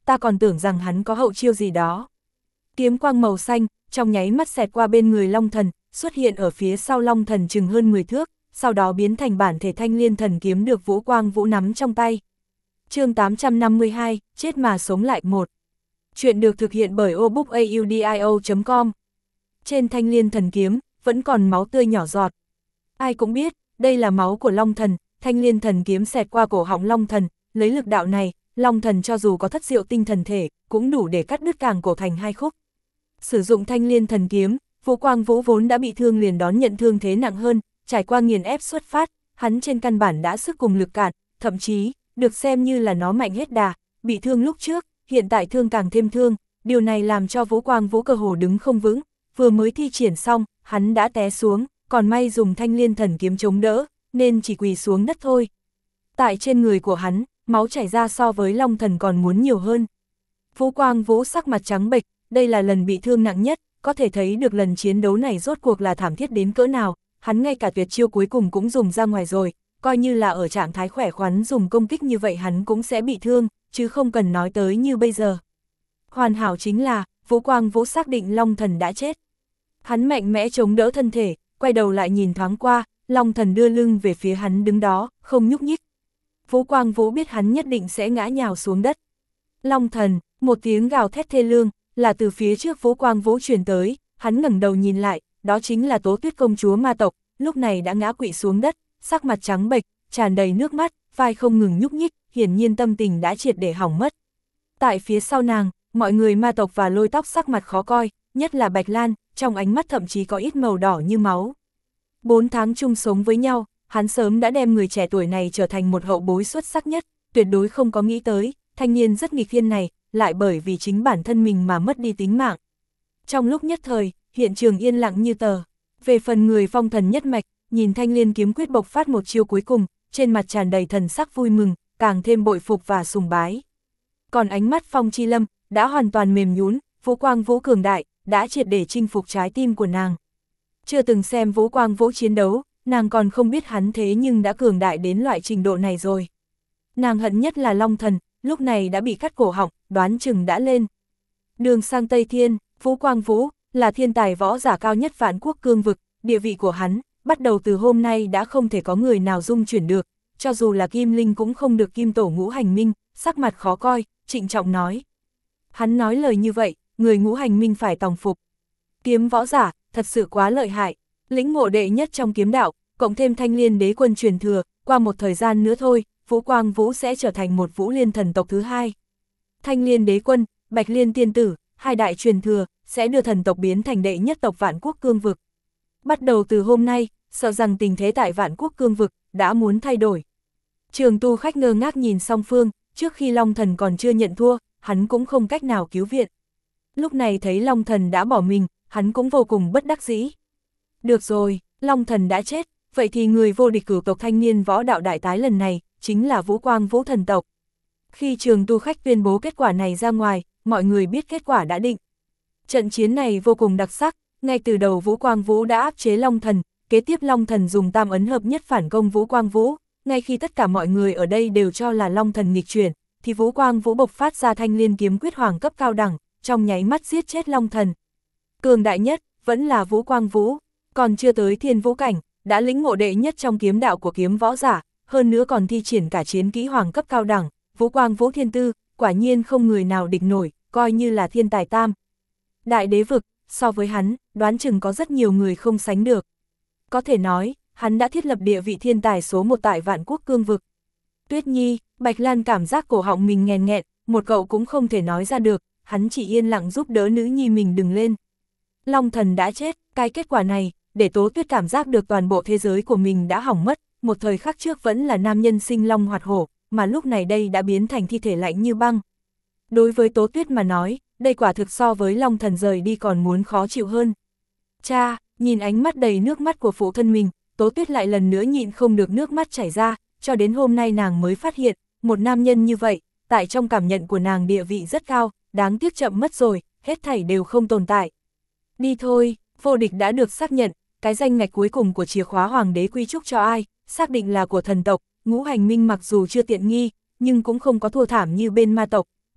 ta còn tưởng rằng hắn có hậu chiêu gì đó. Kiếm quang màu xanh, trong nháy mắt xẹt qua bên người Long Thần, xuất hiện ở phía sau Long Thần chừng hơn mười thước, sau đó biến thành bản thể Thanh Liên Thần Kiếm được Vũ Quang Vũ nắm trong tay. Chương tám trăm năm mươi hai, chết mà sống lại một. Chuyện được thực hiện bởi obookaudio chấm com. Trên Thanh Liên Thần Kiếm, vẫn còn máu tươi nhỏ giọt. Ai cũng biết, đây là máu của Long Thần, Thanh Liên Thần Kiếm xẹt qua cổ họng Long Thần, lấy lực đạo này, Long Thần cho dù có thất diệu tinh thần thể, cũng đủ để cắt đứt càng cổ thành hai khúc. Sử dụng Thanh Liên Thần Kiếm, Vũ Quang Vũ vốn đã bị thương liền đón nhận thương thế nặng hơn, trải qua nghiền ép xuất phát, hắn trên căn bản đã sức cùng lực cản, thậm chí, được xem như là nó mạnh hết đà, bị thương lúc trước, hiện tại thương càng thêm thương, điều này làm cho Vũ Quang Vũ cơ hồ đứng không vững, vừa mới thi triển xong, hắn đã té xuống, còn may dùng Thanh Liên Thần Kiếm chống đỡ, nên chỉ quỳ xuống đất thôi. Tại trên người của hắn, máu chảy ra so với Long Thần còn muốn nhiều hơn. Vũ Quang Vũ sắc mặt trắng bệch, đây là lần bị thương nặng nhất, có thể thấy được lần chiến đấu này rốt cuộc là thảm thiết đến cỡ nào, hắn ngay cả tuyệt chiêu cuối cùng cũng dùng ra ngoài rồi, coi như là ở trạng thái khỏe khoắn dùng công kích như vậy hắn cũng sẽ bị thương, chứ không cần nói tới như bây giờ. Hoàn hảo chính là, Vũ Quang Vũ xác định Long Thần đã chết. Hắn mạnh mẽ chống đỡ thân thể, quay đầu lại nhìn thoáng qua, Long Thần đưa lưng về phía hắn đứng đó, không nhúc nhích. Vũ Quang Vũ biết hắn nhất định sẽ ngã nhào xuống đất. Long Thần, một tiếng gào thét thê lương, là từ phía trước Vũ Quang Vũ truyền tới, hắn ngẩng đầu nhìn lại, đó chính là Tố Tuyết công chúa ma tộc, lúc này đã ngã quỵ xuống đất, sắc mặt trắng bệch, tràn đầy nước mắt, vai không ngừng nhúc nhích, hiển nhiên tâm tình đã triệt để hỏng mất. Tại phía sau nàng, mọi người ma tộc và Lôi Tóc sắc mặt khó coi, nhất là Bạch Lan, trong ánh mắt thậm chí có ít màu đỏ như máu. Bốn tháng chung sống với nhau, hắn sớm đã đem người trẻ tuổi này trở thành một hậu bối xuất sắc nhất, tuyệt đối không có nghĩ tới, thanh niên rất nghịch thiên này, lại bởi vì chính bản thân mình mà mất đi tính mạng. Trong lúc nhất thời, hiện trường yên lặng như tờ. Về phần người phong thần nhất mạch, nhìn Thanh Liên kiếm quyết bộc phát một chiêu cuối cùng, trên mặt tràn đầy thần sắc vui mừng, càng thêm bội phục và sùng bái. Còn ánh mắt Phong Chi Lâm, đã hoàn toàn mềm nhũn, Vũ Quang Vũ cường đại, đã triệt để chinh phục trái tim của nàng. Chưa từng xem Vũ Quang Vũ chiến đấu, nàng còn không biết hắn thế nhưng đã cường đại đến loại trình độ này rồi. Nàng hận nhất là Long Thần, lúc này đã bị cắt cổ họng, đoán chừng đã lên đường sang Tây Thiên. Vũ Quang Vũ là thiên tài võ giả cao nhất Vạn Quốc cương vực, địa vị của hắn, bắt đầu từ hôm nay đã không thể có người nào dung chuyển được, cho dù là Kim Linh cũng không được Kim Tổ Ngũ Hành Minh, sắc mặt khó coi, trịnh trọng nói. Hắn nói lời như vậy, người Ngũ Hành Minh phải tòng phục. Kiếm võ giả, thật sự quá lợi hại, lĩnh ngộ đệ nhất trong kiếm đạo, cộng thêm Thanh Liên đế quân truyền thừa, qua một thời gian nữa thôi, Vũ Quang Vũ sẽ trở thành một Vũ Liên thần tộc thứ hai. Thanh Liên đế quân, Bạch Liên tiên tử, hai đại truyền thừa, sẽ đưa thần tộc biến thành đệ nhất tộc Vạn Quốc cương vực. Bắt đầu từ hôm nay, sợ rằng tình thế tại Vạn Quốc cương vực đã muốn thay đổi. Trường tu khách ngơ ngác nhìn song phương, trước khi Long Thần còn chưa nhận thua, hắn cũng không cách nào cứu viện. Lúc này thấy Long Thần đã bỏ mình, hắn cũng vô cùng bất đắc dĩ. Được rồi, Long Thần đã chết, vậy thì người vô địch cửu tộc thanh niên võ đạo đại tái lần này, chính là Vũ Quang Vũ thần tộc. Khi trường tu khách tuyên bố kết quả này ra ngoài, mọi người biết kết quả đã định. Trận chiến này vô cùng đặc sắc, ngay từ đầu Vũ Quang Vũ đã áp chế Long Thần, kế tiếp Long Thần dùng tam ấn hợp nhất phản công Vũ Quang Vũ, ngay khi tất cả mọi người ở đây đều cho là Long Thần nghịch chuyển, thì Vũ Quang Vũ bộc phát ra Thanh Liên kiếm quyết hoàng cấp cao đẳng, trong nháy mắt giết chết Long Thần. Cường đại nhất, vẫn là Vũ Quang Vũ, còn chưa tới thiên vũ cảnh, đã lĩnh ngộ đệ nhất trong kiếm đạo của kiếm võ giả, hơn nữa còn thi triển cả chiến kỹ hoàng cấp cao đẳng, Vũ Quang Vũ thiên tư, quả nhiên không người nào địch nổi, coi như là thiên tài tam. Đại đế vực, so với hắn, đoán chừng có rất nhiều người không sánh được. Có thể nói, hắn đã thiết lập địa vị thiên tài số một tại Vạn Quốc cương vực. Tuyết Nhi, Bạch Lan cảm giác cổ họng mình nghèn nghẹn, một cậu cũng không thể nói ra được, hắn chỉ yên lặng giúp đỡ nữ nhi mình đừng lên. Long Thần đã chết, cái kết quả này, để Tố Tuyết cảm giác được toàn bộ thế giới của mình đã hỏng mất, một thời khắc trước vẫn là nam nhân sinh long hoạt hổ, mà lúc này đây đã biến thành thi thể lạnh như băng. Đối với Tố Tuyết mà nói, đây quả thực so với Long Thần rời đi còn muốn khó chịu hơn. Cha, nhìn ánh mắt đầy nước mắt của phụ thân mình, Tố Tuyết lại lần nữa nhịn không được nước mắt chảy ra, cho đến hôm nay nàng mới phát hiện, một nam nhân như vậy, tại trong cảm nhận của nàng địa vị rất cao, đáng tiếc chậm mất rồi, hết thảy đều không tồn tại. Đi thôi, vô địch đã được xác nhận, cái danh ngạch cuối cùng của chìa khóa hoàng đế quy trúc cho ai, xác định là của thần tộc, Ngũ Hành Minh mặc dù chưa tiện nghi, nhưng cũng không có thua thảm như bên ma tộc,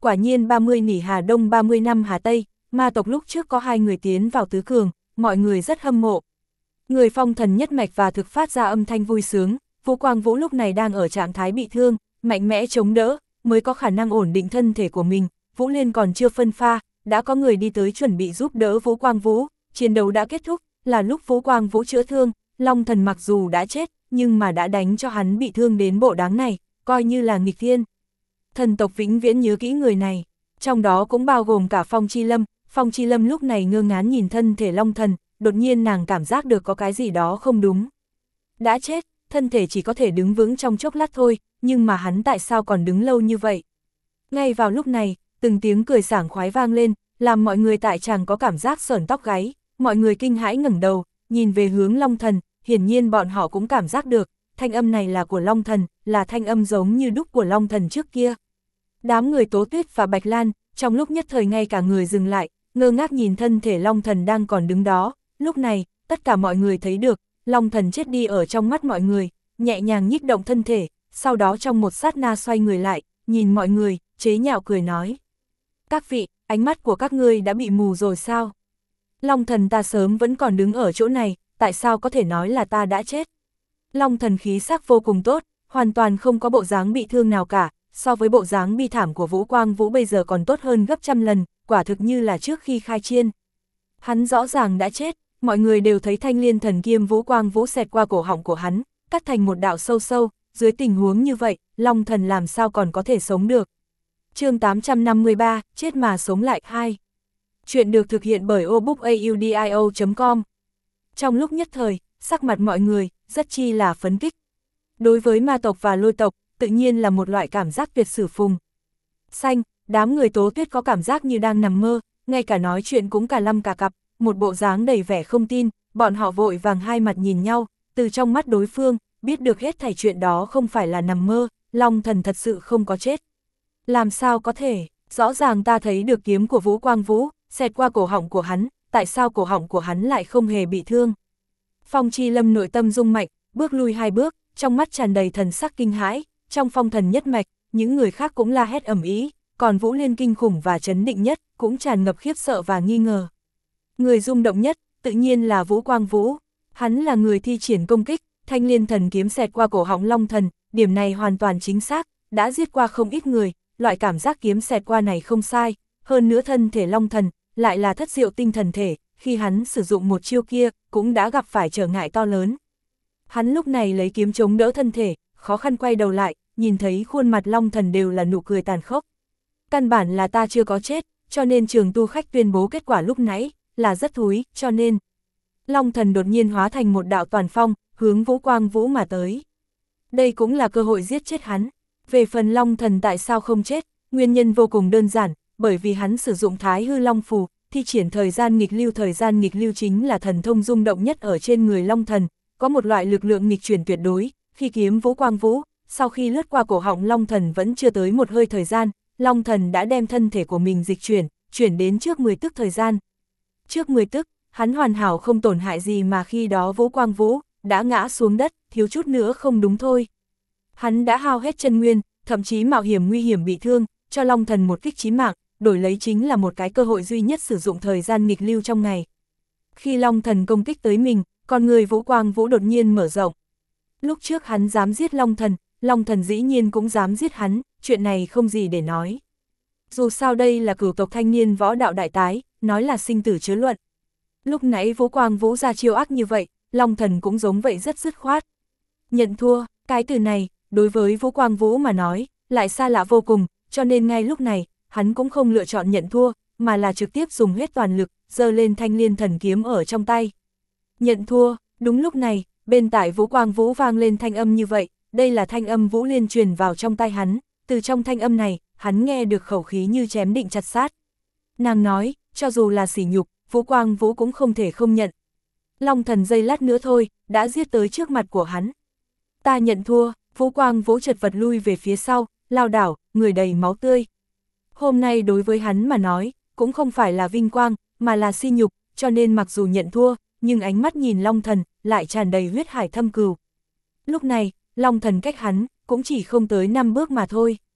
quả nhiên ba mươi nỉ Hà Đông ba mươi năm Hà Tây, ma tộc lúc trước có hai người tiến vào tứ cường, mọi người rất hâm mộ. Người phong thần nhất mạch và thực phát ra âm thanh vui sướng, Vũ Quang Vũ lúc này đang ở trạng thái bị thương, mạnh mẽ chống đỡ, mới có khả năng ổn định thân thể của mình. Vũ Liên còn chưa phân pha, đã có người đi tới chuẩn bị giúp đỡ Vũ Quang Vũ, chiến đấu đã kết thúc, là lúc Vũ Quang Vũ chữa thương, Long Thần mặc dù đã chết, nhưng mà đã đánh cho hắn bị thương đến bộ đáng này, coi như là nghịch thiên. Thần tộc vĩnh viễn nhớ kỹ người này, trong đó cũng bao gồm cả Phong Chi Lâm. Phong Chi Lâm lúc này ngơ ngán nhìn thân thể Long Thần, đột nhiên nàng cảm giác được có cái gì đó không đúng. Đã chết, thân thể chỉ có thể đứng vững trong chốc lát thôi, nhưng mà hắn tại sao còn đứng lâu như vậy? Ngay vào lúc này, từng tiếng cười sảng khoái vang lên, làm mọi người tại tràng có cảm giác sởn tóc gáy, mọi người kinh hãi ngẩng đầu, nhìn về hướng Long Thần, hiển nhiên bọn họ cũng cảm giác được, thanh âm này là của Long Thần, là thanh âm giống như đúc của Long Thần trước kia. Đám người Tố Tuyết và Bạch Lan, trong lúc nhất thời ngay cả người dừng lại, ngơ ngác nhìn thân thể Long Thần đang còn đứng đó, lúc này, tất cả mọi người thấy được, Long Thần chết đi ở trong mắt mọi người, nhẹ nhàng nhích động thân thể, sau đó trong một sát na xoay người lại, nhìn mọi người, chế nhạo cười nói. Các vị, ánh mắt của các ngươi đã bị mù rồi sao? Long Thần ta sớm vẫn còn đứng ở chỗ này, tại sao có thể nói là ta đã chết? Long Thần khí sắc vô cùng tốt, hoàn toàn không có bộ dáng bị thương nào cả, so với bộ dáng bi thảm của Vũ Quang Vũ bây giờ còn tốt hơn gấp trăm lần, quả thực như là trước khi khai chiên. Hắn rõ ràng đã chết, mọi người đều thấy thanh liên thần kiếm Vũ Quang Vũ xẹt qua cổ họng của hắn, cắt thành một đạo sâu sâu, dưới tình huống như vậy, Long Thần làm sao còn có thể sống được. Chương tám trăm năm mươi ba, chết mà sống lại hai. Chuyện được thực hiện bởi obookaudio chấm com. Trong lúc nhất thời, sắc mặt mọi người, rất chi là phấn kích. Đối với ma tộc và lôi tộc, tự nhiên là một loại cảm giác tuyệt sử phùng. Xanh, đám người Tố Tuyết có cảm giác như đang nằm mơ, ngay cả nói chuyện cũng cả lăm cả cặp, một bộ dáng đầy vẻ không tin, bọn họ vội vàng hai mặt nhìn nhau, từ trong mắt đối phương, biết được hết thảy chuyện đó không phải là nằm mơ, Long Thần thật sự không có chết. Làm sao có thể, rõ ràng ta thấy được kiếm của Vũ Quang Vũ, xẹt qua cổ họng của hắn, tại sao cổ họng của hắn lại không hề bị thương? Phong Chi Lâm nội tâm rung mạnh, bước lui hai bước, trong mắt tràn đầy thần sắc kinh hãi, trong phong thần nhất mạch, những người khác cũng la hét ầm ĩ, còn Vũ Liên kinh khủng và chấn định nhất, cũng tràn ngập khiếp sợ và nghi ngờ. Người rung động nhất, tự nhiên là Vũ Quang Vũ, hắn là người thi triển công kích, thanh liên thần kiếm xẹt qua cổ họng Long Thần, điểm này hoàn toàn chính xác, đã giết qua không ít người, loại cảm giác kiếm xẹt qua này không sai, hơn nữa thân thể Long Thần, lại là thất diệu tinh thần thể, khi hắn sử dụng một chiêu kia, cũng đã gặp phải trở ngại to lớn. Hắn lúc này lấy kiếm chống đỡ thân thể, khó khăn quay đầu lại, nhìn thấy khuôn mặt Long Thần đều là nụ cười tàn khốc. Căn bản là ta chưa có chết, cho nên trường tu khách tuyên bố kết quả lúc nãy, là rất thúi, cho nên. Long Thần đột nhiên hóa thành một đạo toàn phong, hướng Vũ Quang Vũ mà tới. Đây cũng là cơ hội giết chết hắn. Về phần Long Thần tại sao không chết, nguyên nhân vô cùng đơn giản, bởi vì hắn sử dụng Thái Hư Long Phù, thi triển thời gian nghịch lưu. Thời gian nghịch lưu chính là thần thông rung động nhất ở trên người Long Thần, có một loại lực lượng nghịch chuyển tuyệt đối, khi kiếm Vũ Quang Vũ, sau khi lướt qua cổ họng Long Thần vẫn chưa tới một hơi thời gian, Long Thần đã đem thân thể của mình dịch chuyển, chuyển đến trước mười tức thời gian. Trước mười tức, hắn hoàn hảo không tổn hại gì mà khi đó Vũ Quang Vũ đã ngã xuống đất, thiếu chút nữa không đúng thôi. Hắn đã hao hết chân nguyên, thậm chí mạo hiểm nguy hiểm bị thương, cho Long Thần một kích chí mạng, đổi lấy chính là một cái cơ hội duy nhất sử dụng thời gian nghịch lưu trong ngày. Khi Long Thần công kích tới mình, con người Vũ Quang Vũ đột nhiên mở rộng. Lúc trước hắn dám giết Long Thần, Long Thần dĩ nhiên cũng dám giết hắn, chuyện này không gì để nói. Dù sao đây là cửu tộc thanh niên võ đạo đại tái, nói là sinh tử chớ luận. Lúc nãy Vũ Quang Vũ ra chiêu ác như vậy, Long Thần cũng giống vậy rất dứt khoát. Nhận thua, cái từ này, đối với Vũ Quang Vũ mà nói, lại xa lạ vô cùng, cho nên ngay lúc này, hắn cũng không lựa chọn nhận thua, mà là trực tiếp dùng hết toàn lực, giơ lên thanh liên thần kiếm ở trong tay. Nhận thua, đúng lúc này, bên tai Vũ Quang Vũ vang lên thanh âm như vậy, đây là thanh âm Vũ Liên truyền vào trong tay hắn, từ trong thanh âm này, hắn nghe được khẩu khí như chém định chặt sát. Nàng nói, cho dù là sỉ nhục, Vũ Quang Vũ cũng không thể không nhận. Long Thần giây lát nữa thôi, đã giết tới trước mặt của hắn. Ta nhận thua, Vũ Quang Vũ chật vật lui về phía sau, lao đảo, người đầy máu tươi. Hôm nay đối với hắn mà nói, cũng không phải là vinh quang, mà là sỉ nhục, cho nên mặc dù nhận thua, nhưng ánh mắt nhìn Long Thần, lại tràn đầy huyết hải thâm cừu. Lúc này, Long Thần cách hắn, cũng chỉ không tới năm bước mà thôi.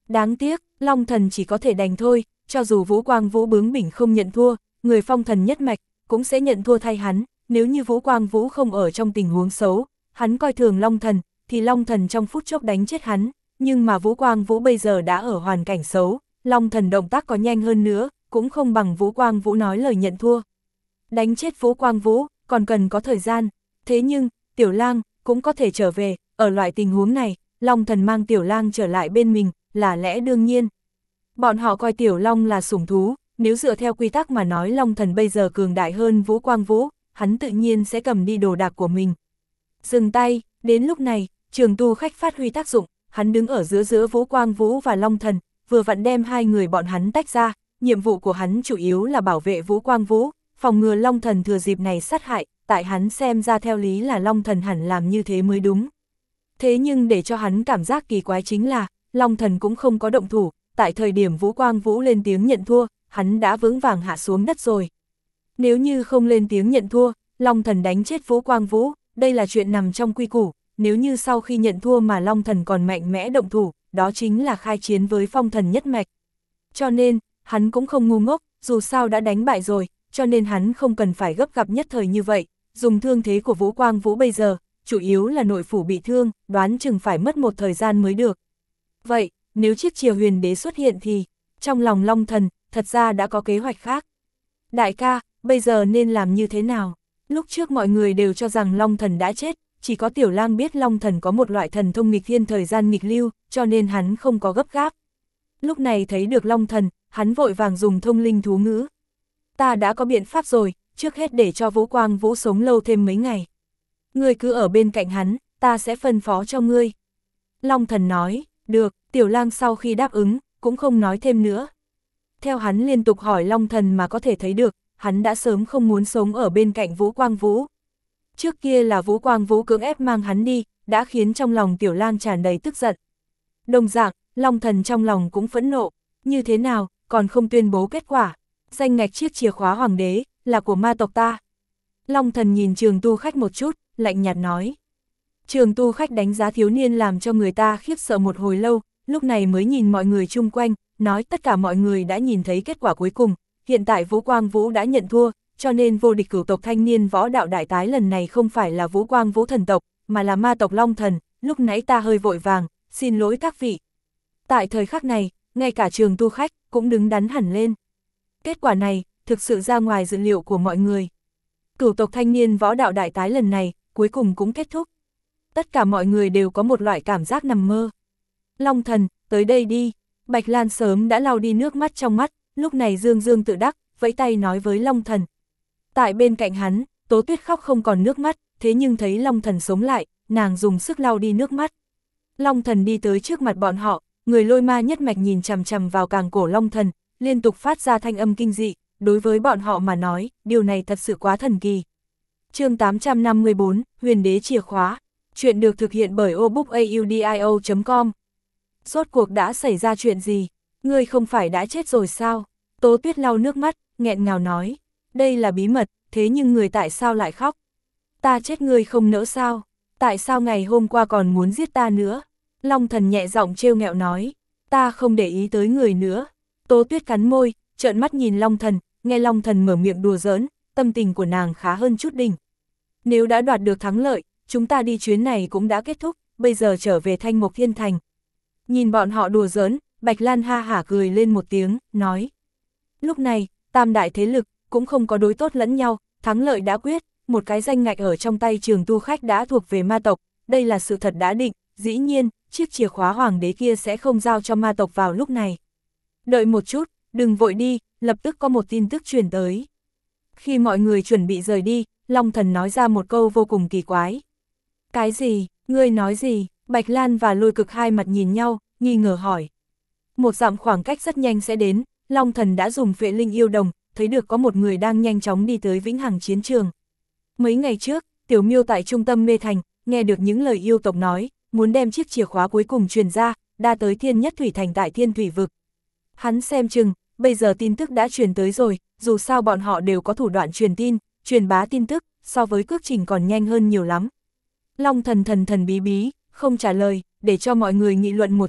Đáng tiếc, Long Thần chỉ có thể đành thôi, cho dù Vũ Quang Vũ bướng bỉnh không nhận thua, người phong thần nhất mạch cũng sẽ nhận thua thay hắn, nếu như Vũ Quang Vũ không ở trong tình huống xấu, hắn coi thường Long Thần, thì Long Thần trong phút chốc đánh chết hắn, nhưng mà Vũ Quang Vũ bây giờ đã ở hoàn cảnh xấu, Long Thần động tác có nhanh hơn nữa, cũng không bằng Vũ Quang Vũ nói lời nhận thua. Đánh chết Vũ Quang Vũ, còn cần có thời gian, thế nhưng, Tiểu Lang cũng có thể trở về, ở loại tình huống này, Long Thần mang Tiểu Lang trở lại bên mình, là lẽ đương nhiên. Bọn họ coi Tiểu Long là sủng thú, nếu dựa theo quy tắc mà nói Long Thần bây giờ cường đại hơn Vũ Quang Vũ, hắn tự nhiên sẽ cầm đi đồ đạc của mình. Dừng tay, đến lúc này, Trường Tu Khách phát huy tác dụng, hắn đứng ở giữa giữa Vũ Quang Vũ và Long Thần, vừa vặn đem hai người bọn hắn tách ra, nhiệm vụ của hắn chủ yếu là bảo vệ Vũ Quang Vũ, phòng ngừa Long Thần thừa dịp này sát hại, tại hắn xem ra theo lý là Long Thần hẳn làm như thế mới đúng. Thế nhưng để cho hắn cảm giác kỳ quái chính là, Long Thần cũng không có động thủ, tại thời điểm Vũ Quang Vũ lên tiếng nhận thua, hắn đã vững vàng hạ xuống đất rồi. Nếu như không lên tiếng nhận thua, Long Thần đánh chết Vũ Quang Vũ, đây là chuyện nằm trong quy củ, nếu như sau khi nhận thua mà Long Thần còn mạnh mẽ động thủ, đó chính là khai chiến với phong thần nhất mạch. Cho nên, hắn cũng không ngu ngốc, dù sao đã đánh bại rồi, cho nên hắn không cần phải gấp gáp nhất thời như vậy, dùng thương thế của Vũ Quang Vũ bây giờ, chủ yếu là nội phủ bị thương, đoán chừng phải mất một thời gian mới được. Vậy, nếu chiếc chìa huyền đế xuất hiện thì, trong lòng Long Thần, thật ra đã có kế hoạch khác. Đại ca, bây giờ nên làm như thế nào? Lúc trước mọi người đều cho rằng Long Thần đã chết, chỉ có Tiểu Lang biết Long Thần có một loại thần thông nghịch thiên thời gian nghịch lưu, cho nên hắn không có gấp gáp. Lúc này thấy được Long Thần, hắn vội vàng dùng thông linh thú ngữ. Ta đã có biện pháp rồi, trước hết để cho Vũ Quang Vũ sống lâu thêm mấy ngày. Ngươi cứ ở bên cạnh hắn, ta sẽ phân phó cho ngươi. Long Thần nói, được, Tiểu Lang sau khi đáp ứng, cũng không nói thêm nữa. Theo hắn liên tục hỏi Long Thần mà có thể thấy được, hắn đã sớm không muốn sống ở bên cạnh Vũ Quang Vũ. Trước kia là Vũ Quang Vũ cưỡng ép mang hắn đi, đã khiến trong lòng Tiểu Lang tràn đầy tức giận. Đồng dạng, Long Thần trong lòng cũng phẫn nộ, như thế nào, còn không tuyên bố kết quả. Danh ngạch chiếc chìa khóa hoàng đế, là của ma tộc ta. Long Thần nhìn Trường Tu Khách một chút, lạnh nhạt nói. Trường Tu Khách đánh giá thiếu niên làm cho người ta khiếp sợ một hồi lâu, lúc này mới nhìn mọi người chung quanh, nói tất cả mọi người đã nhìn thấy kết quả cuối cùng, hiện tại Vũ Quang Vũ đã nhận thua, cho nên vô địch cửu tộc thanh niên võ đạo đại tái lần này không phải là Vũ Quang Vũ thần tộc, mà là ma tộc Long Thần, lúc nãy ta hơi vội vàng, xin lỗi các vị. Tại thời khắc này, ngay cả Trường Tu Khách cũng đứng đắn hẳn lên. Kết quả này, thực sự ra ngoài dự liệu của mọi người. Cửu tộc thanh niên võ đạo đại tái lần này, cuối cùng cũng kết thúc. Tất cả mọi người đều có một loại cảm giác nằm mơ. Long Thần, tới đây đi. Bạch Lan sớm đã lau đi nước mắt trong mắt, lúc này dương dương tự đắc, vẫy tay nói với Long Thần. Tại bên cạnh hắn, Tố Tuyết khóc không còn nước mắt, thế nhưng thấy Long Thần sống lại, nàng dùng sức lau đi nước mắt. Long Thần đi tới trước mặt bọn họ, người Lôi Ma nhất mạch nhìn chằm chằm vào càng cổ Long Thần, liên tục phát ra thanh âm kinh dị, đối với bọn họ mà nói, điều này thật sự quá thần kỳ. Chương tám trăm năm mươi bốn, Huyền Đế chìa khóa. Chuyện được thực hiện bởi obookaudio chấm com. Rốt cuộc đã xảy ra chuyện gì? Ngươi không phải đã chết rồi sao? Tố Tuyết lau nước mắt, nghẹn ngào nói. Đây là bí mật, thế nhưng người tại sao lại khóc? Ta chết ngươi không nỡ sao? Tại sao ngày hôm qua còn muốn giết ta nữa? Long Thần nhẹ giọng trêu nghẹo nói. Ta không để ý tới người nữa. Tố Tuyết cắn môi, trợn mắt nhìn Long Thần, nghe Long Thần mở miệng đùa giỡn, tâm tình của nàng khá hơn chút đỉnh. Nếu đã đoạt được thắng lợi, chúng ta đi chuyến này cũng đã kết thúc, bây giờ trở về Thanh Mộc Thiên Thành. Nhìn bọn họ đùa giỡn, Bạch Lan ha hả cười lên một tiếng, nói. Lúc này, tam đại thế lực, cũng không có đối tốt lẫn nhau, thắng lợi đã quyết, một cái danh ngạch ở trong tay Trường Tu Khách đã thuộc về ma tộc, đây là sự thật đã định, dĩ nhiên, chiếc chìa khóa hoàng đế kia sẽ không giao cho ma tộc vào lúc này. Đợi một chút, đừng vội đi, lập tức có một tin tức truyền tới. Khi mọi người chuẩn bị rời đi, Long Thần nói ra một câu vô cùng kỳ quái. Cái gì, ngươi nói gì? Bạch Lan và Lôi Cực hai mặt nhìn nhau, nghi ngờ hỏi. Một dặm khoảng cách rất nhanh sẽ đến, Long Thần đã dùng Phệ Linh Yêu Đồng, thấy được có một người đang nhanh chóng đi tới Vĩnh Hằng chiến trường. Mấy ngày trước, Tiểu Miêu tại trung tâm Mê Thành, nghe được những lời yêu tộc nói, muốn đem chiếc chìa khóa cuối cùng truyền ra, đa tới Thiên Nhất Thủy Thành tại Thiên Thủy Vực. Hắn xem chừng, bây giờ tin tức đã truyền tới rồi, dù sao bọn họ đều có thủ đoạn truyền tin, truyền bá tin tức, so với cước trình còn nhanh hơn nhiều lắm. Long Thần thần thần bí bí, không trả lời, để cho mọi người nghị luận một trận,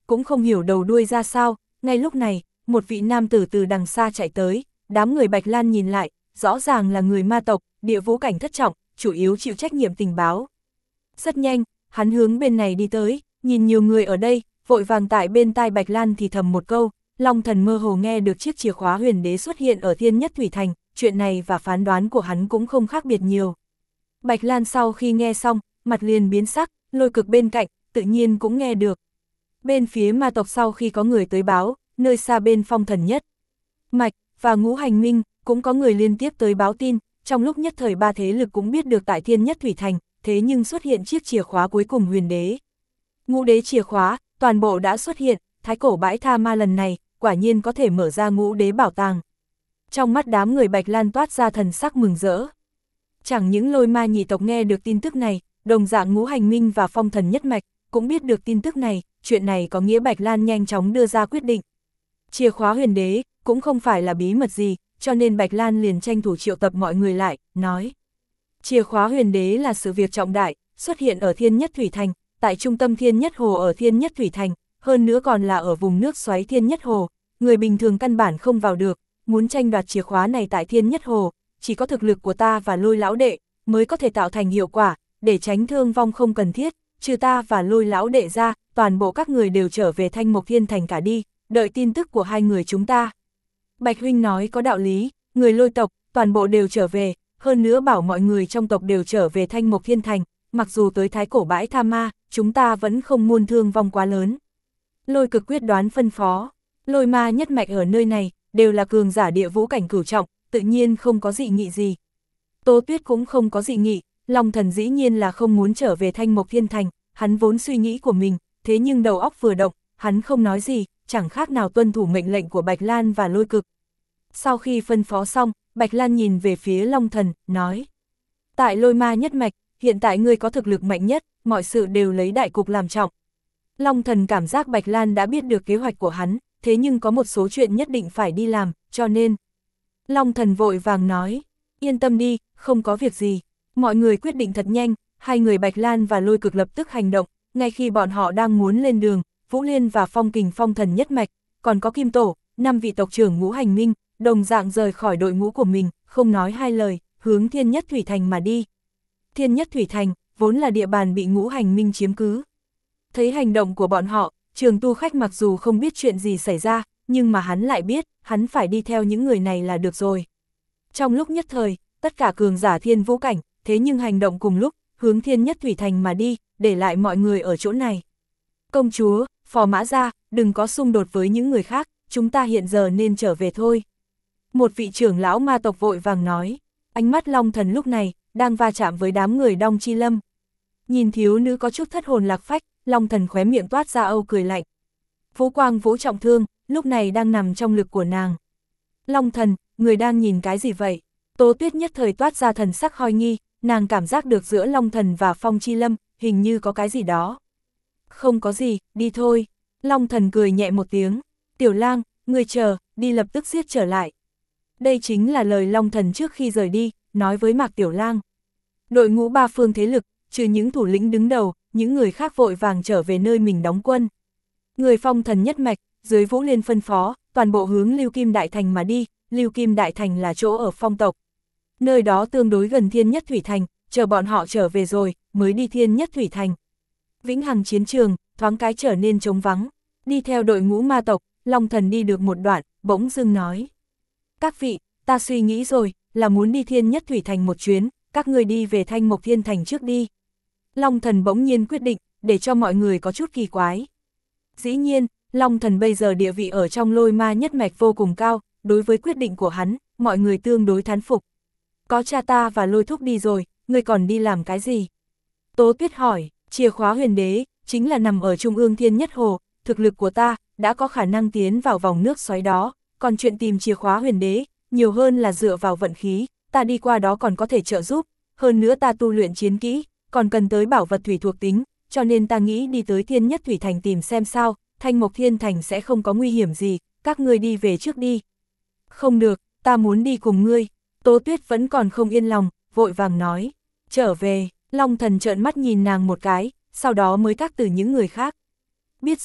cũng không hiểu đầu đuôi ra sao. Ngay lúc này, một vị nam tử từ đằng xa chạy tới, đám người Bạch Lan nhìn lại, rõ ràng là người ma tộc, địa vũ cảnh thất trọng, chủ yếu chịu trách nhiệm tình báo. Rất nhanh, hắn hướng bên này đi tới, nhìn nhiều người ở đây, vội vàng tại bên tai Bạch Lan thì thầm một câu. Long Thần mơ hồ nghe được chiếc chìa khóa huyền đế xuất hiện ở Thiên Nhất Thủy Thành, chuyện này và phán đoán của hắn cũng không khác biệt nhiều. Bạch Lan sau khi nghe xong, mặt liền biến sắc, Lôi Cực bên cạnh, tự nhiên cũng nghe được. Bên phía ma tộc sau khi có người tới báo, nơi xa bên Phong Thần Nhất Mạch và Ngũ Hành Minh, cũng có người liên tiếp tới báo tin, trong lúc nhất thời ba thế lực cũng biết được tại Thiên Nhất Thủy Thành, thế nhưng xuất hiện chiếc chìa khóa cuối cùng huyền đế. Ngũ đế chìa khóa, toàn bộ đã xuất hiện, thái cổ bãi tha ma lần này, quả nhiên có thể mở ra ngũ đế bảo tàng. Trong mắt đám người Bạch Lan toát ra thần sắc mừng rỡ. Chẳng những Lôi Ma nhị tộc nghe được tin tức này, đồng dạng Ngũ Hành Minh và Phong Thần Nhất Mạch cũng biết được tin tức này, chuyện này có nghĩa Bạch Lan nhanh chóng đưa ra quyết định. Chìa khóa huyền đế cũng không phải là bí mật gì, cho nên Bạch Lan liền tranh thủ triệu tập mọi người lại, nói. Chìa khóa huyền đế là sự việc trọng đại, xuất hiện ở Thiên Nhất Thủy Thành, tại trung tâm Thiên Nhất Hồ ở Thiên Nhất Thủy Thành, hơn nữa còn là ở vùng nước xoáy Thiên Nhất Hồ, người bình thường căn bản không vào được, muốn tranh đoạt chìa khóa này tại Thiên Nhất Hồ, chỉ có thực lực của ta và Lôi lão đệ mới có thể tạo thành hiệu quả, để tránh thương vong không cần thiết, trừ ta và Lôi lão đệ ra, toàn bộ các người đều trở về Thanh Mộc Thiên Thành cả đi, đợi tin tức của hai người chúng ta. Bạch huynh nói có đạo lý, người Lôi tộc, toàn bộ đều trở về, hơn nữa bảo mọi người trong tộc đều trở về Thanh Mộc Thiên Thành, mặc dù tới thái cổ bãi tha ma, chúng ta vẫn không muốn thương vong quá lớn. Lôi Cực quyết đoán phân phó, Lôi Ma nhất mạch ở nơi này, đều là cường giả địa vũ cảnh cửu trọng, tự nhiên không có dị nghị gì. Tố Tuyết cũng không có dị nghị, Long Thần dĩ nhiên là không muốn trở về Thanh Mộc Thiên Thành, hắn vốn suy nghĩ của mình, thế nhưng đầu óc vừa động, hắn không nói gì, chẳng khác nào tuân thủ mệnh lệnh của Bạch Lan và Lôi Cực. Sau khi phân phó xong, Bạch Lan nhìn về phía Long Thần, nói. Tại Lôi Ma nhất mạch, hiện tại ngươi có thực lực mạnh nhất, mọi sự đều lấy đại cục làm trọng. Long Thần cảm giác Bạch Lan đã biết được kế hoạch của hắn, thế nhưng có một số chuyện nhất định phải đi làm, cho nên. Long Thần vội vàng nói, yên tâm đi, không có việc gì. Mọi người quyết định thật nhanh, hai người Bạch Lan và Lôi Cực lập tức hành động, ngay khi bọn họ đang muốn lên đường, Vũ Liên và Phong Kình Phong Thần Nhất Mạch, còn có Kim Tổ, năm vị tộc trưởng Ngũ Hành Minh, đồng dạng rời khỏi đội ngũ của mình, không nói hai lời, hướng Thiên Nhất Thủy Thành mà đi. Thiên Nhất Thủy Thành, vốn là địa bàn bị Ngũ Hành Minh chiếm cứ. Thấy hành động của bọn họ, Trường Tu Khách mặc dù không biết chuyện gì xảy ra, nhưng mà hắn lại biết, hắn phải đi theo những người này là được rồi. Trong lúc nhất thời, tất cả cường giả thiên vũ cảnh, thế nhưng hành động cùng lúc, hướng Thiên Nhất Thủy Thành mà đi, để lại mọi người ở chỗ này. Công chúa, Phò Mã Gia, đừng có xung đột với những người khác, chúng ta hiện giờ nên trở về thôi. Một vị trưởng lão ma tộc vội vàng nói, ánh mắt Long Thần lúc này, đang va chạm với đám người Đông Chi Lâm. Nhìn thiếu nữ có chút thất hồn lạc phách, Long Thần khóe miệng toát ra âu cười lạnh. Vũ Quang Vũ trọng thương, lúc này đang nằm trong lực của nàng. Long Thần, người đang nhìn cái gì vậy? Tố Tuyết nhất thời toát ra thần sắc hoi nghi, nàng cảm giác được giữa Long Thần và Phong Chi Lâm, hình như có cái gì đó. Không có gì, đi thôi. Long Thần cười nhẹ một tiếng. Tiểu Lang, người chờ, đi lập tức giết trở lại. Đây chính là lời Long Thần trước khi rời đi, nói với Mạc Tiểu Lang. Đội ngũ ba phương thế lực, trừ những thủ lĩnh đứng đầu, những người khác vội vàng trở về nơi mình đóng quân. Người Phong Thần Nhất Mạch, dưới Vũ Liên phân phó, toàn bộ hướng Lưu Kim Đại Thành mà đi, Lưu Kim Đại Thành là chỗ ở Phong tộc. Nơi đó tương đối gần Thiên Nhất Thủy Thành, chờ bọn họ trở về rồi, mới đi Thiên Nhất Thủy Thành. Vĩnh Hằng chiến trường, thoáng cái trở nên trống vắng, đi theo đội ngũ ma tộc, Long Thần đi được một đoạn, bỗng dưng nói. Các vị, ta suy nghĩ rồi, là muốn đi Thiên Nhất Thủy Thành một chuyến, các người đi về Thanh Mộc Thiên Thành trước đi. Long Thần bỗng nhiên quyết định, để cho mọi người có chút kỳ quái. Dĩ nhiên, Long Thần bây giờ địa vị ở trong Lôi Ma nhất mạch vô cùng cao, đối với quyết định của hắn, mọi người tương đối thán phục. Có cha ta và Lôi thúc đi rồi, ngươi còn đi làm cái gì? Tố Tuyết hỏi, chìa khóa huyền đế, chính là nằm ở trung ương Thiên Nhất Hồ, thực lực của ta, đã có khả năng tiến vào vòng nước xoáy đó, còn chuyện tìm chìa khóa huyền đế, nhiều hơn là dựa vào vận khí, ta đi qua đó còn có thể trợ giúp, hơn nữa ta tu luyện chiến kỹ, còn cần tới bảo vật thủy thuộc tính, cho nên ta nghĩ đi tới Thiên Nhất Thủy Thành tìm xem sao, Thanh Mộc Thiên Thành sẽ không có nguy hiểm gì, các ngươi đi về trước đi. Không được, ta muốn đi cùng ngươi. Tố Tuyết vẫn còn không yên lòng, vội vàng nói, trở về. Long Thần trợn mắt nhìn nàng một cái, sau đó mới các từ những người khác. Biết rồi,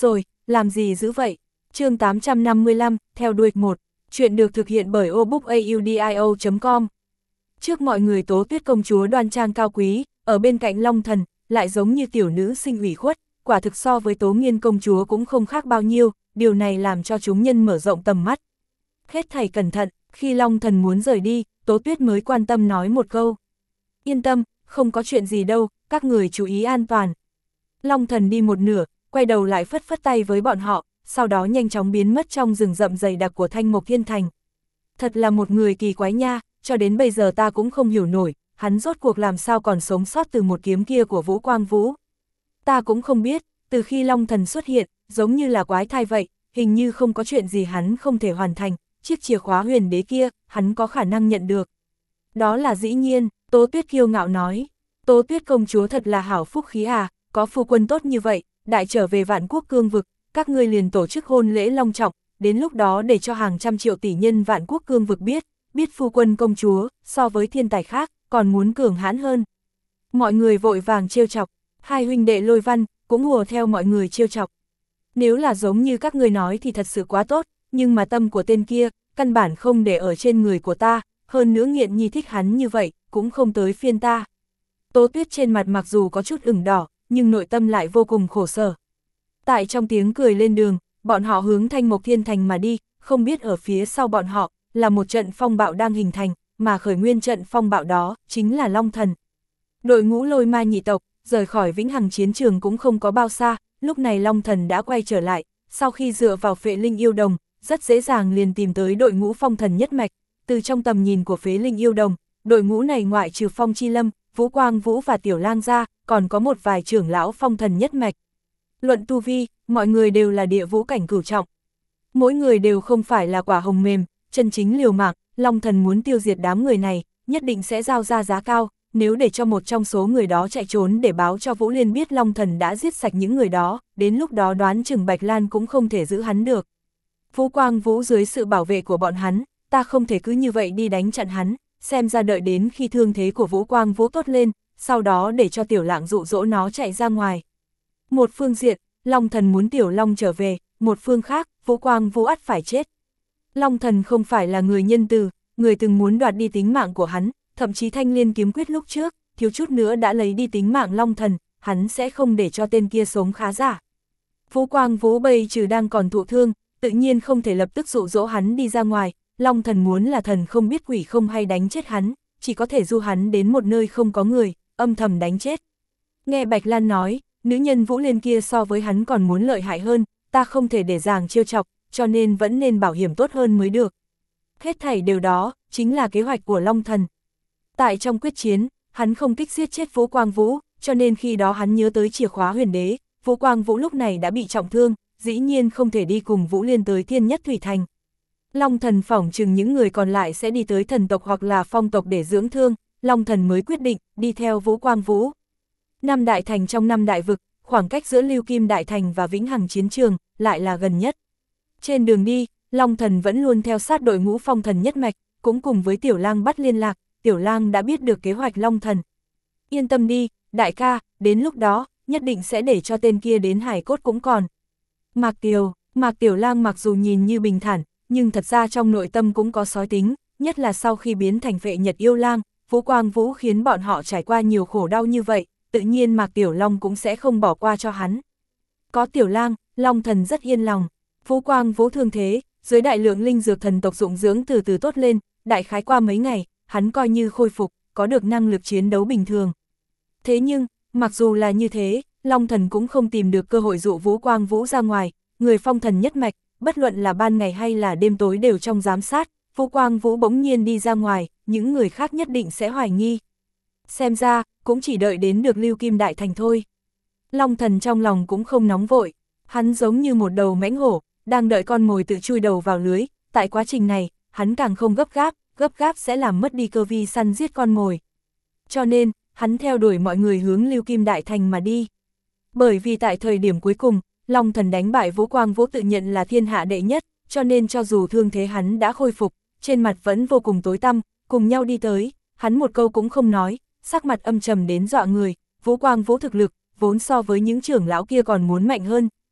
làm gì dữ vậy? Chương tám trăm năm mươi lăm, theo đuổi một. Chuyện được thực hiện bởi obookaudio chấm com. Trước mọi người Tố Tuyết công chúa đoan trang cao quý, ở bên cạnh Long Thần, lại giống như tiểu nữ sinh ủy khuất, quả thực so với Tố Nghiên công chúa cũng không khác bao nhiêu, điều này làm cho chúng nhân mở rộng tầm mắt. Hết thảy cẩn thận, khi Long Thần muốn rời đi, Tố Tuyết mới quan tâm nói một câu. Yên tâm, không có chuyện gì đâu, các người chú ý an toàn. Long Thần đi một nửa, quay đầu lại phất phất tay với bọn họ, sau đó nhanh chóng biến mất trong rừng rậm dày đặc của Thanh Mộc Thiên Thành. Thật là một người kỳ quái nha, cho đến bây giờ ta cũng không hiểu nổi, hắn rốt cuộc làm sao còn sống sót từ một kiếm kia của Vũ Quang Vũ. Ta cũng không biết, từ khi Long Thần xuất hiện, giống như là quái thai vậy, hình như không có chuyện gì hắn không thể hoàn thành, chiếc chìa khóa huyền đế kia, hắn có khả năng nhận được. Đó là dĩ nhiên, Tố Tuyết kiêu ngạo nói. Tố Tuyết công chúa thật là hảo phúc khí à, có phu quân tốt như vậy, đại trở về Vạn Quốc cương vực, các ngươi liền tổ chức hôn lễ long trọng, đến lúc đó để cho hàng trăm triệu tỷ nhân Vạn Quốc cương vực biết, biết phu quân công chúa, so với thiên tài khác, còn muốn cường hãn hơn. Mọi người vội vàng trêu chọc, hai huynh đệ Lôi Văn, cũng hùa theo mọi người trêu chọc. Nếu là giống như các ngươi nói thì thật sự quá tốt, nhưng mà tâm của tên kia, căn bản không để ở trên người của ta, hơn nữa Nghiện Nhi thích hắn như vậy, cũng không tới phiên ta. Tố Tuyết trên mặt mặc dù có chút ửng đỏ, nhưng nội tâm lại vô cùng khổ sở. Tại trong tiếng cười lên đường, bọn họ hướng Thanh Mộc Thiên Thành mà đi, không biết ở phía sau bọn họ, là một trận phong bạo đang hình thành, mà khởi nguyên trận phong bạo đó, chính là Long Thần. Đội ngũ Lôi Ma nhị tộc, rời khỏi Vĩnh Hằng chiến trường cũng không có bao xa, lúc này Long Thần đã quay trở lại, sau khi dựa vào Phệ Linh Yêu Đồng, rất dễ dàng liền tìm tới đội ngũ Phong Thần nhất mạch, từ trong tầm nhìn của Phế Linh Yêu Đồng, đội ngũ này ngoại trừ Phong Chi Lâm, Vũ Quang Vũ và Tiểu Lang ra, còn có một vài trưởng lão Phong Thần nhất mạch. Luận tu vi, mọi người đều là địa vũ cảnh cửu trọng. Mỗi người đều không phải là quả hồng mềm, chân chính liều mạng, Long Thần muốn tiêu diệt đám người này, nhất định sẽ giao ra giá cao, nếu để cho một trong số người đó chạy trốn để báo cho Vũ Liên biết Long Thần đã giết sạch những người đó, đến lúc đó đoán chừng Bạch Lan cũng không thể giữ hắn được. Vũ Quang Vũ dưới sự bảo vệ của bọn hắn, ta không thể cứ như vậy đi đánh chặn hắn, xem ra đợi đến khi thương thế của Vũ Quang Vũ tốt lên, sau đó để cho Tiểu Lạng dụ dỗ nó chạy ra ngoài. Một phương diện, Long Thần muốn Tiểu Long trở về, một phương khác, Vũ Quang Vũ ắt phải chết. Long Thần không phải là người nhân từ, người từng muốn đoạt đi tính mạng của hắn, thậm chí Thanh Liên kiếm quyết lúc trước, thiếu chút nữa đã lấy đi tính mạng Long Thần, hắn sẽ không để cho tên kia sống khá giả. Vũ Quang Vũ bây trừ đang còn thụ thương, tự nhiên không thể lập tức dụ dỗ hắn đi ra ngoài, Long Thần muốn là thần không biết quỷ không hay đánh chết hắn, chỉ có thể du hắn đến một nơi không có người, âm thầm đánh chết. Nghe Bạch Lan nói, nữ nhân Vũ Liên kia so với hắn còn muốn lợi hại hơn, ta không thể để Giàng trêu chọc, cho nên vẫn nên bảo hiểm tốt hơn mới được. Hết thảy điều đó, chính là kế hoạch của Long Thần. Tại trong quyết chiến, hắn không kích giết chết Vũ Quang Vũ, cho nên khi đó hắn nhớ tới chìa khóa huyền đế, Vũ Quang Vũ lúc này đã bị trọng thương, dĩ nhiên không thể đi cùng Vũ Liên tới Thiên Nhất Thủy Thành. Long Thần phỏng chừng những người còn lại sẽ đi tới thần tộc hoặc là phong tộc để dưỡng thương, Long Thần mới quyết định đi theo Vũ Quang Vũ. Năm đại thành trong năm đại vực, khoảng cách giữa Lưu Kim Đại Thành và Vĩnh Hằng chiến trường lại là gần nhất. Trên đường đi, Long Thần vẫn luôn theo sát đội ngũ Phong Thần nhất mạch, cũng cùng với Tiểu Lang bắt liên lạc, Tiểu Lang đã biết được kế hoạch Long Thần. Yên tâm đi, đại ca, đến lúc đó, nhất định sẽ để cho tên kia đến hải cốt cũng còn. Mạc Tiểu, Mạc Tiểu Lang mặc dù nhìn như bình thản, nhưng thật ra trong nội tâm cũng có sói tính, nhất là sau khi biến thành Phệ Nhật Yêu Lang, Vũ Quang Vũ khiến bọn họ trải qua nhiều khổ đau như vậy, tự nhiên Mạc Tiểu Long cũng sẽ không bỏ qua cho hắn. Có Tiểu Lang, Long Thần rất yên lòng. Vũ Quang Vũ thương thế, dưới đại lượng linh dược thần tộc dụng dưỡng từ từ tốt lên, đại khái qua mấy ngày, hắn coi như khôi phục, có được năng lực chiến đấu bình thường. Thế nhưng, mặc dù là như thế, Long Thần cũng không tìm được cơ hội dụ Vũ Quang Vũ ra ngoài, người Phong Thần nhất mạch, bất luận là ban ngày hay là đêm tối đều trong giám sát, Vũ Quang Vũ bỗng nhiên đi ra ngoài, những người khác nhất định sẽ hoài nghi. Xem ra, cũng chỉ đợi đến được Lưu Kim Đại Thành thôi. Long Thần trong lòng cũng không nóng vội, hắn giống như một đầu mãnh hổ, đang đợi con mồi tự chui đầu vào lưới, tại quá trình này, hắn càng không gấp gáp, gấp gáp sẽ làm mất đi cơ vi săn giết con mồi. Cho nên, hắn theo đuổi mọi người hướng Lưu Kim Đại Thành mà đi. Bởi vì tại thời điểm cuối cùng, Long Thần đánh bại Vũ Quang Vũ tự nhận là thiên hạ đệ nhất, cho nên cho dù thương thế hắn đã khôi phục, trên mặt vẫn vô cùng tối tăm, cùng nhau đi tới, hắn một câu cũng không nói, sắc mặt âm trầm đến dọa người, Vũ Quang Vũ thực lực, vốn so với những trưởng lão kia còn muốn mạnh hơn,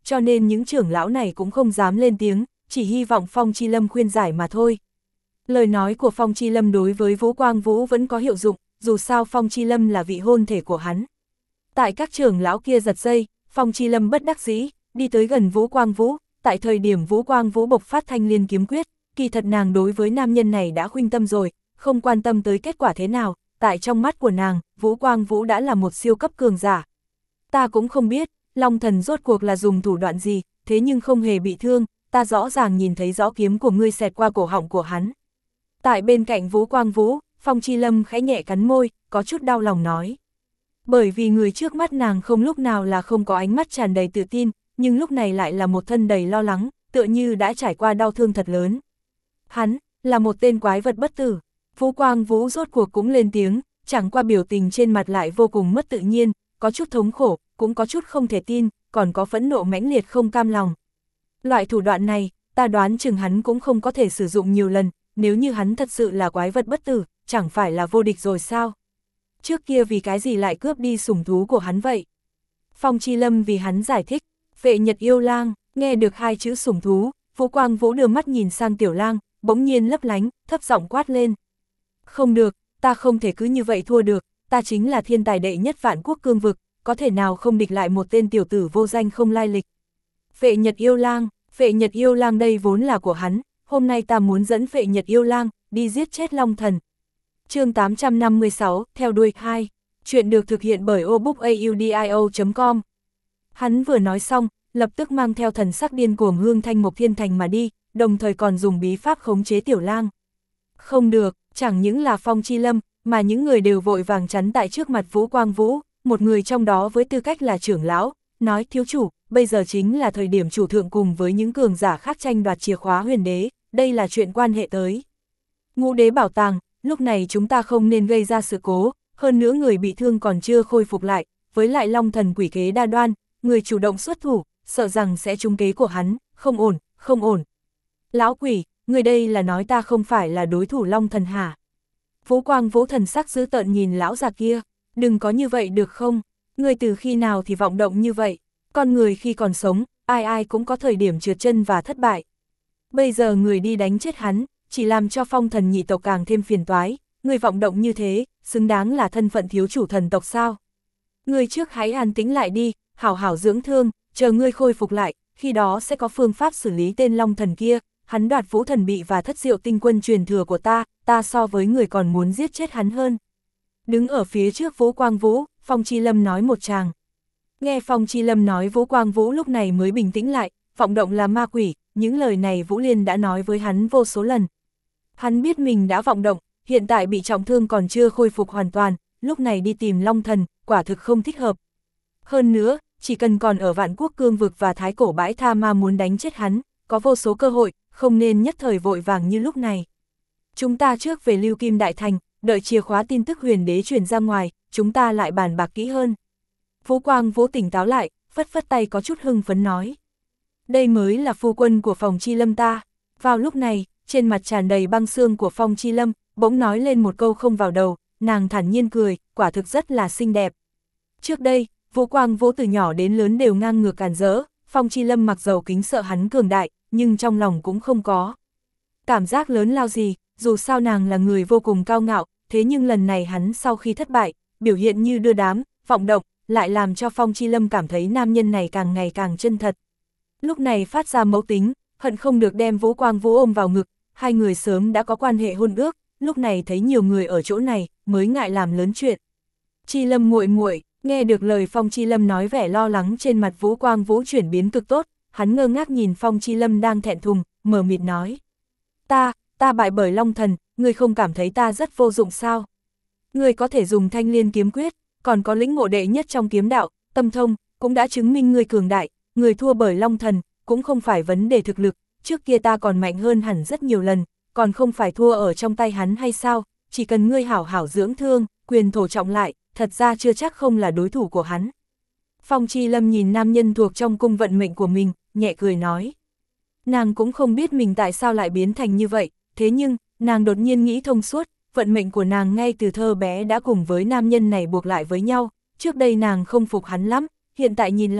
cho nên những trưởng lão này cũng không dám lên tiếng, chỉ hy vọng Phong Chi Lâm khuyên giải mà thôi. Lời nói của Phong Chi Lâm đối với Vũ Quang Vũ vẫn có hiệu dụng, dù sao Phong Chi Lâm là vị hôn thể của hắn. Tại các trưởng lão kia giật dây, Phong Chi Lâm bất đắc dĩ, đi tới gần Vũ Quang Vũ, tại thời điểm Vũ Quang Vũ bộc phát thanh liên kiếm quyết, kỳ thật nàng đối với nam nhân này đã khuynh tâm rồi, không quan tâm tới kết quả thế nào, tại trong mắt của nàng, Vũ Quang Vũ đã là một siêu cấp cường giả. Ta cũng không biết, Long Thần rốt cuộc là dùng thủ đoạn gì, thế nhưng không hề bị thương, ta rõ ràng nhìn thấy rõ kiếm của ngươi xẹt qua cổ họng của hắn. Tại bên cạnh Vũ Quang Vũ, Phong Chi Lâm khẽ nhẹ cắn môi, có chút đau lòng nói. Bởi vì người trước mắt nàng không lúc nào là không có ánh mắt tràn đầy tự tin, nhưng lúc này lại là một thân đầy lo lắng, tựa như đã trải qua đau thương thật lớn. Hắn, là một tên quái vật bất tử. Vũ Quang Vũ rốt cuộc cũng lên tiếng, chẳng qua biểu tình trên mặt lại vô cùng mất tự nhiên, có chút thống khổ, cũng có chút không thể tin, còn có phẫn nộ mãnh liệt không cam lòng. Loại thủ đoạn này, ta đoán chừng hắn cũng không có thể sử dụng nhiều lần, nếu như hắn thật sự là quái vật bất tử, chẳng phải là vô địch rồi sao? Trước kia vì cái gì lại cướp đi sủng thú của hắn vậy? Phong Chi Lâm vì hắn giải thích, Vệ Nhật yêu lang, nghe được hai chữ sủng thú, Vũ Quang Vũ đưa mắt nhìn sang Tiểu Lang, bỗng nhiên lấp lánh, thấp giọng quát lên. Không được, ta không thể cứ như vậy thua được, ta chính là thiên tài đệ nhất vạn quốc cương vực, có thể nào không địch lại một tên tiểu tử vô danh không lai lịch. Vệ Nhật yêu lang, Vệ Nhật yêu lang đây vốn là của hắn, hôm nay ta muốn dẫn Vệ Nhật yêu lang, đi giết chết Long Thần. Chương tám trăm năm mươi sáu, theo đuôi hai, chuyện được thực hiện bởi obookaudio chấm com. Hắn vừa nói xong, lập tức mang theo thần sắc điên cuồng hương thanh Mộc Thiên Thành mà đi, đồng thời còn dùng bí pháp khống chế Tiểu Lang. Không được, chẳng những là Phong Chi Lâm, mà những người đều vội vàng chắn tại trước mặt Vũ Quang Vũ, một người trong đó với tư cách là trưởng lão, nói thiếu chủ, bây giờ chính là thời điểm chủ thượng cùng với những cường giả khác tranh đoạt chìa khóa huyền đế, đây là chuyện quan hệ tới Ngũ Đế bảo tàng, lúc này chúng ta không nên gây ra sự cố, hơn nữa người bị thương còn chưa khôi phục lại, với lại Long Thần quỷ kế đa đoan, người chủ động xuất thủ, sợ rằng sẽ trúng kế của hắn, không ổn, không ổn. Lão quỷ, người đây là nói ta không phải là đối thủ Long Thần hả? Vũ Quang Vũ thần sắc dữ tợn nhìn lão già kia, đừng có như vậy được không? Người từ khi nào thì vọng động như vậy? Con người khi còn sống, ai ai cũng có thời điểm trượt chân và thất bại. Bây giờ người đi đánh chết hắn, chỉ làm cho Phong Thần nhị tộc càng thêm phiền toái, người vọng động như thế, xứng đáng là thân phận thiếu chủ thần tộc sao? Người trước hãy an tĩnh lại đi, hảo hảo dưỡng thương, chờ ngươi khôi phục lại, khi đó sẽ có phương pháp xử lý tên Long Thần kia, hắn đoạt Vũ Thần Bị và thất diệu tinh quân truyền thừa của ta, ta so với người còn muốn giết chết hắn hơn. Đứng ở phía trước Vũ Quang Vũ, Phong Chi Lâm nói một tràng. Nghe Phong Chi Lâm nói, Vũ Quang Vũ lúc này mới bình tĩnh lại, vọng động là ma quỷ, những lời này Vũ Liên đã nói với hắn vô số lần. Hắn biết mình đã vọng động, hiện tại bị trọng thương còn chưa khôi phục hoàn toàn, lúc này đi tìm Long Thần, quả thực không thích hợp. Hơn nữa, chỉ cần còn ở Vạn Quốc Cương Vực và Thái Cổ Bãi Tha Ma muốn đánh chết hắn, có vô số cơ hội, không nên nhất thời vội vàng như lúc này. Chúng ta trước về Lưu Kim Đại Thành, đợi chìa khóa tin tức huyền đế truyền ra ngoài, chúng ta lại bàn bạc kỹ hơn. Vũ Quang Vũ tỉnh táo lại, phất phất tay có chút hưng phấn nói. Đây mới là phu quân của Phong Chi Lâm ta. Vào lúc này, trên mặt tràn đầy băng xương của Phong Chi Lâm, bỗng nói lên một câu không vào đầu, nàng thản nhiên cười, quả thực rất là xinh đẹp. Trước đây, Vũ Quang Vũ từ nhỏ đến lớn đều ngang ngược càn rỡ, Phong Chi Lâm mặc dầu kính sợ hắn cường đại, nhưng trong lòng cũng không có cảm giác lớn lao gì, dù sao nàng là người vô cùng cao ngạo, thế nhưng lần này hắn sau khi thất bại, biểu hiện như đưa đám, vọng động, lại làm cho Phong Chi Lâm cảm thấy nam nhân này càng ngày càng chân thật. Lúc này phát ra mẫu tính, hận không được đem Vũ Quang Vũ ôm vào ngực, hai người sớm đã có quan hệ hôn ước, lúc này thấy nhiều người ở chỗ này, mới ngại làm lớn chuyện. Chi Lâm muội muội, nghe được lời Phong Chi Lâm nói, vẻ lo lắng trên mặt Vũ Quang Vũ chuyển biến cực tốt, hắn ngơ ngác nhìn Phong Chi Lâm đang thẹn thùng, mờ mịt nói. Ta, ta bại bởi Long Thần, ngươi không cảm thấy ta rất vô dụng sao? Ngươi có thể dùng thanh liên kiếm quyết, còn có lĩnh ngộ đệ nhất trong kiếm đạo, tâm thông, cũng đã chứng minh ngươi cường đại, ngươi thua bởi Long Thần, cũng không phải vấn đề thực lực, trước kia ta còn mạnh hơn hẳn rất nhiều lần, còn không phải thua ở trong tay hắn hay sao? Chỉ cần ngươi hảo hảo dưỡng thương, quyền thổ trọng lại, thật ra chưa chắc không là đối thủ của hắn. Phong Chi Lâm nhìn nam nhân thuộc trong cung vận mệnh của mình, nhẹ cười nói. Nàng cũng không biết mình tại sao lại biến thành như vậy, thế nhưng, nàng đột nhiên nghĩ thông suốt, vận mệnh của nàng ngay từ thơ bé đã cùng với nam nhân này buộc lại với nhau, trước đây nàng không phục hắn lắm, hiện tại nhìn lại,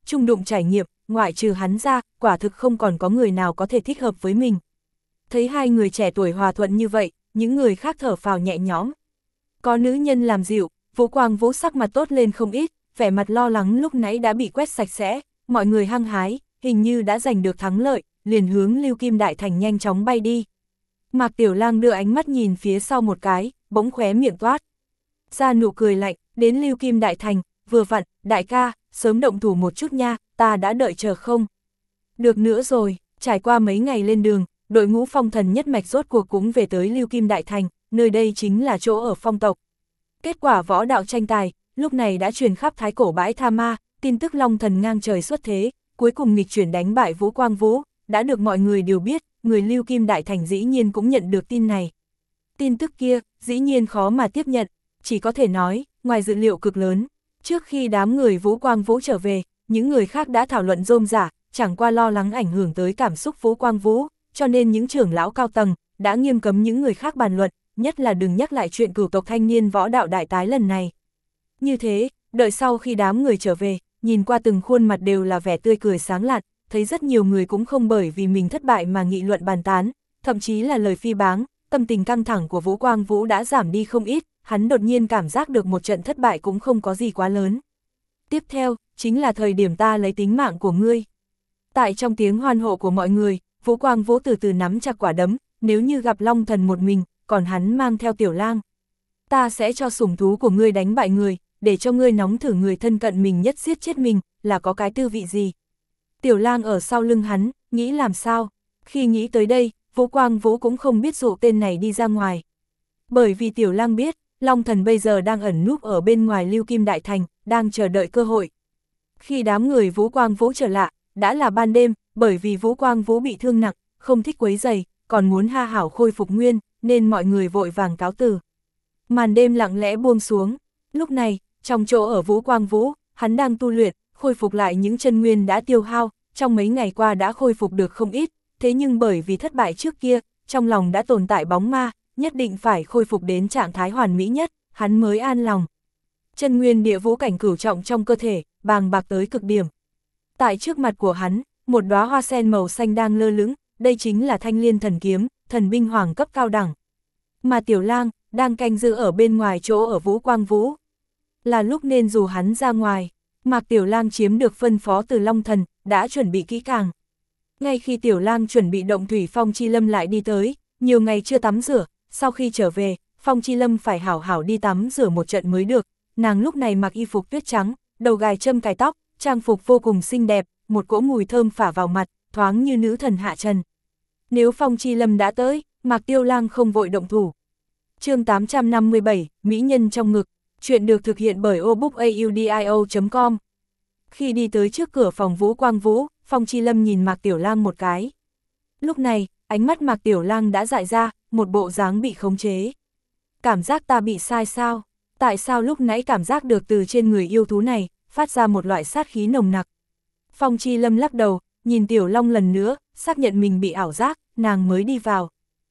chung đụng trải nghiệm, ngoại trừ hắn ra, quả thực không còn có người nào có thể thích hợp với mình. Thấy hai người trẻ tuổi hòa thuận như vậy, những người khác thở phào nhẹ nhõm. Có nữ nhân làm dịu, Vũ Quang Vũ sắc mặt tốt lên không ít, vẻ mặt lo lắng lúc nãy đã bị quét sạch sẽ, mọi người hăng hái, hình như đã giành được thắng lợi, liền hướng Lưu Kim Đại Thành nhanh chóng bay đi. Mạc Tiểu Lang đưa ánh mắt nhìn phía sau một cái, bỗng khóe miệng toát ra nụ cười lạnh, đến Lưu Kim Đại Thành, vừa vặn, đại ca, sớm động thủ một chút nha, ta đã đợi chờ không. Được nữa rồi, trải qua mấy ngày lên đường, đội ngũ phong thần nhất mạch rốt cuộc cũng về tới Lưu Kim Đại Thành, nơi đây chính là chỗ ở phong tộc. Kết quả võ đạo tranh tài, lúc này đã truyền khắp thái cổ bãi Tha Ma, tin tức Long Thần ngang trời xuất thế, cuối cùng nghịch chuyển đánh bại Vũ Quang Vũ, đã được mọi người đều biết, người Lưu Kim Đại Thành dĩ nhiên cũng nhận được tin này. Tin tức kia, dĩ nhiên khó mà tiếp nhận, chỉ có thể nói, ngoài dự liệu cực lớn. Trước khi đám người Vũ Quang Vũ trở về, những người khác đã thảo luận rôm rả, chẳng qua lo lắng ảnh hưởng tới cảm xúc Vũ Quang Vũ, cho nên những trưởng lão cao tầng đã nghiêm cấm những người khác bàn luận, nhất là đừng nhắc lại chuyện cửu tộc thanh niên võ đạo đại tái lần này. Như thế, đợi sau khi đám người trở về, nhìn qua từng khuôn mặt đều là vẻ tươi cười sáng lạn, thấy rất nhiều người cũng không bởi vì mình thất bại mà nghị luận bàn tán, thậm chí là lời phi báng, tâm tình căng thẳng của Vũ Quang Vũ đã giảm đi không ít, hắn đột nhiên cảm giác được một trận thất bại cũng không có gì quá lớn. Tiếp theo, chính là thời điểm ta lấy tính mạng của ngươi. Tại trong tiếng hoan hô của mọi người, Vũ Quang Vũ từ từ nắm chặt quả đấm, nếu như gặp Long Thần một mình, còn hắn mang theo Tiểu Lang. Ta sẽ cho sủng thú của ngươi đánh bại người, để cho ngươi nóng thử người thân cận mình nhất giết chết mình, là có cái tư vị gì. Tiểu Lang ở sau lưng hắn, nghĩ làm sao? Khi nghĩ tới đây, Vũ Quang Vũ cũng không biết dụ tên này đi ra ngoài. Bởi vì Tiểu Lang biết, Long Thần bây giờ đang ẩn núp ở bên ngoài Lưu Kim Đại Thành, đang chờ đợi cơ hội. Khi đám người Vũ Quang Vũ trở lại, đã là ban đêm, bởi vì Vũ Quang Vũ bị thương nặng, không thích quấy rầy, còn muốn ha hảo khôi phục nguyên, nên mọi người vội vàng cáo từ. Màn đêm lặng lẽ buông xuống, lúc này, trong chỗ ở Vũ Quang Vũ, hắn đang tu luyện, khôi phục lại những chân nguyên đã tiêu hao, trong mấy ngày qua đã khôi phục được không ít, thế nhưng bởi vì thất bại trước kia, trong lòng đã tồn tại bóng ma, nhất định phải khôi phục đến trạng thái hoàn mỹ nhất, hắn mới an lòng. Chân nguyên địa vũ cảnh cửu trọng trong cơ thể, bàng bạc tới cực điểm. Tại trước mặt của hắn, một đóa hoa sen màu xanh đang lơ lửng, đây chính là Thanh Liên thần kiếm, thần binh hoàng cấp cao đẳng. Mà Tiểu Lang đang canh giữ ở bên ngoài chỗ ở Vũ Quang Vũ. Là lúc nên dù hắn ra ngoài, Mạc Tiểu Lang chiếm được phân phó từ Long Thần, đã chuẩn bị kỹ càng. Ngay khi Tiểu Lang chuẩn bị động thủy, Phong Chi Lâm lại đi tới, nhiều ngày chưa tắm rửa, sau khi trở về, Phong Chi Lâm phải hảo hảo đi tắm rửa một trận mới được. Nàng lúc này mặc y phục tuyết trắng, đầu gài châm cài tóc, trang phục vô cùng xinh đẹp, một cỗ mùi thơm phả vào mặt, thoáng như nữ thần hạ trần. Nếu Phong Chi Lâm đã tới, Mạc Tiểu Lang không vội động thủ. Chương tám trăm năm mươi bảy, Mỹ nhân trong ngực, chuyện được thực hiện bởi obookaudio chấm com. Khi đi tới trước cửa phòng Vũ Quang Vũ, Phong Chi Lâm nhìn Mạc Tiểu Lang một cái. Lúc này, ánh mắt Mạc Tiểu Lang đã dại ra, một bộ dáng bị khống chế. Cảm giác ta bị sai sao? Tại sao lúc nãy cảm giác được từ trên người yêu thú này, phát ra một loại sát khí nồng nặc? Phong Chi Lâm lắc đầu, nhìn Tiểu Long lần nữa, xác nhận mình bị ảo giác, nàng mới đi vào.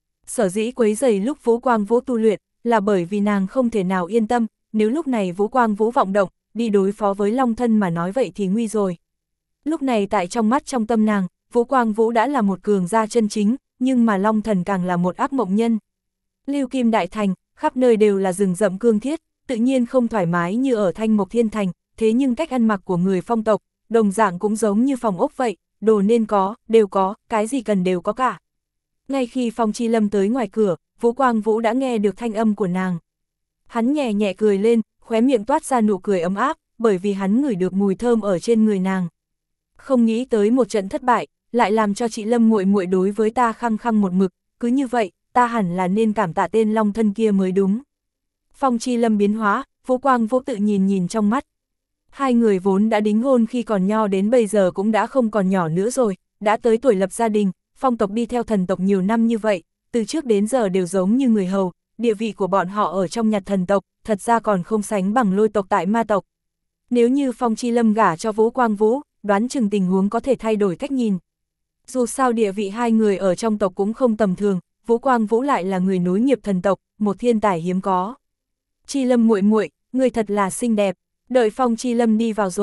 Sở dĩ quấy rầy lúc Vũ Quang Vũ tu luyện, là bởi vì nàng không thể nào yên tâm, nếu lúc này Vũ Quang Vũ vọng động, đi đối phó với Long Thân mà nói vậy thì nguy rồi. Lúc này tại trong mắt trong tâm nàng, Vũ Quang Vũ đã là một cường gia chân chính, nhưng mà Long Thần càng là một ác mộng nhân. Lưu Kim Đại Thành, khắp nơi đều là rừng rậm cương thiết, tự nhiên không thoải mái như ở Thanh Mộc Thiên Thành, thế nhưng cách ăn mặc của người phong tộc, đồng dạng cũng giống như phòng ốc vậy, đồ nên có, đều có, cái gì cần đều có cả. Ngay khi Phong Chi Lâm tới ngoài cửa, Vũ Quang Vũ đã nghe được thanh âm của nàng. Hắn nhẹ nhẹ cười lên, khóe miệng toát ra nụ cười ấm áp, bởi vì hắn ngửi được mùi thơm ở trên người nàng. Không nghĩ tới một trận thất bại, lại làm cho chị Lâm muội muội đối với ta khăng khăng một mực, cứ như vậy, ta hẳn là nên cảm tạ tên Long Thân kia mới đúng. Phong Chi Lâm biến hóa, Vũ Quang Vũ tự nhìn nhìn trong mắt. Hai người vốn đã đính hôn khi còn nho đến bây giờ cũng đã không còn nhỏ nữa rồi, đã tới tuổi lập gia đình, phong tộc đi theo thần tộc nhiều năm như vậy, từ trước đến giờ đều giống như người hầu, địa vị của bọn họ ở trong nhặt thần tộc, thật ra còn không sánh bằng Lôi tộc tại ma tộc. Nếu như Phong Chi Lâm gả cho Vũ Quang Vũ, đoán chừng tình huống có thể thay đổi cách nhìn. Dù sao địa vị hai người ở trong tộc cũng không tầm thường, Vũ Quang Vũ lại là người nối nghiệp thần tộc, một thiên tài hiếm có. Chi Lâm muội muội, người thật là xinh đẹp. Đợi Phong Chi Lâm đi vào rồi,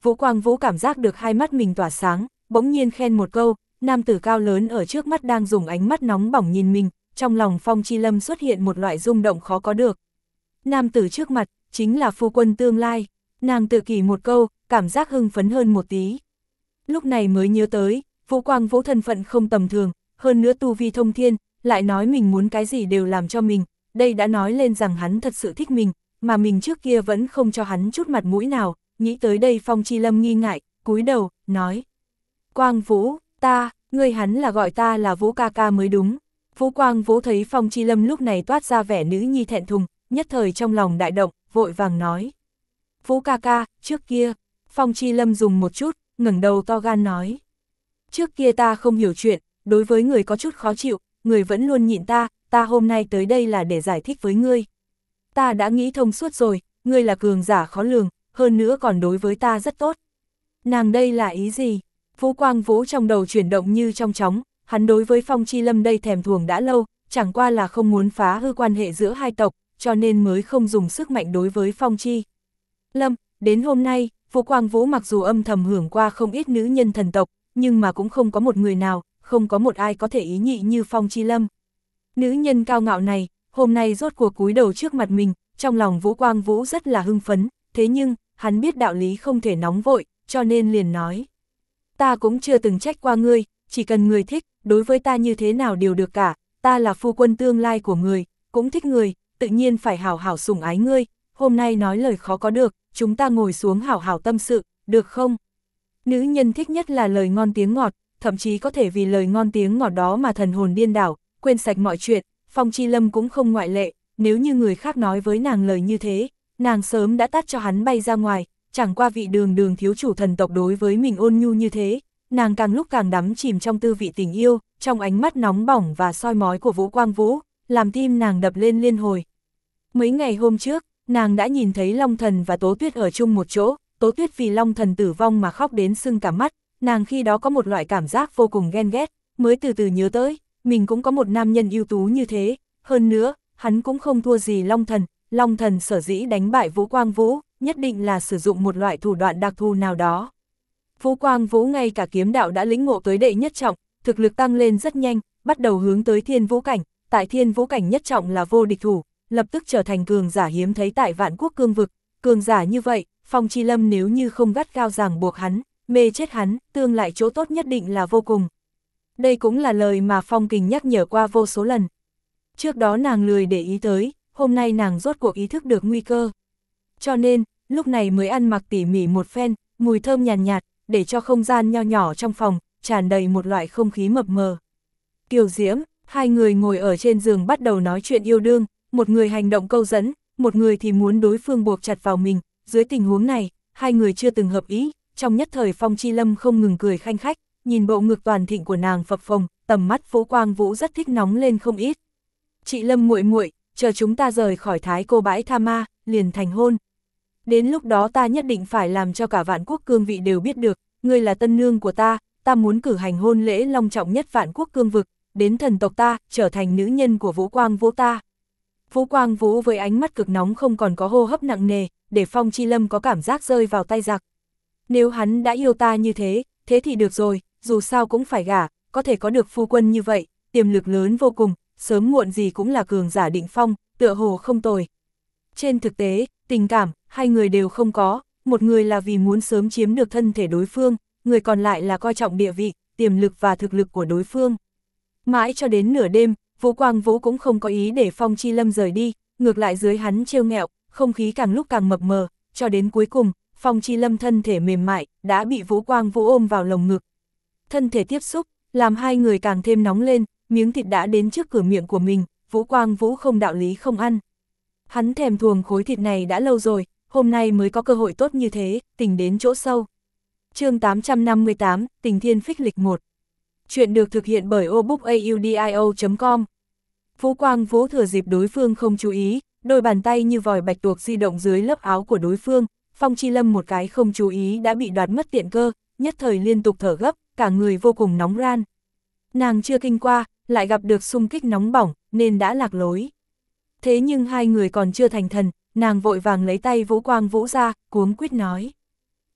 Vũ Quang Vũ cảm giác được hai mắt mình tỏa sáng, bỗng nhiên khen một câu, nam tử cao lớn ở trước mắt đang dùng ánh mắt nóng bỏng nhìn mình, trong lòng Phong Chi Lâm xuất hiện một loại rung động khó có được. Nam tử trước mặt, chính là phu quân tương lai, nàng tự kỷ một câu, cảm giác hưng phấn hơn một tí. Lúc này mới nhớ tới, Vũ Quang Vũ thân phận không tầm thường, hơn nữa tu vi thông thiên, lại nói mình muốn cái gì đều làm cho mình, đây đã nói lên rằng hắn thật sự thích mình, mà mình trước kia vẫn không cho hắn chút mặt mũi nào, nghĩ tới đây Phong Chi Lâm nghi ngại, cúi đầu, nói. Quang Vũ, ta, ngươi hắn là gọi ta là Vũ ca ca mới đúng. Vũ Quang Vũ thấy Phong Chi Lâm lúc này toát ra vẻ nữ nhi thẹn thùng, nhất thời trong lòng đại động, vội vàng nói. Vũ ca ca, trước kia, Phong Chi Lâm dùng một chút, ngẩng đầu to gan nói. Trước kia ta không hiểu chuyện, đối với người có chút khó chịu, người vẫn luôn nhịn ta, ta hôm nay tới đây là để giải thích với ngươi. Ta đã nghĩ thông suốt rồi, ngươi là cường giả khó lường, hơn nữa còn đối với ta rất tốt. Nàng đây là ý gì? Vũ Quang Vũ trong đầu chuyển động như trong chóng, hắn đối với Phong Chi Lâm đây thèm thuồng đã lâu, chẳng qua là không muốn phá hư quan hệ giữa hai tộc, cho nên mới không dùng sức mạnh đối với Phong Chi Lâm. Đến hôm nay, Vũ Quang Vũ mặc dù âm thầm hưởng qua không ít nữ nhân thần tộc, nhưng mà cũng không có một người nào, không có một ai có thể ý nhị như Phong Chi Lâm. Nữ nhân cao ngạo này, hôm nay rốt cuộc cúi đầu trước mặt mình, trong lòng Vũ Quang Vũ rất là hưng phấn, thế nhưng, hắn biết đạo lý không thể nóng vội, cho nên liền nói. Ta cũng chưa từng trách qua ngươi, chỉ cần người thích, đối với ta như thế nào đều được cả, ta là phu quân tương lai của người, cũng thích người, tự nhiên phải hảo hảo sủng ái ngươi, hôm nay nói lời khó có được, chúng ta ngồi xuống hảo hảo tâm sự, được không? Nữ nhân thích nhất là lời ngon tiếng ngọt, thậm chí có thể vì lời ngon tiếng ngọt đó mà thần hồn điên đảo, quên sạch mọi chuyện, Phong Chi Lâm cũng không ngoại lệ, nếu như người khác nói với nàng lời như thế, nàng sớm đã tát cho hắn bay ra ngoài, chẳng qua vị đường đường thiếu chủ thần tộc đối với mình ôn nhu như thế, nàng càng lúc càng đắm chìm trong tư vị tình yêu, trong ánh mắt nóng bỏng và soi mói của Vũ Quang Vũ, làm tim nàng đập lên liên hồi. Mấy ngày hôm trước, nàng đã nhìn thấy Long Thần và Tố Tuyết ở chung một chỗ, Tố Tuyết vì Long Thần tử vong mà khóc đến sưng cả mắt, nàng khi đó có một loại cảm giác vô cùng ghen ghét, mới từ từ nhớ tới, mình cũng có một nam nhân ưu tú như thế, hơn nữa, hắn cũng không thua gì Long Thần, Long Thần sở dĩ đánh bại Vũ Quang Vũ, nhất định là sử dụng một loại thủ đoạn đặc thù nào đó. Vũ Quang Vũ ngay cả kiếm đạo đã lĩnh ngộ tới đệ nhất trọng, thực lực tăng lên rất nhanh, bắt đầu hướng tới thiên vũ cảnh, tại thiên vũ cảnh nhất trọng là vô địch thủ, lập tức trở thành cường giả hiếm thấy tại vạn quốc cương vực, cường giả như vậy, Phong Chi Lâm nếu như không gắt gao ràng buộc hắn, mê chết hắn, tương lại chỗ tốt nhất định là vô cùng. Đây cũng là lời mà Phong Kình nhắc nhở qua vô số lần. Trước đó nàng lười để ý tới, hôm nay nàng rốt cuộc ý thức được nguy cơ. Cho nên, lúc này mới ăn mặc tỉ mỉ một phen, mùi thơm nhàn nhạt, nhạt, để cho không gian nho nhỏ trong phòng, tràn đầy một loại không khí mập mờ. Kiều Diễm, hai người ngồi ở trên giường bắt đầu nói chuyện yêu đương, một người hành động câu dẫn, một người thì muốn đối phương buộc chặt vào mình, dưới tình huống này, hai người chưa từng hợp ý, trong nhất thời Phong Chi Lâm không ngừng cười khanh khách, nhìn bộ ngực toàn thịnh của nàng phập phồng, tầm mắt Vũ Quang Vũ rất thích nóng lên không ít. Chị Lâm muội muội, chờ chúng ta rời khỏi Thái Cô bãi Tha Ma, liền thành hôn. Đến lúc đó ta nhất định phải làm cho cả vạn quốc cương vị đều biết được, ngươi là tân nương của ta, ta muốn cử hành hôn lễ long trọng nhất vạn quốc cương vực, đến thần tộc ta, trở thành nữ nhân của Vũ Quang Vũ ta. Vũ Quang Vũ với ánh mắt cực nóng không còn có hô hấp nặng nề, để Phong Chi Lâm có cảm giác rơi vào tay giặc. Nếu hắn đã yêu ta như thế, thế thì được rồi, dù sao cũng phải gả, có thể có được phu quân như vậy, tiềm lực lớn vô cùng, sớm muộn gì cũng là cường giả định phong, tựa hồ không tồi. Trên thực tế, tình cảm, hai người đều không có, một người là vì muốn sớm chiếm được thân thể đối phương, người còn lại là coi trọng địa vị, tiềm lực và thực lực của đối phương. Mãi cho đến nửa đêm, Vũ Quang Vũ cũng không có ý để Phong Chi Lâm rời đi, ngược lại dưới hắn trêu nghẹo, không khí càng lúc càng mập mờ, cho đến cuối cùng, Phong Chi Lâm thân thể mềm mại, đã bị Vũ Quang Vũ ôm vào lồng ngực. Thân thể tiếp xúc, làm hai người càng thêm nóng lên, miếng thịt đã đến trước cửa miệng của mình, Vũ Quang Vũ không đạo lý không ăn. Hắn thèm thuồng khối thịt này đã lâu rồi, hôm nay mới có cơ hội tốt như thế, tình đến chỗ sâu. Chương tám trăm năm mươi tám, Tình Thiên Phích Lịch một. Chuyện được thực hiện bởi obookaudio chấm com. Vũ Quang Vũ thừa dịp đối phương không chú ý, đôi bàn tay như vòi bạch tuộc di động dưới lớp áo của đối phương, Phong Chi Lâm một cái không chú ý đã bị đoạt mất tiện cơ, nhất thời liên tục thở gấp, cả người vô cùng nóng ran. Nàng chưa kinh qua, lại gặp được xung kích nóng bỏng, nên đã lạc lối. Thế nhưng hai người còn chưa thành thần, nàng vội vàng lấy tay Vũ Quang Vũ ra, cuống quýt nói.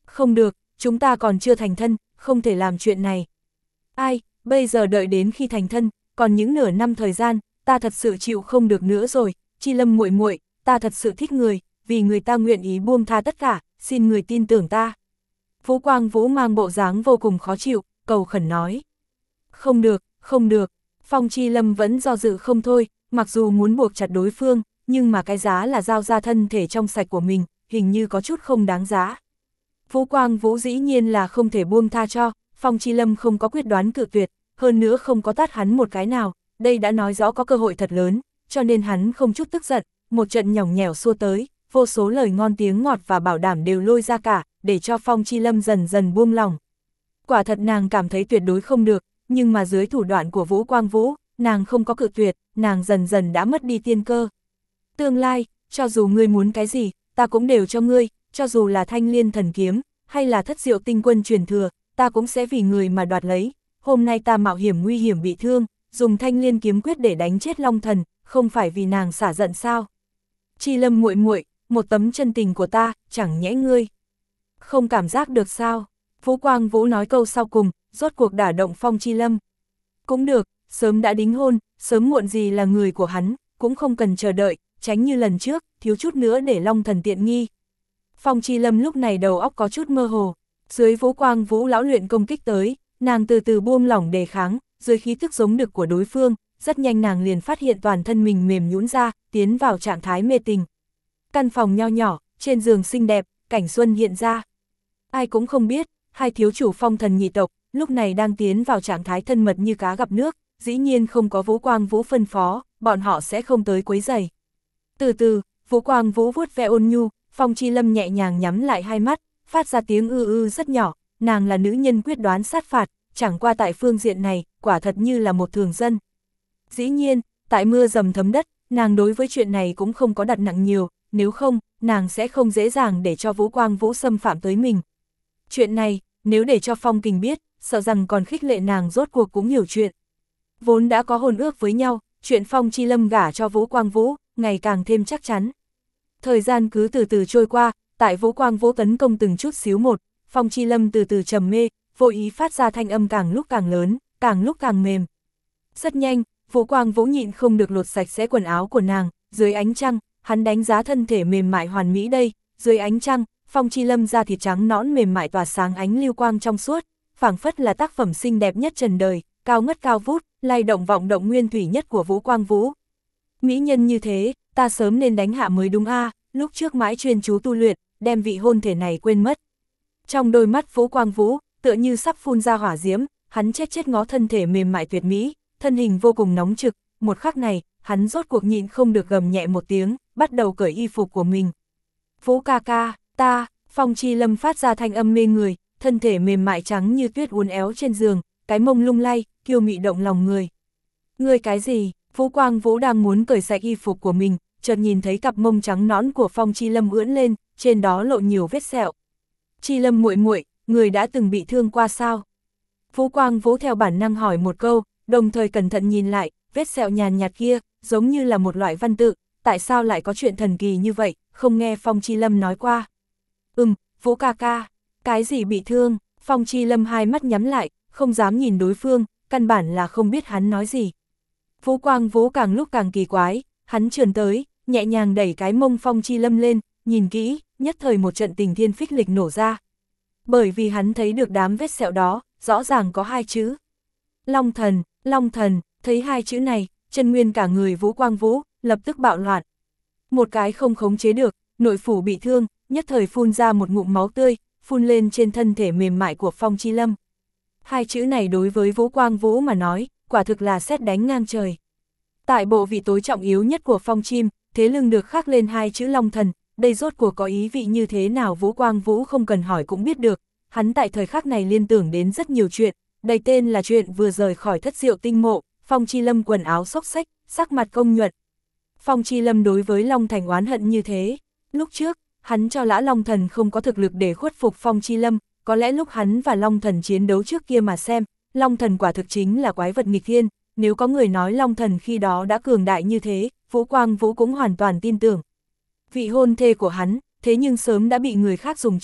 Không được, chúng ta còn chưa thành thân, không thể làm chuyện này. Ai, bây giờ đợi đến khi thành thân, còn những nửa năm thời gian, ta thật sự chịu không được nữa rồi, Chi Lâm muội muội, ta thật sự thích người, vì người ta nguyện ý buông tha tất cả, xin người tin tưởng ta. Vũ Quang Vũ mang bộ dáng vô cùng khó chịu, cầu khẩn nói. Không được, không được, Phong Chi Lâm vẫn do dự không thôi, mặc dù muốn buộc chặt đối phương, nhưng mà cái giá là giao ra thân thể trong sạch của mình, hình như có chút không đáng giá. Vũ Quang Vũ dĩ nhiên là không thể buông tha cho, Phong Chi Lâm không có quyết đoán cự tuyệt, hơn nữa không có tát hắn một cái nào, đây đã nói rõ có cơ hội thật lớn, cho nên hắn không chút tức giận, một trận nhỏng nhẽo xua tới, vô số lời ngon tiếng ngọt và bảo đảm đều lôi ra cả, để cho Phong Chi Lâm dần dần buông lòng. Quả thật nàng cảm thấy tuyệt đối không được, nhưng mà dưới thủ đoạn của Vũ Quang Vũ, nàng không có cự tuyệt, nàng dần dần đã mất đi tiên cơ. Tương lai, cho dù ngươi muốn cái gì, ta cũng đều cho ngươi, cho dù là Thanh Liên thần kiếm, hay là Thất Diệu tinh quân truyền thừa, ta cũng sẽ vì người mà đoạt lấy. Hôm nay ta mạo hiểm nguy hiểm bị thương, dùng Thanh Liên kiếm quyết để đánh chết Long Thần, không phải vì nàng xả giận sao? Chi Lâm muội muội, một tấm chân tình của ta, chẳng nhẽ ngươi không cảm giác được sao? Vũ Quang Vũ nói câu sau cùng, rốt cuộc đả động Phong Chi Lâm. Cũng được, sớm đã đính hôn, sớm muộn gì là người của hắn, cũng không cần chờ đợi, tránh như lần trước, thiếu chút nữa để Long Thần tiện nghi. Phong Chi Lâm lúc này đầu óc có chút mơ hồ, dưới Vũ Quang Vũ lão luyện công kích tới, nàng từ từ buông lỏng đề kháng, dưới khí tức giống đực của đối phương, rất nhanh nàng liền phát hiện toàn thân mình mềm nhũn ra, tiến vào trạng thái mê tình. Căn phòng nho nhỏ, trên giường xinh đẹp, cảnh xuân hiện ra. Ai cũng không biết, hai thiếu chủ Phong Thần nhị tộc, lúc này đang tiến vào trạng thái thân mật như cá gặp nước, dĩ nhiên không có Vũ Quang Vũ phân phó, bọn họ sẽ không tới quấy rầy. Từ từ, Vũ Quang Vũ vuốt ve ôn nhu, Phong Chi Lâm nhẹ nhàng nhắm lại hai mắt, phát ra tiếng ư ư rất nhỏ, nàng là nữ nhân quyết đoán sát phạt, chẳng qua tại phương diện này, quả thật như là một thường dân. Dĩ nhiên, tại mưa dầm thấm đất, nàng đối với chuyện này cũng không có đặt nặng nhiều, nếu không, nàng sẽ không dễ dàng để cho Vũ Quang Vũ xâm phạm tới mình. Chuyện này, nếu để cho Phong Kình biết, sợ rằng còn khích lệ nàng rốt cuộc cũng hiểu chuyện. Vốn đã có hôn ước với nhau, chuyện Phong Chi Lâm gả cho Vũ Quang Vũ, ngày càng thêm chắc chắn. Thời gian cứ từ từ trôi qua, tại Vũ Quang Vũ tấn công từng chút xíu một, Phong Chi Lâm từ từ trầm mê, vô ý phát ra thanh âm càng lúc càng lớn, càng lúc càng mềm. Rất nhanh, Vũ Quang Vũ nhịn không được lột sạch sẽ quần áo của nàng, dưới ánh trăng, hắn đánh giá thân thể mềm mại hoàn mỹ đây, dưới ánh trăng, Phong Chi Lâm da thịt trắng nõn mềm mại tỏa sáng ánh lưu quang trong suốt, phảng phất là tác phẩm xinh đẹp nhất trần đời, cao ngất cao vút, lay động vọng động nguyên thủy nhất của Vũ Quang Vũ. Mỹ nhân như thế, ta sớm nên đánh hạ mới đúng a, à, lúc trước mãi chuyên chú tu luyện, đem vị hôn thể này quên mất. Trong đôi mắt Vũ Quang Vũ, tựa như sắp phun ra hỏa diễm, hắn chết chết ngó thân thể mềm mại tuyệt mỹ, thân hình vô cùng nóng trực, một khắc này, hắn rốt cuộc nhịn không được gầm nhẹ một tiếng, bắt đầu cởi y phục của mình. Vũ ca ca, ta, Phong Chi Lâm phát ra thanh âm mê người, thân thể mềm mại trắng như tuyết uốn éo trên giường, cái mông lung lay, kiêu mị động lòng người. Ngươi cái gì? Vũ Quang Vũ đang muốn cởi sạch y phục của mình, chợt nhìn thấy cặp mông trắng nõn của Phong Chi Lâm ưỡn lên, trên đó lộ nhiều vết sẹo. Chi Lâm muội muội, người đã từng bị thương qua sao? Vũ Quang Vũ theo bản năng hỏi một câu, đồng thời cẩn thận nhìn lại, vết sẹo nhàn nhạt kia, giống như là một loại văn tự, tại sao lại có chuyện thần kỳ như vậy, không nghe Phong Chi Lâm nói qua. Ừm, Vũ ca ca, cái gì bị thương? Phong Chi Lâm hai mắt nhắm lại, không dám nhìn đối phương, căn bản là không biết hắn nói gì. Vũ Quang Vũ càng lúc càng kỳ quái, hắn trườn tới, nhẹ nhàng đẩy cái mông Phong Chi Lâm lên, nhìn kỹ, nhất thời một trận tình thiên phích lịch nổ ra. Bởi vì hắn thấy được đám vết sẹo đó, rõ ràng có hai chữ. Long Thần, Long Thần, thấy hai chữ này, chân nguyên cả người Vũ Quang Vũ, lập tức bạo loạn. Một cái không khống chế được, nội phủ bị thương, nhất thời phun ra một ngụm máu tươi, phun lên trên thân thể mềm mại của Phong Chi Lâm. Hai chữ này đối với Vũ Quang Vũ mà nói, quả thực là sét đánh ngang trời. Tại bộ vị tối trọng yếu nhất của Phong Chim, thế lưng được khắc lên hai chữ Long Thần, đây rốt cuộc có ý vị như thế nào Vũ Quang Vũ không cần hỏi cũng biết được, hắn tại thời khắc này liên tưởng đến rất nhiều chuyện, đây tên là chuyện vừa rời khỏi Thất Diệu tinh mộ, Phong Chi Lâm quần áo xốc xách, sắc mặt công nhuận. Phong Chi Lâm đối với Long Thành oán hận như thế, lúc trước, hắn cho Lã Long Thần không có thực lực để khuất phục Phong Chi Lâm, có lẽ lúc hắn và Long Thần chiến đấu trước kia mà xem, Long Thần quả thực chính là quái vật nghịch thiên, nếu có người nói Long Thần khi đó đã cường đại như thế, Vũ Quang Vũ cũng hoàn toàn tin tưởng. Vị hôn thê của hắn, thế nhưng sớm đã bị người khác dùng trước,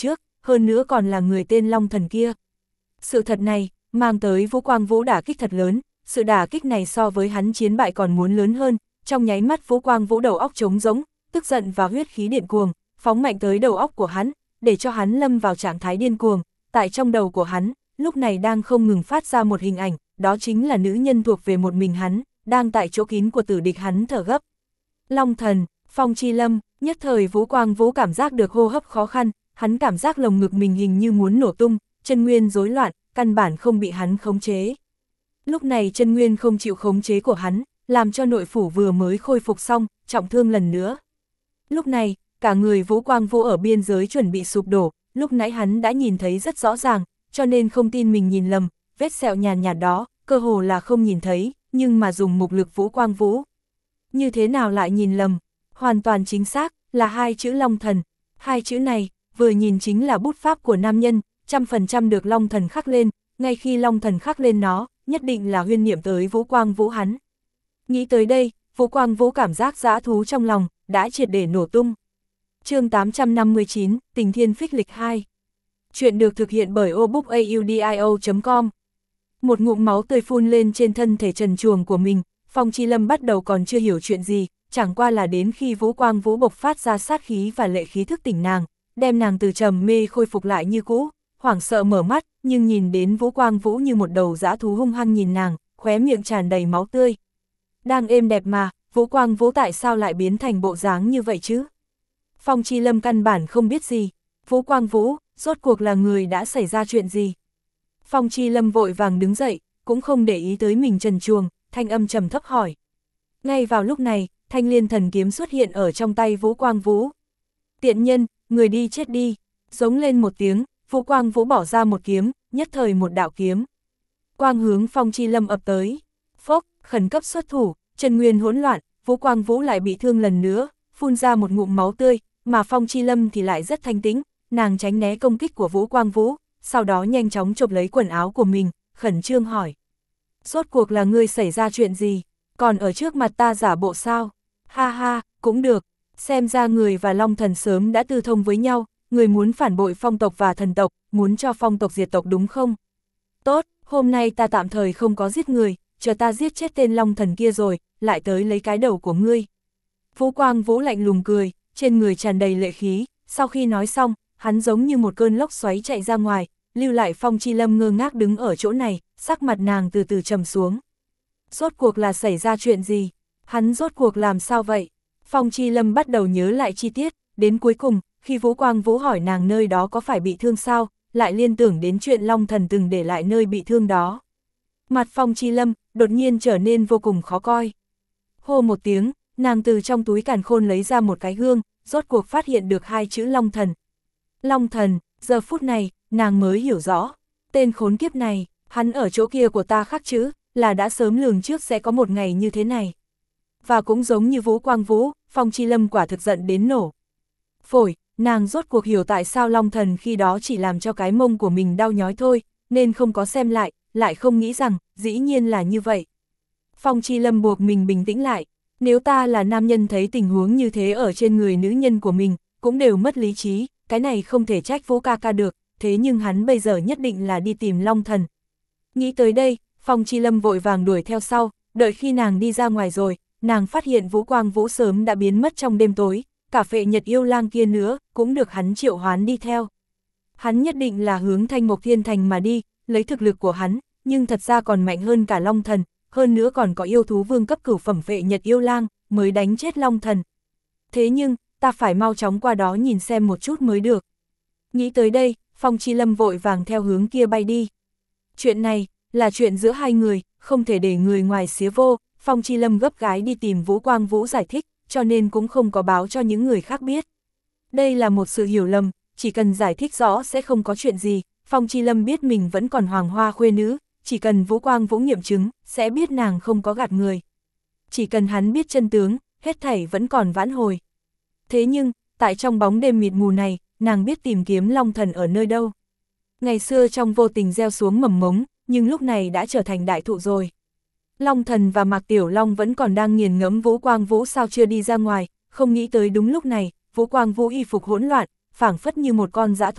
hơn nữa còn là người tên Long Thần kia. Sự thật này, mang tới Vũ Quang Vũ đả kích thật lớn, sự đả kích này so với hắn chiến bại còn muốn lớn hơn, trong nháy mắt Vũ Quang Vũ đầu óc trống rỗng, tức giận và huyết khí điện cuồng, phóng mạnh tới đầu óc của hắn, để cho hắn lâm vào trạng thái điên cuồng, tại trong đầu của hắn, lúc này đang không ngừng phát ra một hình ảnh, đó chính là nữ nhân thuộc về một mình hắn, đang tại chỗ kín của tử địch hắn thở gấp. Long Thần, Phong Chi Lâm, nhất thời Vũ Quang Vũ cảm giác được hô hấp khó khăn, hắn cảm giác lồng ngực mình hình như muốn nổ tung, chân nguyên rối loạn, căn bản không bị hắn khống chế. Lúc này chân nguyên không chịu khống chế của hắn, làm cho nội phủ vừa mới khôi phục xong, trọng thương lần nữa. Lúc này, cả người Vũ Quang Vũ ở biên giới chuẩn bị sụp đổ, lúc nãy hắn đã nhìn thấy rất rõ ràng, cho nên không tin mình nhìn lầm, vết sẹo nhàn nhạt đó, cơ hồ là không nhìn thấy, nhưng mà dùng mục lực Vũ Quang Vũ. Như thế nào lại nhìn lầm? Hoàn toàn chính xác, là hai chữ Long Thần. Hai chữ này, vừa nhìn chính là bút pháp của nam nhân, trăm phần trăm được Long Thần khắc lên, ngay khi Long Thần khắc lên nó, nhất định là huyên niệm tới Vũ Quang Vũ hắn. Nghĩ tới đây, Vũ Quang Vũ cảm giác dã thú trong lòng, đã triệt để nổ tung. Chương tám trăm năm mươi chín, Tình Thiên Phích Lịch hai. Chuyện được thực hiện bởi obookaudio chấm com. Một ngụm máu tươi phun lên trên thân thể trần truồng của mình, Phong Chi Lâm bắt đầu còn chưa hiểu chuyện gì, chẳng qua là đến khi Vũ Quang Vũ bộc phát ra sát khí và lệ khí thức tỉnh nàng, đem nàng từ trầm mê khôi phục lại như cũ, hoảng sợ mở mắt, nhưng nhìn đến Vũ Quang Vũ như một đầu dã thú hung hăng nhìn nàng, khóe miệng tràn đầy máu tươi. Đang êm đẹp mà, Vũ Quang Vũ tại sao lại biến thành bộ dáng như vậy chứ? Phong Chi Lâm căn bản không biết gì. Vũ Quang Vũ, rốt cuộc là người đã xảy ra chuyện gì? Phong Chi Lâm vội vàng đứng dậy, cũng không để ý tới mình trần truồng, thanh âm trầm thấp hỏi. Ngay vào lúc này, thanh liên thần kiếm xuất hiện ở trong tay Vũ Quang Vũ. Tiện nhân, người đi chết đi, giống lên một tiếng, Vũ Quang Vũ bỏ ra một kiếm, nhất thời một đạo kiếm. Quang hướng Phong Chi Lâm ập tới. Phốc, khẩn cấp xuất thủ, chân nguyên hỗn loạn, Vũ Quang Vũ lại bị thương lần nữa, phun ra một ngụm máu tươi, mà Phong Chi Lâm thì lại rất thanh tĩnh, nàng tránh né công kích của Vũ Quang Vũ, sau đó nhanh chóng chộp lấy quần áo của mình, khẩn trương hỏi. Rốt cuộc là ngươi xảy ra chuyện gì? Còn ở trước mặt ta giả bộ sao? Ha ha, cũng được, xem ra người và Long Thần sớm đã tư thông với nhau, người muốn phản bội phong tộc và thần tộc, muốn cho phong tộc diệt tộc đúng không? Tốt, hôm nay ta tạm thời không có giết người, chờ ta giết chết tên Long Thần kia rồi, lại tới lấy cái đầu của ngươi. Vũ Quang Vũ lạnh lùng cười, trên người tràn đầy lệ khí, sau khi nói xong, hắn giống như một cơn lốc xoáy chạy ra ngoài, lưu lại Phong Chi Lâm ngơ ngác đứng ở chỗ này, sắc mặt nàng từ từ trầm xuống. Rốt cuộc là xảy ra chuyện gì? Hắn rốt cuộc làm sao vậy? Phong Chi Lâm bắt đầu nhớ lại chi tiết, đến cuối cùng, khi Vũ Quang Vũ hỏi nàng nơi đó có phải bị thương sao, lại liên tưởng đến chuyện Long Thần từng để lại nơi bị thương đó. Mặt Phong Chi Lâm đột nhiên trở nên vô cùng khó coi. Hô một tiếng, nàng từ trong túi càn khôn lấy ra một cái gương, rốt cuộc phát hiện được hai chữ Long Thần. Long Thần, giờ phút này, nàng mới hiểu rõ. Tên khốn kiếp này, hắn ở chỗ kia của ta khắc chữ, là đã sớm lường trước sẽ có một ngày như thế này. Và cũng giống như Vũ Quang Vũ, Phong Chi Lâm quả thực giận đến nổ. Phổi, nàng rốt cuộc hiểu tại sao Long Thần khi đó chỉ làm cho cái mông của mình đau nhói thôi, nên không có xem lại, lại không nghĩ rằng, dĩ nhiên là như vậy. Phong Chi Lâm buộc mình bình tĩnh lại, nếu ta là nam nhân thấy tình huống như thế ở trên người nữ nhân của mình, cũng đều mất lý trí, cái này không thể trách Vũ ca ca được, thế nhưng hắn bây giờ nhất định là đi tìm Long Thần. Nghĩ tới đây, Phong Chi Lâm vội vàng đuổi theo sau, đợi khi nàng đi ra ngoài rồi, nàng phát hiện Vũ Quang Vũ sớm đã biến mất trong đêm tối, cả Phệ Nhật Yêu Lang kia nữa, cũng được hắn triệu hoán đi theo. Hắn nhất định là hướng Thanh Mộc Thiên Thành mà đi, lấy thực lực của hắn, nhưng thật ra còn mạnh hơn cả Long Thần, hơn nữa còn có yêu thú vương cấp cửu phẩm Phệ Nhật Yêu Lang, mới đánh chết Long Thần. Thế nhưng, ta phải mau chóng qua đó nhìn xem một chút mới được. Nghĩ tới đây, Phong Chi Lâm vội vàng theo hướng kia bay đi. Chuyện này, là chuyện giữa hai người, không thể để người ngoài xía vô, Phong Chi Lâm gấp gái đi tìm Vũ Quang Vũ giải thích, cho nên cũng không có báo cho những người khác biết. Đây là một sự hiểu lầm, chỉ cần giải thích rõ sẽ không có chuyện gì, Phong Chi Lâm biết mình vẫn còn hoàng hoa khuê nữ, chỉ cần Vũ Quang Vũ nghiệm chứng, sẽ biết nàng không có gạt người. Chỉ cần hắn biết chân tướng, hết thảy vẫn còn vãn hồi. Thế nhưng, tại trong bóng đêm mịt mù này, nàng biết tìm kiếm Long Thần ở nơi đâu. Ngày xưa trong vô tình gieo xuống mầm mống, nhưng lúc này đã trở thành đại thụ rồi. Long Thần và Mạc Tiểu Long vẫn còn đang nghiền ngẫm Vũ Quang Vũ sao chưa đi ra ngoài, không nghĩ tới đúng lúc này, Vũ Quang Vũ y phục hỗn loạn, phảng phất như một con dã thú,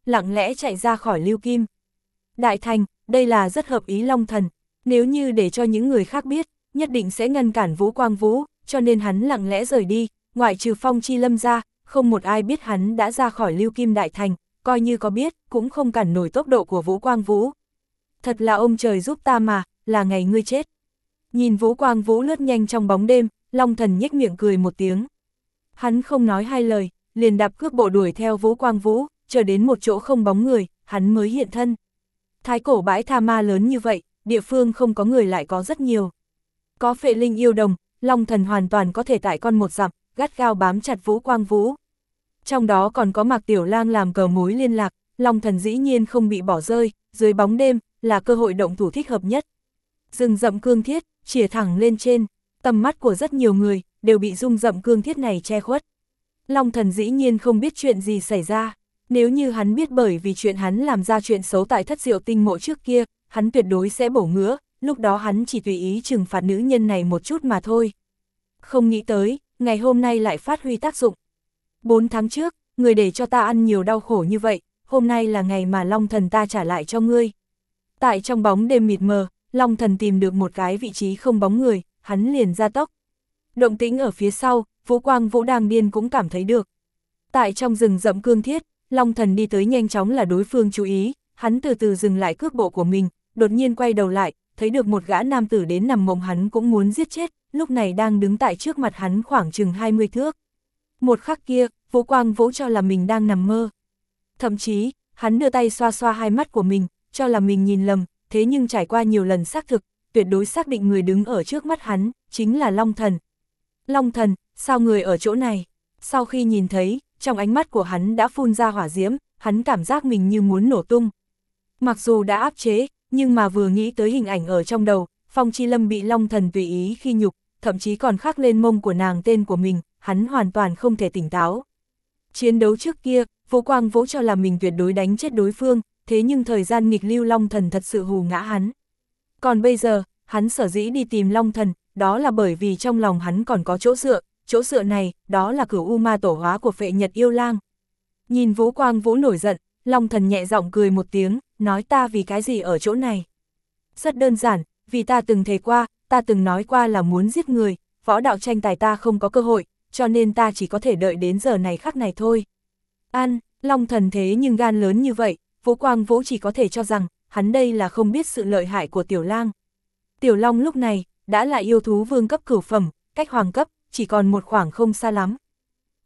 lặng lẽ chạy ra khỏi Lưu Kim. Đại thành, đây là rất hợp ý Long Thần, nếu như để cho những người khác biết, nhất định sẽ ngăn cản Vũ Quang Vũ, cho nên hắn lặng lẽ rời đi, ngoại trừ Phong Chi Lâm ra, không một ai biết hắn đã ra khỏi Lưu Kim Đại Thành, coi như có biết, cũng không cản nổi tốc độ của Vũ Quang Vũ. Thật là ông trời giúp ta mà, là ngày ngươi chết. Nhìn Vũ Quang Vũ lướt nhanh trong bóng đêm, Long Thần nhếch miệng cười một tiếng. Hắn không nói hai lời, liền đạp cước bộ đuổi theo Vũ Quang Vũ, chờ đến một chỗ không bóng người, hắn mới hiện thân. Thái cổ bãi tha ma lớn như vậy, địa phương không có người lại có rất nhiều. Có phệ linh yêu đồng, Long Thần hoàn toàn có thể tại con một dặm, gắt gao bám chặt Vũ Quang Vũ. Trong đó còn có Mạc Tiểu Lang làm cờ mối liên lạc, Long Thần dĩ nhiên không bị bỏ rơi, dưới bóng đêm, là cơ hội động thủ thích hợp nhất. Rừng rậm cương thiết, chìa thẳng lên trên, tầm mắt của rất nhiều người, đều bị rung rậm cương thiết này che khuất. Long Thần dĩ nhiên không biết chuyện gì xảy ra, nếu như hắn biết bởi vì chuyện hắn làm ra chuyện xấu tại Thất Diệu Tinh Mộ trước kia, hắn tuyệt đối sẽ bổ ngứa, lúc đó hắn chỉ tùy ý trừng phạt nữ nhân này một chút mà thôi. Không nghĩ tới, ngày hôm nay lại phát huy tác dụng. Bốn tháng trước, người để cho ta ăn nhiều đau khổ như vậy, hôm nay là ngày mà Long Thần ta trả lại cho ngươi. Tại trong bóng đêm mịt mờ, Long Thần tìm được một cái vị trí không bóng người, hắn liền ra tốc. Động tĩnh ở phía sau, Vũ Quang Vũ đang điên cũng cảm thấy được. Tại trong rừng rậm cương thiết, Long Thần đi tới nhanh chóng là đối phương chú ý, hắn từ từ dừng lại cước bộ của mình, đột nhiên quay đầu lại, thấy được một gã nam tử đến nằm mộng hắn cũng muốn giết chết, lúc này đang đứng tại trước mặt hắn khoảng chừng hai mươi thước. Một khắc kia, Vũ Quang Vũ cho là mình đang nằm mơ. Thậm chí, hắn đưa tay xoa xoa hai mắt của mình, cho là mình nhìn lầm, thế nhưng trải qua nhiều lần xác thực, tuyệt đối xác định người đứng ở trước mắt hắn, chính là Long Thần. Long Thần, sao người ở chỗ này? Sau khi nhìn thấy, trong ánh mắt của hắn đã phun ra hỏa diễm, hắn cảm giác mình như muốn nổ tung. Mặc dù đã áp chế, nhưng mà vừa nghĩ tới hình ảnh ở trong đầu, Phong Chi Lâm bị Long Thần tùy ý khi nhục, thậm chí còn khắc lên mông của nàng tên của mình, hắn hoàn toàn không thể tỉnh táo. Chiến đấu trước kia, Vũ Quang Vũ cho là mình tuyệt đối đánh chết đối phương, thế nhưng thời gian nghịch lưu Long Thần thật sự hù ngã hắn. Còn bây giờ, hắn sở dĩ đi tìm Long Thần, đó là bởi vì trong lòng hắn còn có chỗ dựa, chỗ dựa này, đó là Cửu U Ma tổ hóa của Phệ Nhật Yêu Lang. Nhìn Vũ Quang Vũ nổi giận, Long Thần nhẹ giọng cười một tiếng, nói ta vì cái gì ở chỗ này. Rất đơn giản, vì ta từng thề qua, ta từng nói qua là muốn giết người, võ đạo tranh tài ta không có cơ hội, cho nên ta chỉ có thể đợi đến giờ này khắc này thôi. An, Long Thần thế nhưng gan lớn như vậy, Vũ Quang Vũ chỉ có thể cho rằng, hắn đây là không biết sự lợi hại của Tiểu Lang. Tiểu Long lúc này, đã là yêu thú vương cấp cửu phẩm, cách hoàng cấp, chỉ còn một khoảng không xa lắm.